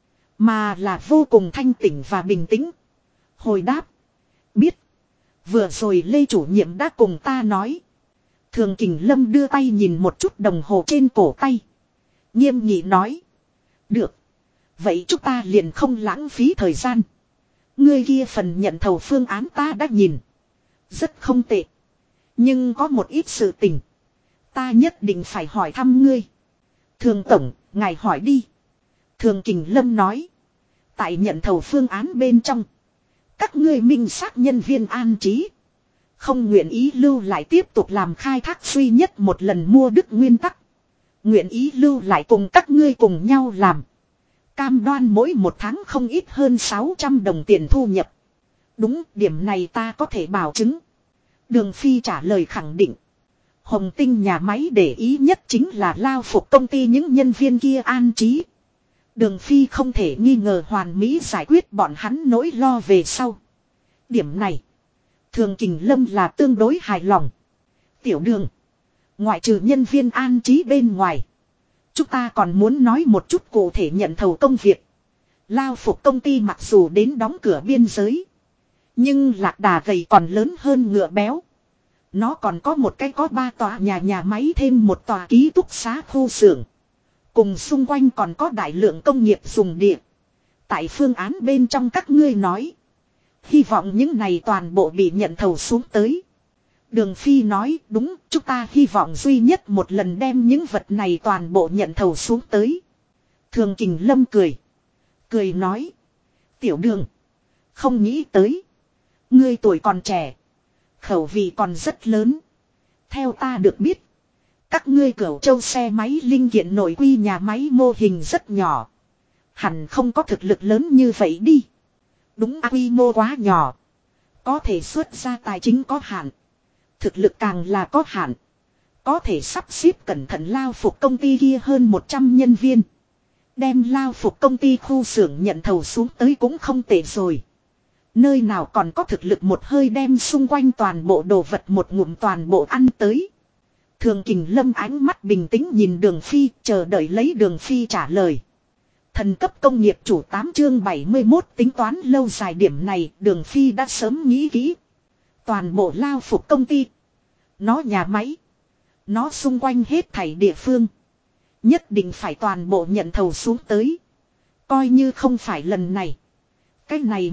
Mà là vô cùng thanh tỉnh và bình tĩnh. Hồi đáp. Biết. Vừa rồi Lê chủ nhiệm đã cùng ta nói. Thường Kình Lâm đưa tay nhìn một chút đồng hồ trên cổ tay. Nghiêm nghị nói. Được. Vậy chúng ta liền không lãng phí thời gian. Ngươi kia phần nhận thầu phương án ta đã nhìn. Rất không tệ. Nhưng có một ít sự tình. Ta nhất định phải hỏi thăm ngươi. Thường tổng, ngài hỏi đi. Thường Kình Lâm nói. Tại nhận thầu phương án bên trong. Các ngươi minh xác nhân viên an trí. Không nguyện ý lưu lại tiếp tục làm khai thác duy nhất một lần mua đứt nguyên tắc. Nguyện ý lưu lại cùng các ngươi cùng nhau làm. Cam đoan mỗi một tháng không ít hơn 600 đồng tiền thu nhập. Đúng, điểm này ta có thể bảo chứng. Đường Phi trả lời khẳng định. Hồng Tinh nhà máy để ý nhất chính là lao phục công ty những nhân viên kia an trí. Đường Phi không thể nghi ngờ hoàn mỹ giải quyết bọn hắn nỗi lo về sau. Điểm này. Thường Kình Lâm là tương đối hài lòng. Tiểu Đường. Ngoại trừ nhân viên an trí bên ngoài. Chúng ta còn muốn nói một chút cụ thể nhận thầu công việc. Lao phục công ty mặc dù đến đóng cửa biên giới. Nhưng lạc đà gầy còn lớn hơn ngựa béo. Nó còn có một cái có 3 tòa nhà máy thêm một tòa ký túc xá khu xưởng. Cùng xung quanh còn có đại lượng công nghiệp dùng địa. Tại phương án bên trong các ngươi nói. Hy vọng những này toàn bộ bị nhận thầu xuống tới. Đường Phi nói đúng, chúng ta hy vọng duy nhất một lần đem những vật này toàn bộ nhận thầu xuống tới. Thường Kình Lâm cười. Cười nói. Tiểu Đường. Không nghĩ tới. Ngươi tuổi còn trẻ. Khẩu vị còn rất lớn. Theo ta được biết. Các ngươi Cửu Châu xe máy linh kiện nội quy nhà máy mô hình rất nhỏ. Hẳn không có thực lực lớn như vậy đi. Đúng, quy mô quá nhỏ. Có thể xuất ra tài chính có hạn. Thực lực càng là có hạn. Có thể sắp xếp cẩn thận lao phục công ty kia hơn 100 nhân viên. Đem lao phục công ty khu xưởng nhận thầu xuống tới cũng không tệ rồi. Nơi nào còn có thực lực một hơi đem xung quanh toàn bộ đồ vật một ngụm toàn bộ ăn tới. Thường Kình Lâm ánh mắt bình tĩnh nhìn Đường Phi, chờ đợi lấy Đường Phi trả lời. Thần cấp công nghiệp chủ 8 chương 71 tính toán lâu dài điểm này, Đường Phi đã sớm nghĩ kỹ. Toàn bộ lao phục công ty. Nó nhà máy. Nó xung quanh hết thảy địa phương. Nhất định phải toàn bộ nhận thầu xuống tới. Coi như không phải lần này. Cái này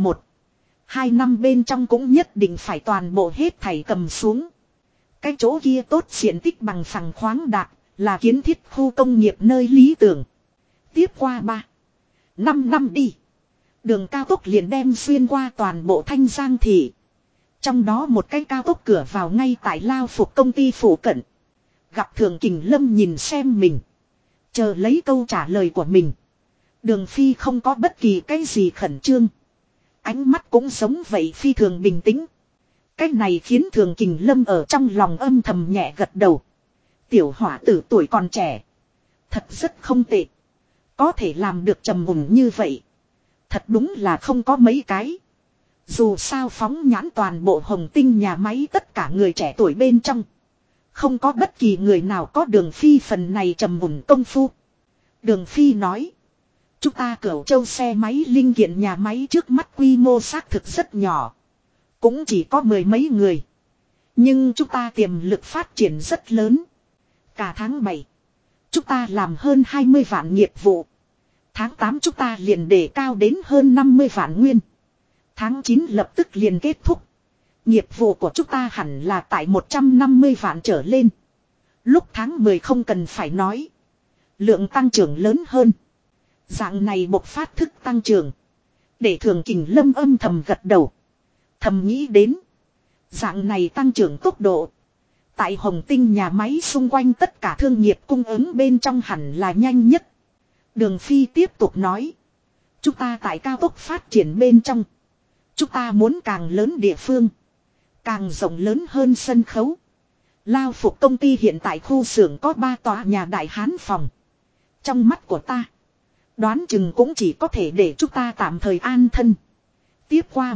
1-2 năm bên trong cũng nhất định phải toàn bộ hết thảy cầm xuống. Cái chỗ kia tốt diện tích bằng phẳng khoáng đạt, là kiến thiết khu công nghiệp nơi lý tưởng. Tiếp qua 3-5 năm đi. Đường cao tốc liền đem xuyên qua toàn bộ Thanh Giang thị. Trong đó một cái cao tốc cửa vào ngay tại lao phục công ty phủ cận. Gặp Thường Kình Lâm nhìn xem mình. Chờ lấy câu trả lời của mình. Đường Phi không có bất kỳ cái gì khẩn trương. Ánh mắt cũng giống vậy phi thường bình tĩnh. Cái này khiến Thường Kình Lâm ở trong lòng âm thầm nhẹ gật đầu. Tiểu hỏa tử tuổi còn trẻ. Thật rất không tệ. Có thể làm được trầm mùng như vậy. Thật đúng là không có mấy cái. Dù sao phóng nhãn toàn bộ Hồng Tinh nhà máy tất cả người trẻ tuổi bên trong. Không có bất kỳ người nào có Đường Phi phần này trầm mùng công phu. Đường Phi nói. Chúng ta Cửu Châu xe máy linh kiện nhà máy trước mắt quy mô xác thực rất nhỏ. Cũng chỉ có 10 mấy người. Nhưng chúng ta tiềm lực phát triển rất lớn. Cả tháng 7. Chúng ta làm hơn 20 vạn nghiệp vụ. Tháng 8 chúng ta liền đề cao đến hơn 50 vạn nguyên. Tháng 9 lập tức liền kết thúc. Nghiệp vụ của chúng ta hẳn là tại 150 vạn trở lên. Lúc tháng 10 không cần phải nói. Lượng tăng trưởng lớn hơn. Dạng này bộc phát thức tăng trưởng. Để Thường Kình Lâm âm thầm gật đầu. Thầm nghĩ đến. Dạng này tăng trưởng tốc độ. Tại Hồng Tinh nhà máy xung quanh tất cả thương nghiệp cung ứng bên trong hẳn là nhanh nhất. Đường Phi tiếp tục nói. Chúng ta tại cao tốc phát triển bên trong. Chúng ta muốn càng lớn địa phương. Càng rộng lớn hơn sân khấu. Lao phục công ty hiện tại khu xưởng có 3 tòa nhà đại hán phòng. Trong mắt của ta. Đoán chừng cũng chỉ có thể để chúng ta tạm thời an thân. Tiếp qua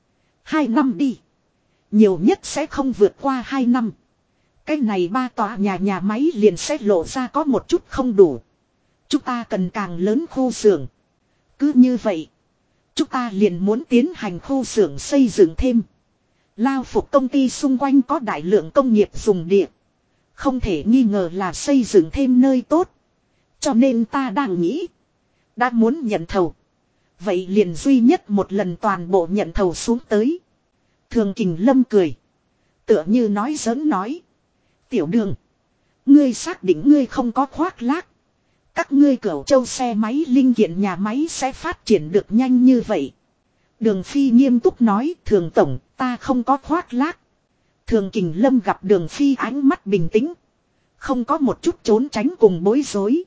1-2 năm đi. Nhiều nhất sẽ không vượt qua 2 năm. Cái này 3 tòa nhà máy liền sẽ lộ ra có một chút không đủ. Chúng ta cần càng lớn khu xưởng. Cứ như vậy. Chúng ta liền muốn tiến hành khu xưởng xây dựng thêm. Lao phục công ty xung quanh có đại lượng công nghiệp dùng địa. Không thể nghi ngờ là xây dựng thêm nơi tốt. Cho nên ta đang nghĩ. Đã muốn nhận thầu. Vậy liền duy nhất một lần toàn bộ nhận thầu xuống tới. Thường Kình Lâm cười. Tựa như nói giỡn nói. Tiểu Đường. Ngươi xác định ngươi không có khoác lác. Các ngươi Cửu Châu xe máy linh kiện nhà máy sẽ phát triển được nhanh như vậy. Đường Phi nghiêm túc nói. Thường Tổng ta không có khoác lác. Thường Kình Lâm gặp Đường Phi ánh mắt bình tĩnh. Không có một chút trốn tránh cùng bối rối.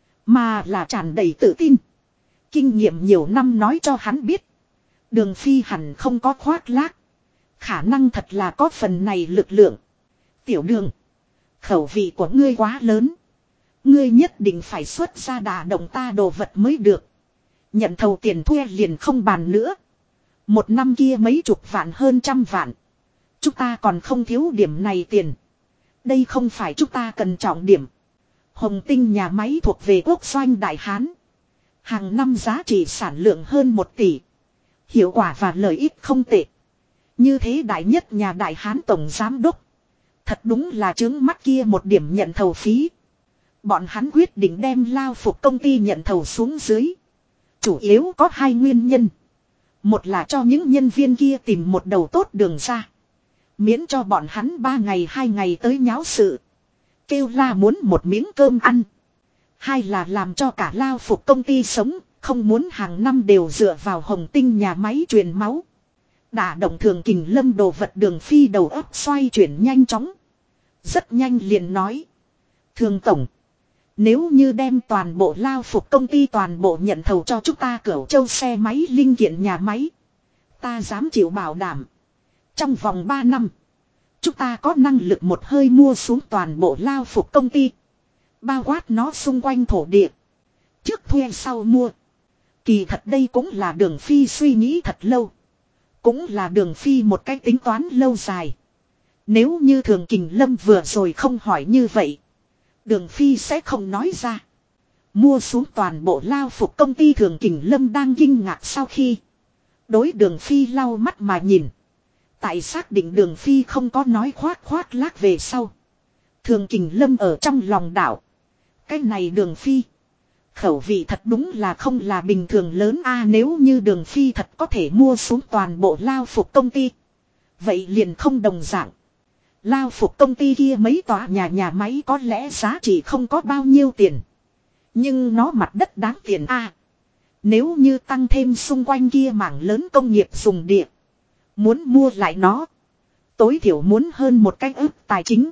Mà là tràn đầy tự tin. Kinh nghiệm nhiều năm nói cho hắn biết. Đường Phi hẳn không có khoác lác. Khả năng thật là có phần này lực lượng. Tiểu Đường. Khẩu vị của ngươi quá lớn. Ngươi nhất định phải xuất ra đả động ta đồ vật mới được. Nhận thầu tiền thuê liền không bàn nữa. Một năm kia mấy chục vạn hơn trăm vạn. Chúng ta còn không thiếu điểm này tiền. Đây không phải chúng ta cần trọng điểm. Hồng Tinh nhà máy thuộc về quốc doanh Đại Hán. Hàng năm giá trị sản lượng hơn 1 tỷ. Hiệu quả và lợi ích không tệ. Như thế đại nhất nhà Đại Hán tổng giám đốc. Thật đúng là trướng mắt kia một điểm nhận thầu phí. Bọn hắn quyết định đem Lao phục công ty nhận thầu xuống dưới. Chủ yếu có 2 nguyên nhân. Một là cho những nhân viên kia tìm một đầu tốt đường ra. Miễn cho bọn hắn 3 ngày 2 ngày tới nháo sự. Kêu la muốn một miếng cơm ăn. 2 là làm cho cả Lao phục công ty sống. Không muốn hàng năm đều dựa vào Hồng Tinh nhà máy truyền máu. Đả động Thường Kình Lâm đồ vật Đường Phi đầu óc xoay chuyển nhanh chóng. Rất nhanh liền nói. Thường Tổng. Nếu như đem toàn bộ Lao phục công ty toàn bộ nhận thầu cho chúng ta Cửu Châu xe máy linh kiện nhà máy. Ta dám chịu bảo đảm. Trong vòng 3 năm. Chúng ta có năng lực một hơi mua xuống toàn bộ Lao phục công ty. Bao quát nó xung quanh thổ địa. Trước thuê sau mua. Kỳ thật đây cũng là Đường Phi suy nghĩ thật lâu. Cũng là Đường Phi một cách tính toán lâu dài. Nếu như Thường Kình Lâm vừa rồi không hỏi như vậy. Đường Phi sẽ không nói ra. Mua xuống toàn bộ Lao phục công ty Thường Kình Lâm đang kinh ngạc sau khi. Đối Đường Phi lau mắt mà nhìn. Tại xác định Đường Phi không có nói khoác lác về sau. Thường Kình Lâm ở trong lòng đảo. Cái này Đường Phi. Khẩu vị thật đúng là không là bình thường lớn a. Nếu như Đường Phi thật có thể mua xuống toàn bộ Lao phục công ty. Vậy liền không đồng dạng. Lao phục công ty kia mấy tòa nhà máy có lẽ giá trị không có bao nhiêu tiền. Nhưng nó mặt đất đáng tiền a. Nếu như tăng thêm xung quanh kia mảng lớn công nghiệp dùng địa. Muốn mua lại nó. Tối thiểu muốn hơn 1 cái ức tài chính.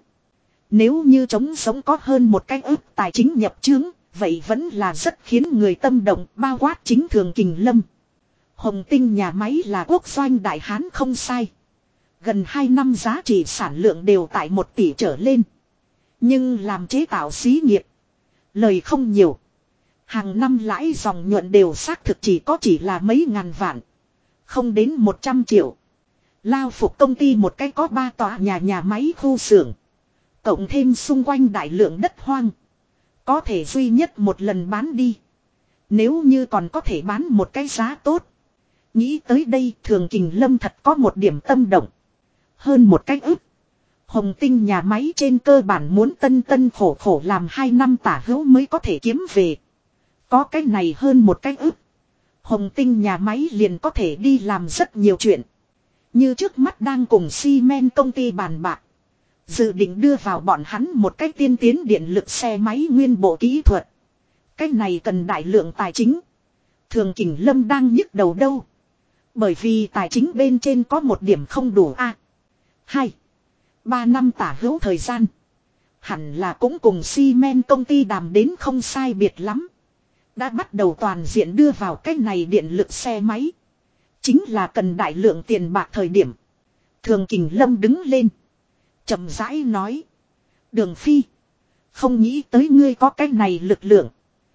Nếu như trống sống có hơn 1 cái ức tài chính nhập chứng. Vậy vẫn là rất khiến người tâm động bao quát chính Thường Kình Lâm. Hồng Tinh nhà máy là quốc doanh Đại Hán không sai. Gần 2 năm giá trị sản lượng đều tại 1 tỷ trở lên. Nhưng làm chế tạo xí nghiệp. Lời không nhiều. Hàng năm lãi dòng nhuận đều xác thực chỉ là mấy ngàn vạn. Không đến 100 triệu. Lao phục công ty một cái có 3 tòa nhà máy khu xưởng. Cộng thêm xung quanh đại lượng đất hoang. Có thể duy nhất một lần bán đi. Nếu như còn có thể bán một cái giá tốt. Nghĩ tới đây Thường Kình Lâm thật có một điểm tâm động. Hơn 1 cái ức. Hồng Tinh nhà máy trên cơ bản muốn tân khổ làm 2 năm tả hữu mới có thể kiếm về. Có cái này hơn 1 cái ức. Hồng Tinh nhà máy liền có thể đi làm rất nhiều chuyện. Như trước mắt đang cùng xi men công ty bàn bạc. Dự định đưa vào bọn hắn một cái tiên tiến điện lực xe máy nguyên bộ kỹ thuật. Cái này cần đại lượng tài chính. Thường Kình Lâm đang nhức đầu đâu. Bởi vì tài chính bên trên có một điểm không đủ a. 2-3 năm tả hữu thời gian. Hẳn là cũng cùng xi men công ty đàm đến không sai biệt lắm. Đã bắt đầu toàn diện đưa vào cái này điện lực xe máy. Chính là cần đại lượng tiền bạc thời điểm. Thường Kình Lâm đứng lên. Chậm rãi nói. Đường Phi. Không nghĩ tới ngươi có cái này lực lượng.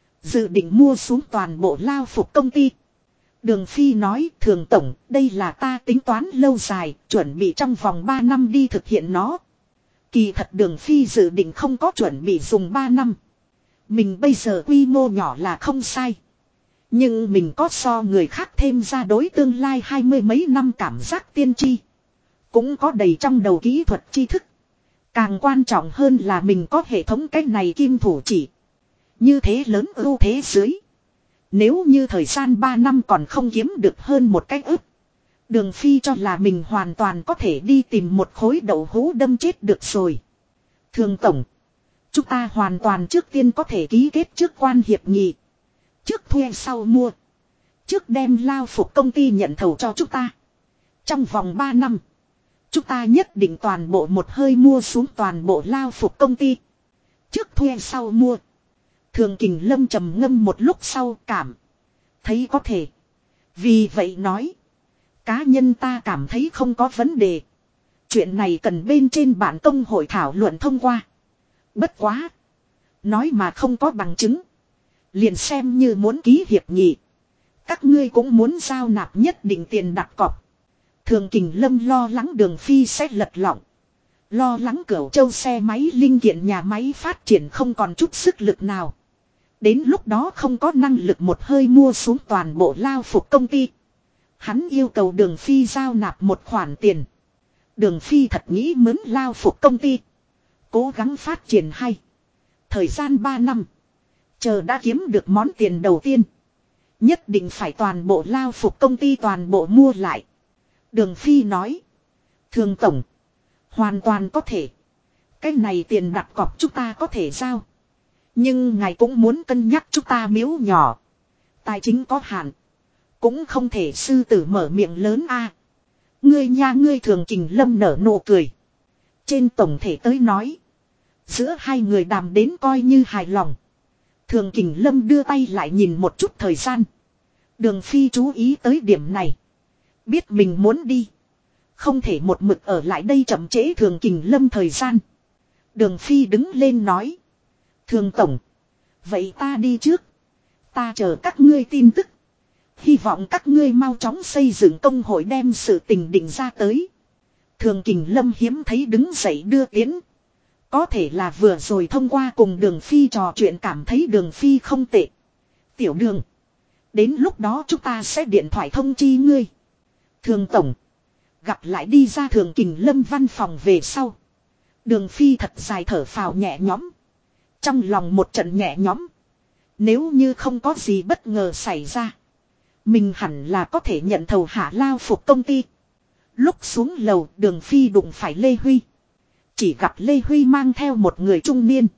Dự định mua xuống toàn bộ lao phục công ty. Đường Phi nói Thường Tổng, đây là ta tính toán lâu dài, chuẩn bị trong vòng 3 năm đi thực hiện nó. Kỳ thật Đường Phi dự định không có chuẩn bị dùng 3 năm. Mình bây giờ quy mô nhỏ là không sai. Nhưng mình có so người khác thêm ra đối tương lai 20 mấy năm cảm giác tiên tri. Cũng có đầy trong đầu kỹ thuật tri thức. Càng quan trọng hơn là mình có hệ thống cái này kim thủ chỉ. Như thế lớn ưu thế dưới. Nếu như thời gian 3 năm còn không kiếm được hơn một cái ức. Đường Phi cho là mình hoàn toàn có thể đi tìm một khối đậu hũ đâm chết được rồi. Thường Tổng. Chúng ta hoàn toàn trước tiên có thể ký kết trước quan hiệp nghị. Trước thuê sau mua. Trước đem lao phục công ty nhận thầu cho chúng ta. Trong vòng 3 năm. Chúng ta nhất định toàn bộ một hơi mua xuống toàn bộ lao phục công ty. Trước thuê sau mua. Thường Kình Lâm trầm ngâm một lúc sau cảm. Thấy có thể. Vì vậy nói. Cá nhân ta cảm thấy không có vấn đề. Chuyện này cần bên trên bản công hội thảo luận thông qua. Bất quá. Nói mà không có bằng chứng. Liền xem như muốn ký hiệp nghị. Các ngươi cũng muốn giao nạp nhất định tiền đặt cọc. Thường Kình Lâm lo lắng Đường Phi sẽ lật lọng. Lo lắng Cửu Châu xe máy linh kiện nhà máy phát triển không còn chút sức lực nào. Đến lúc đó không có năng lực một hơi mua xuống toàn bộ lao phục công ty. Hắn yêu cầu Đường Phi giao nạp một khoản tiền. Đường Phi thật nghĩ mướn lao phục công ty. Cố gắng phát triển hay. Thời gian 3 năm. Chờ đã kiếm được món tiền đầu tiên. Nhất định phải toàn bộ lao phục công ty toàn bộ mua lại. Đường Phi nói. Thường Tổng. Hoàn toàn có thể. Cái này tiền đặt cọc chúng ta có thể giao. Nhưng ngài cũng muốn cân nhắc chúng ta miếu nhỏ. Tài chính có hạn. Cũng không thể sư tử mở miệng lớn a. Ngươi nha ngươi Thường Kình Lâm nở nụ cười. Trên tổng thể tới nói. Giữa hai người đàm đến coi như hài lòng. Thường Kình Lâm đưa tay lại nhìn một chút thời gian. Đường Phi chú ý tới điểm này. Biết mình muốn đi. Không thể một mực ở lại đây chậm trễ Thường Kình Lâm thời gian. Đường Phi đứng lên nói. Thường Tổng. Vậy ta đi trước. Ta chờ các ngươi tin tức. Hy vọng các ngươi mau chóng xây dựng công hội đem sự tình định ra tới. Thường Kình Lâm hiếm thấy đứng dậy đưa tiến. Có thể là vừa rồi thông qua cùng Đường Phi trò chuyện cảm thấy Đường Phi không tệ. Tiểu Đường. Đến lúc đó chúng ta sẽ điện thoại thông chi ngươi. Thường Tổng. Gặp lại đi ra Thường Kình Lâm văn phòng về sau. Đường Phi thật dài thở phào nhẹ nhõm. Trong lòng một trận nhẹ nhõm. Nếu như không có gì bất ngờ xảy ra. Mình hẳn là có thể nhận thầu hạ lao phục công ty. Lúc xuống lầu Đường Phi đụng phải Lê Huy. Chỉ gặp Lê Huy mang theo một người trung niên.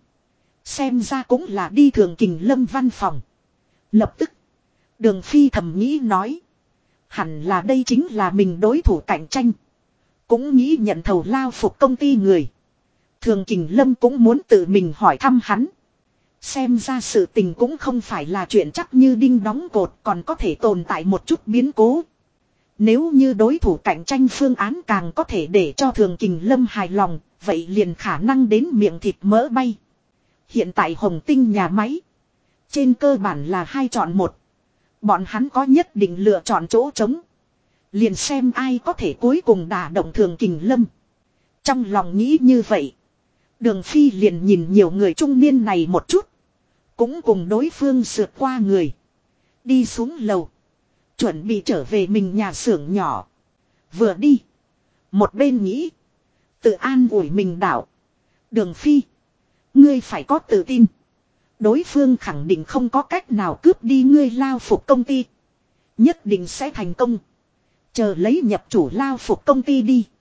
Xem ra cũng là đi Thường Kình Lâm văn phòng. Lập tức. Đường Phi thầm nghĩ nói. Hẳn là đây chính là mình đối thủ cạnh tranh. Cũng nghĩ nhận thầu lao phục công ty người. Thường Kình Lâm cũng muốn tự mình hỏi thăm hắn. Xem ra sự tình cũng không phải là chuyện chắc như đinh đóng cột còn có thể tồn tại một chút biến cố. Nếu như đối thủ cạnh tranh phương án càng có thể để cho Thường Kình Lâm hài lòng, vậy liền khả năng đến miệng thịt mỡ bay. Hiện tại Hồng Tinh nhà máy. Trên cơ bản là 2 chọn 1. Bọn hắn có nhất định lựa chọn chỗ trống. Liền xem ai có thể cuối cùng đả động Thường Kình Lâm. Trong lòng nghĩ như vậy. Đường Phi liền nhìn nhiều người trung niên này một chút. Cũng cùng đối phương sượt qua người. Đi xuống lầu. Chuẩn bị trở về mình nhà xưởng nhỏ. Vừa đi. Một bên nghĩ. Tự an ủi mình đạo. Đường Phi. Ngươi phải có tự tin. Đối phương khẳng định không có cách nào cướp đi ngươi lao phục công ty. Nhất định sẽ thành công. Chờ lấy nhập chủ lao phục công ty đi.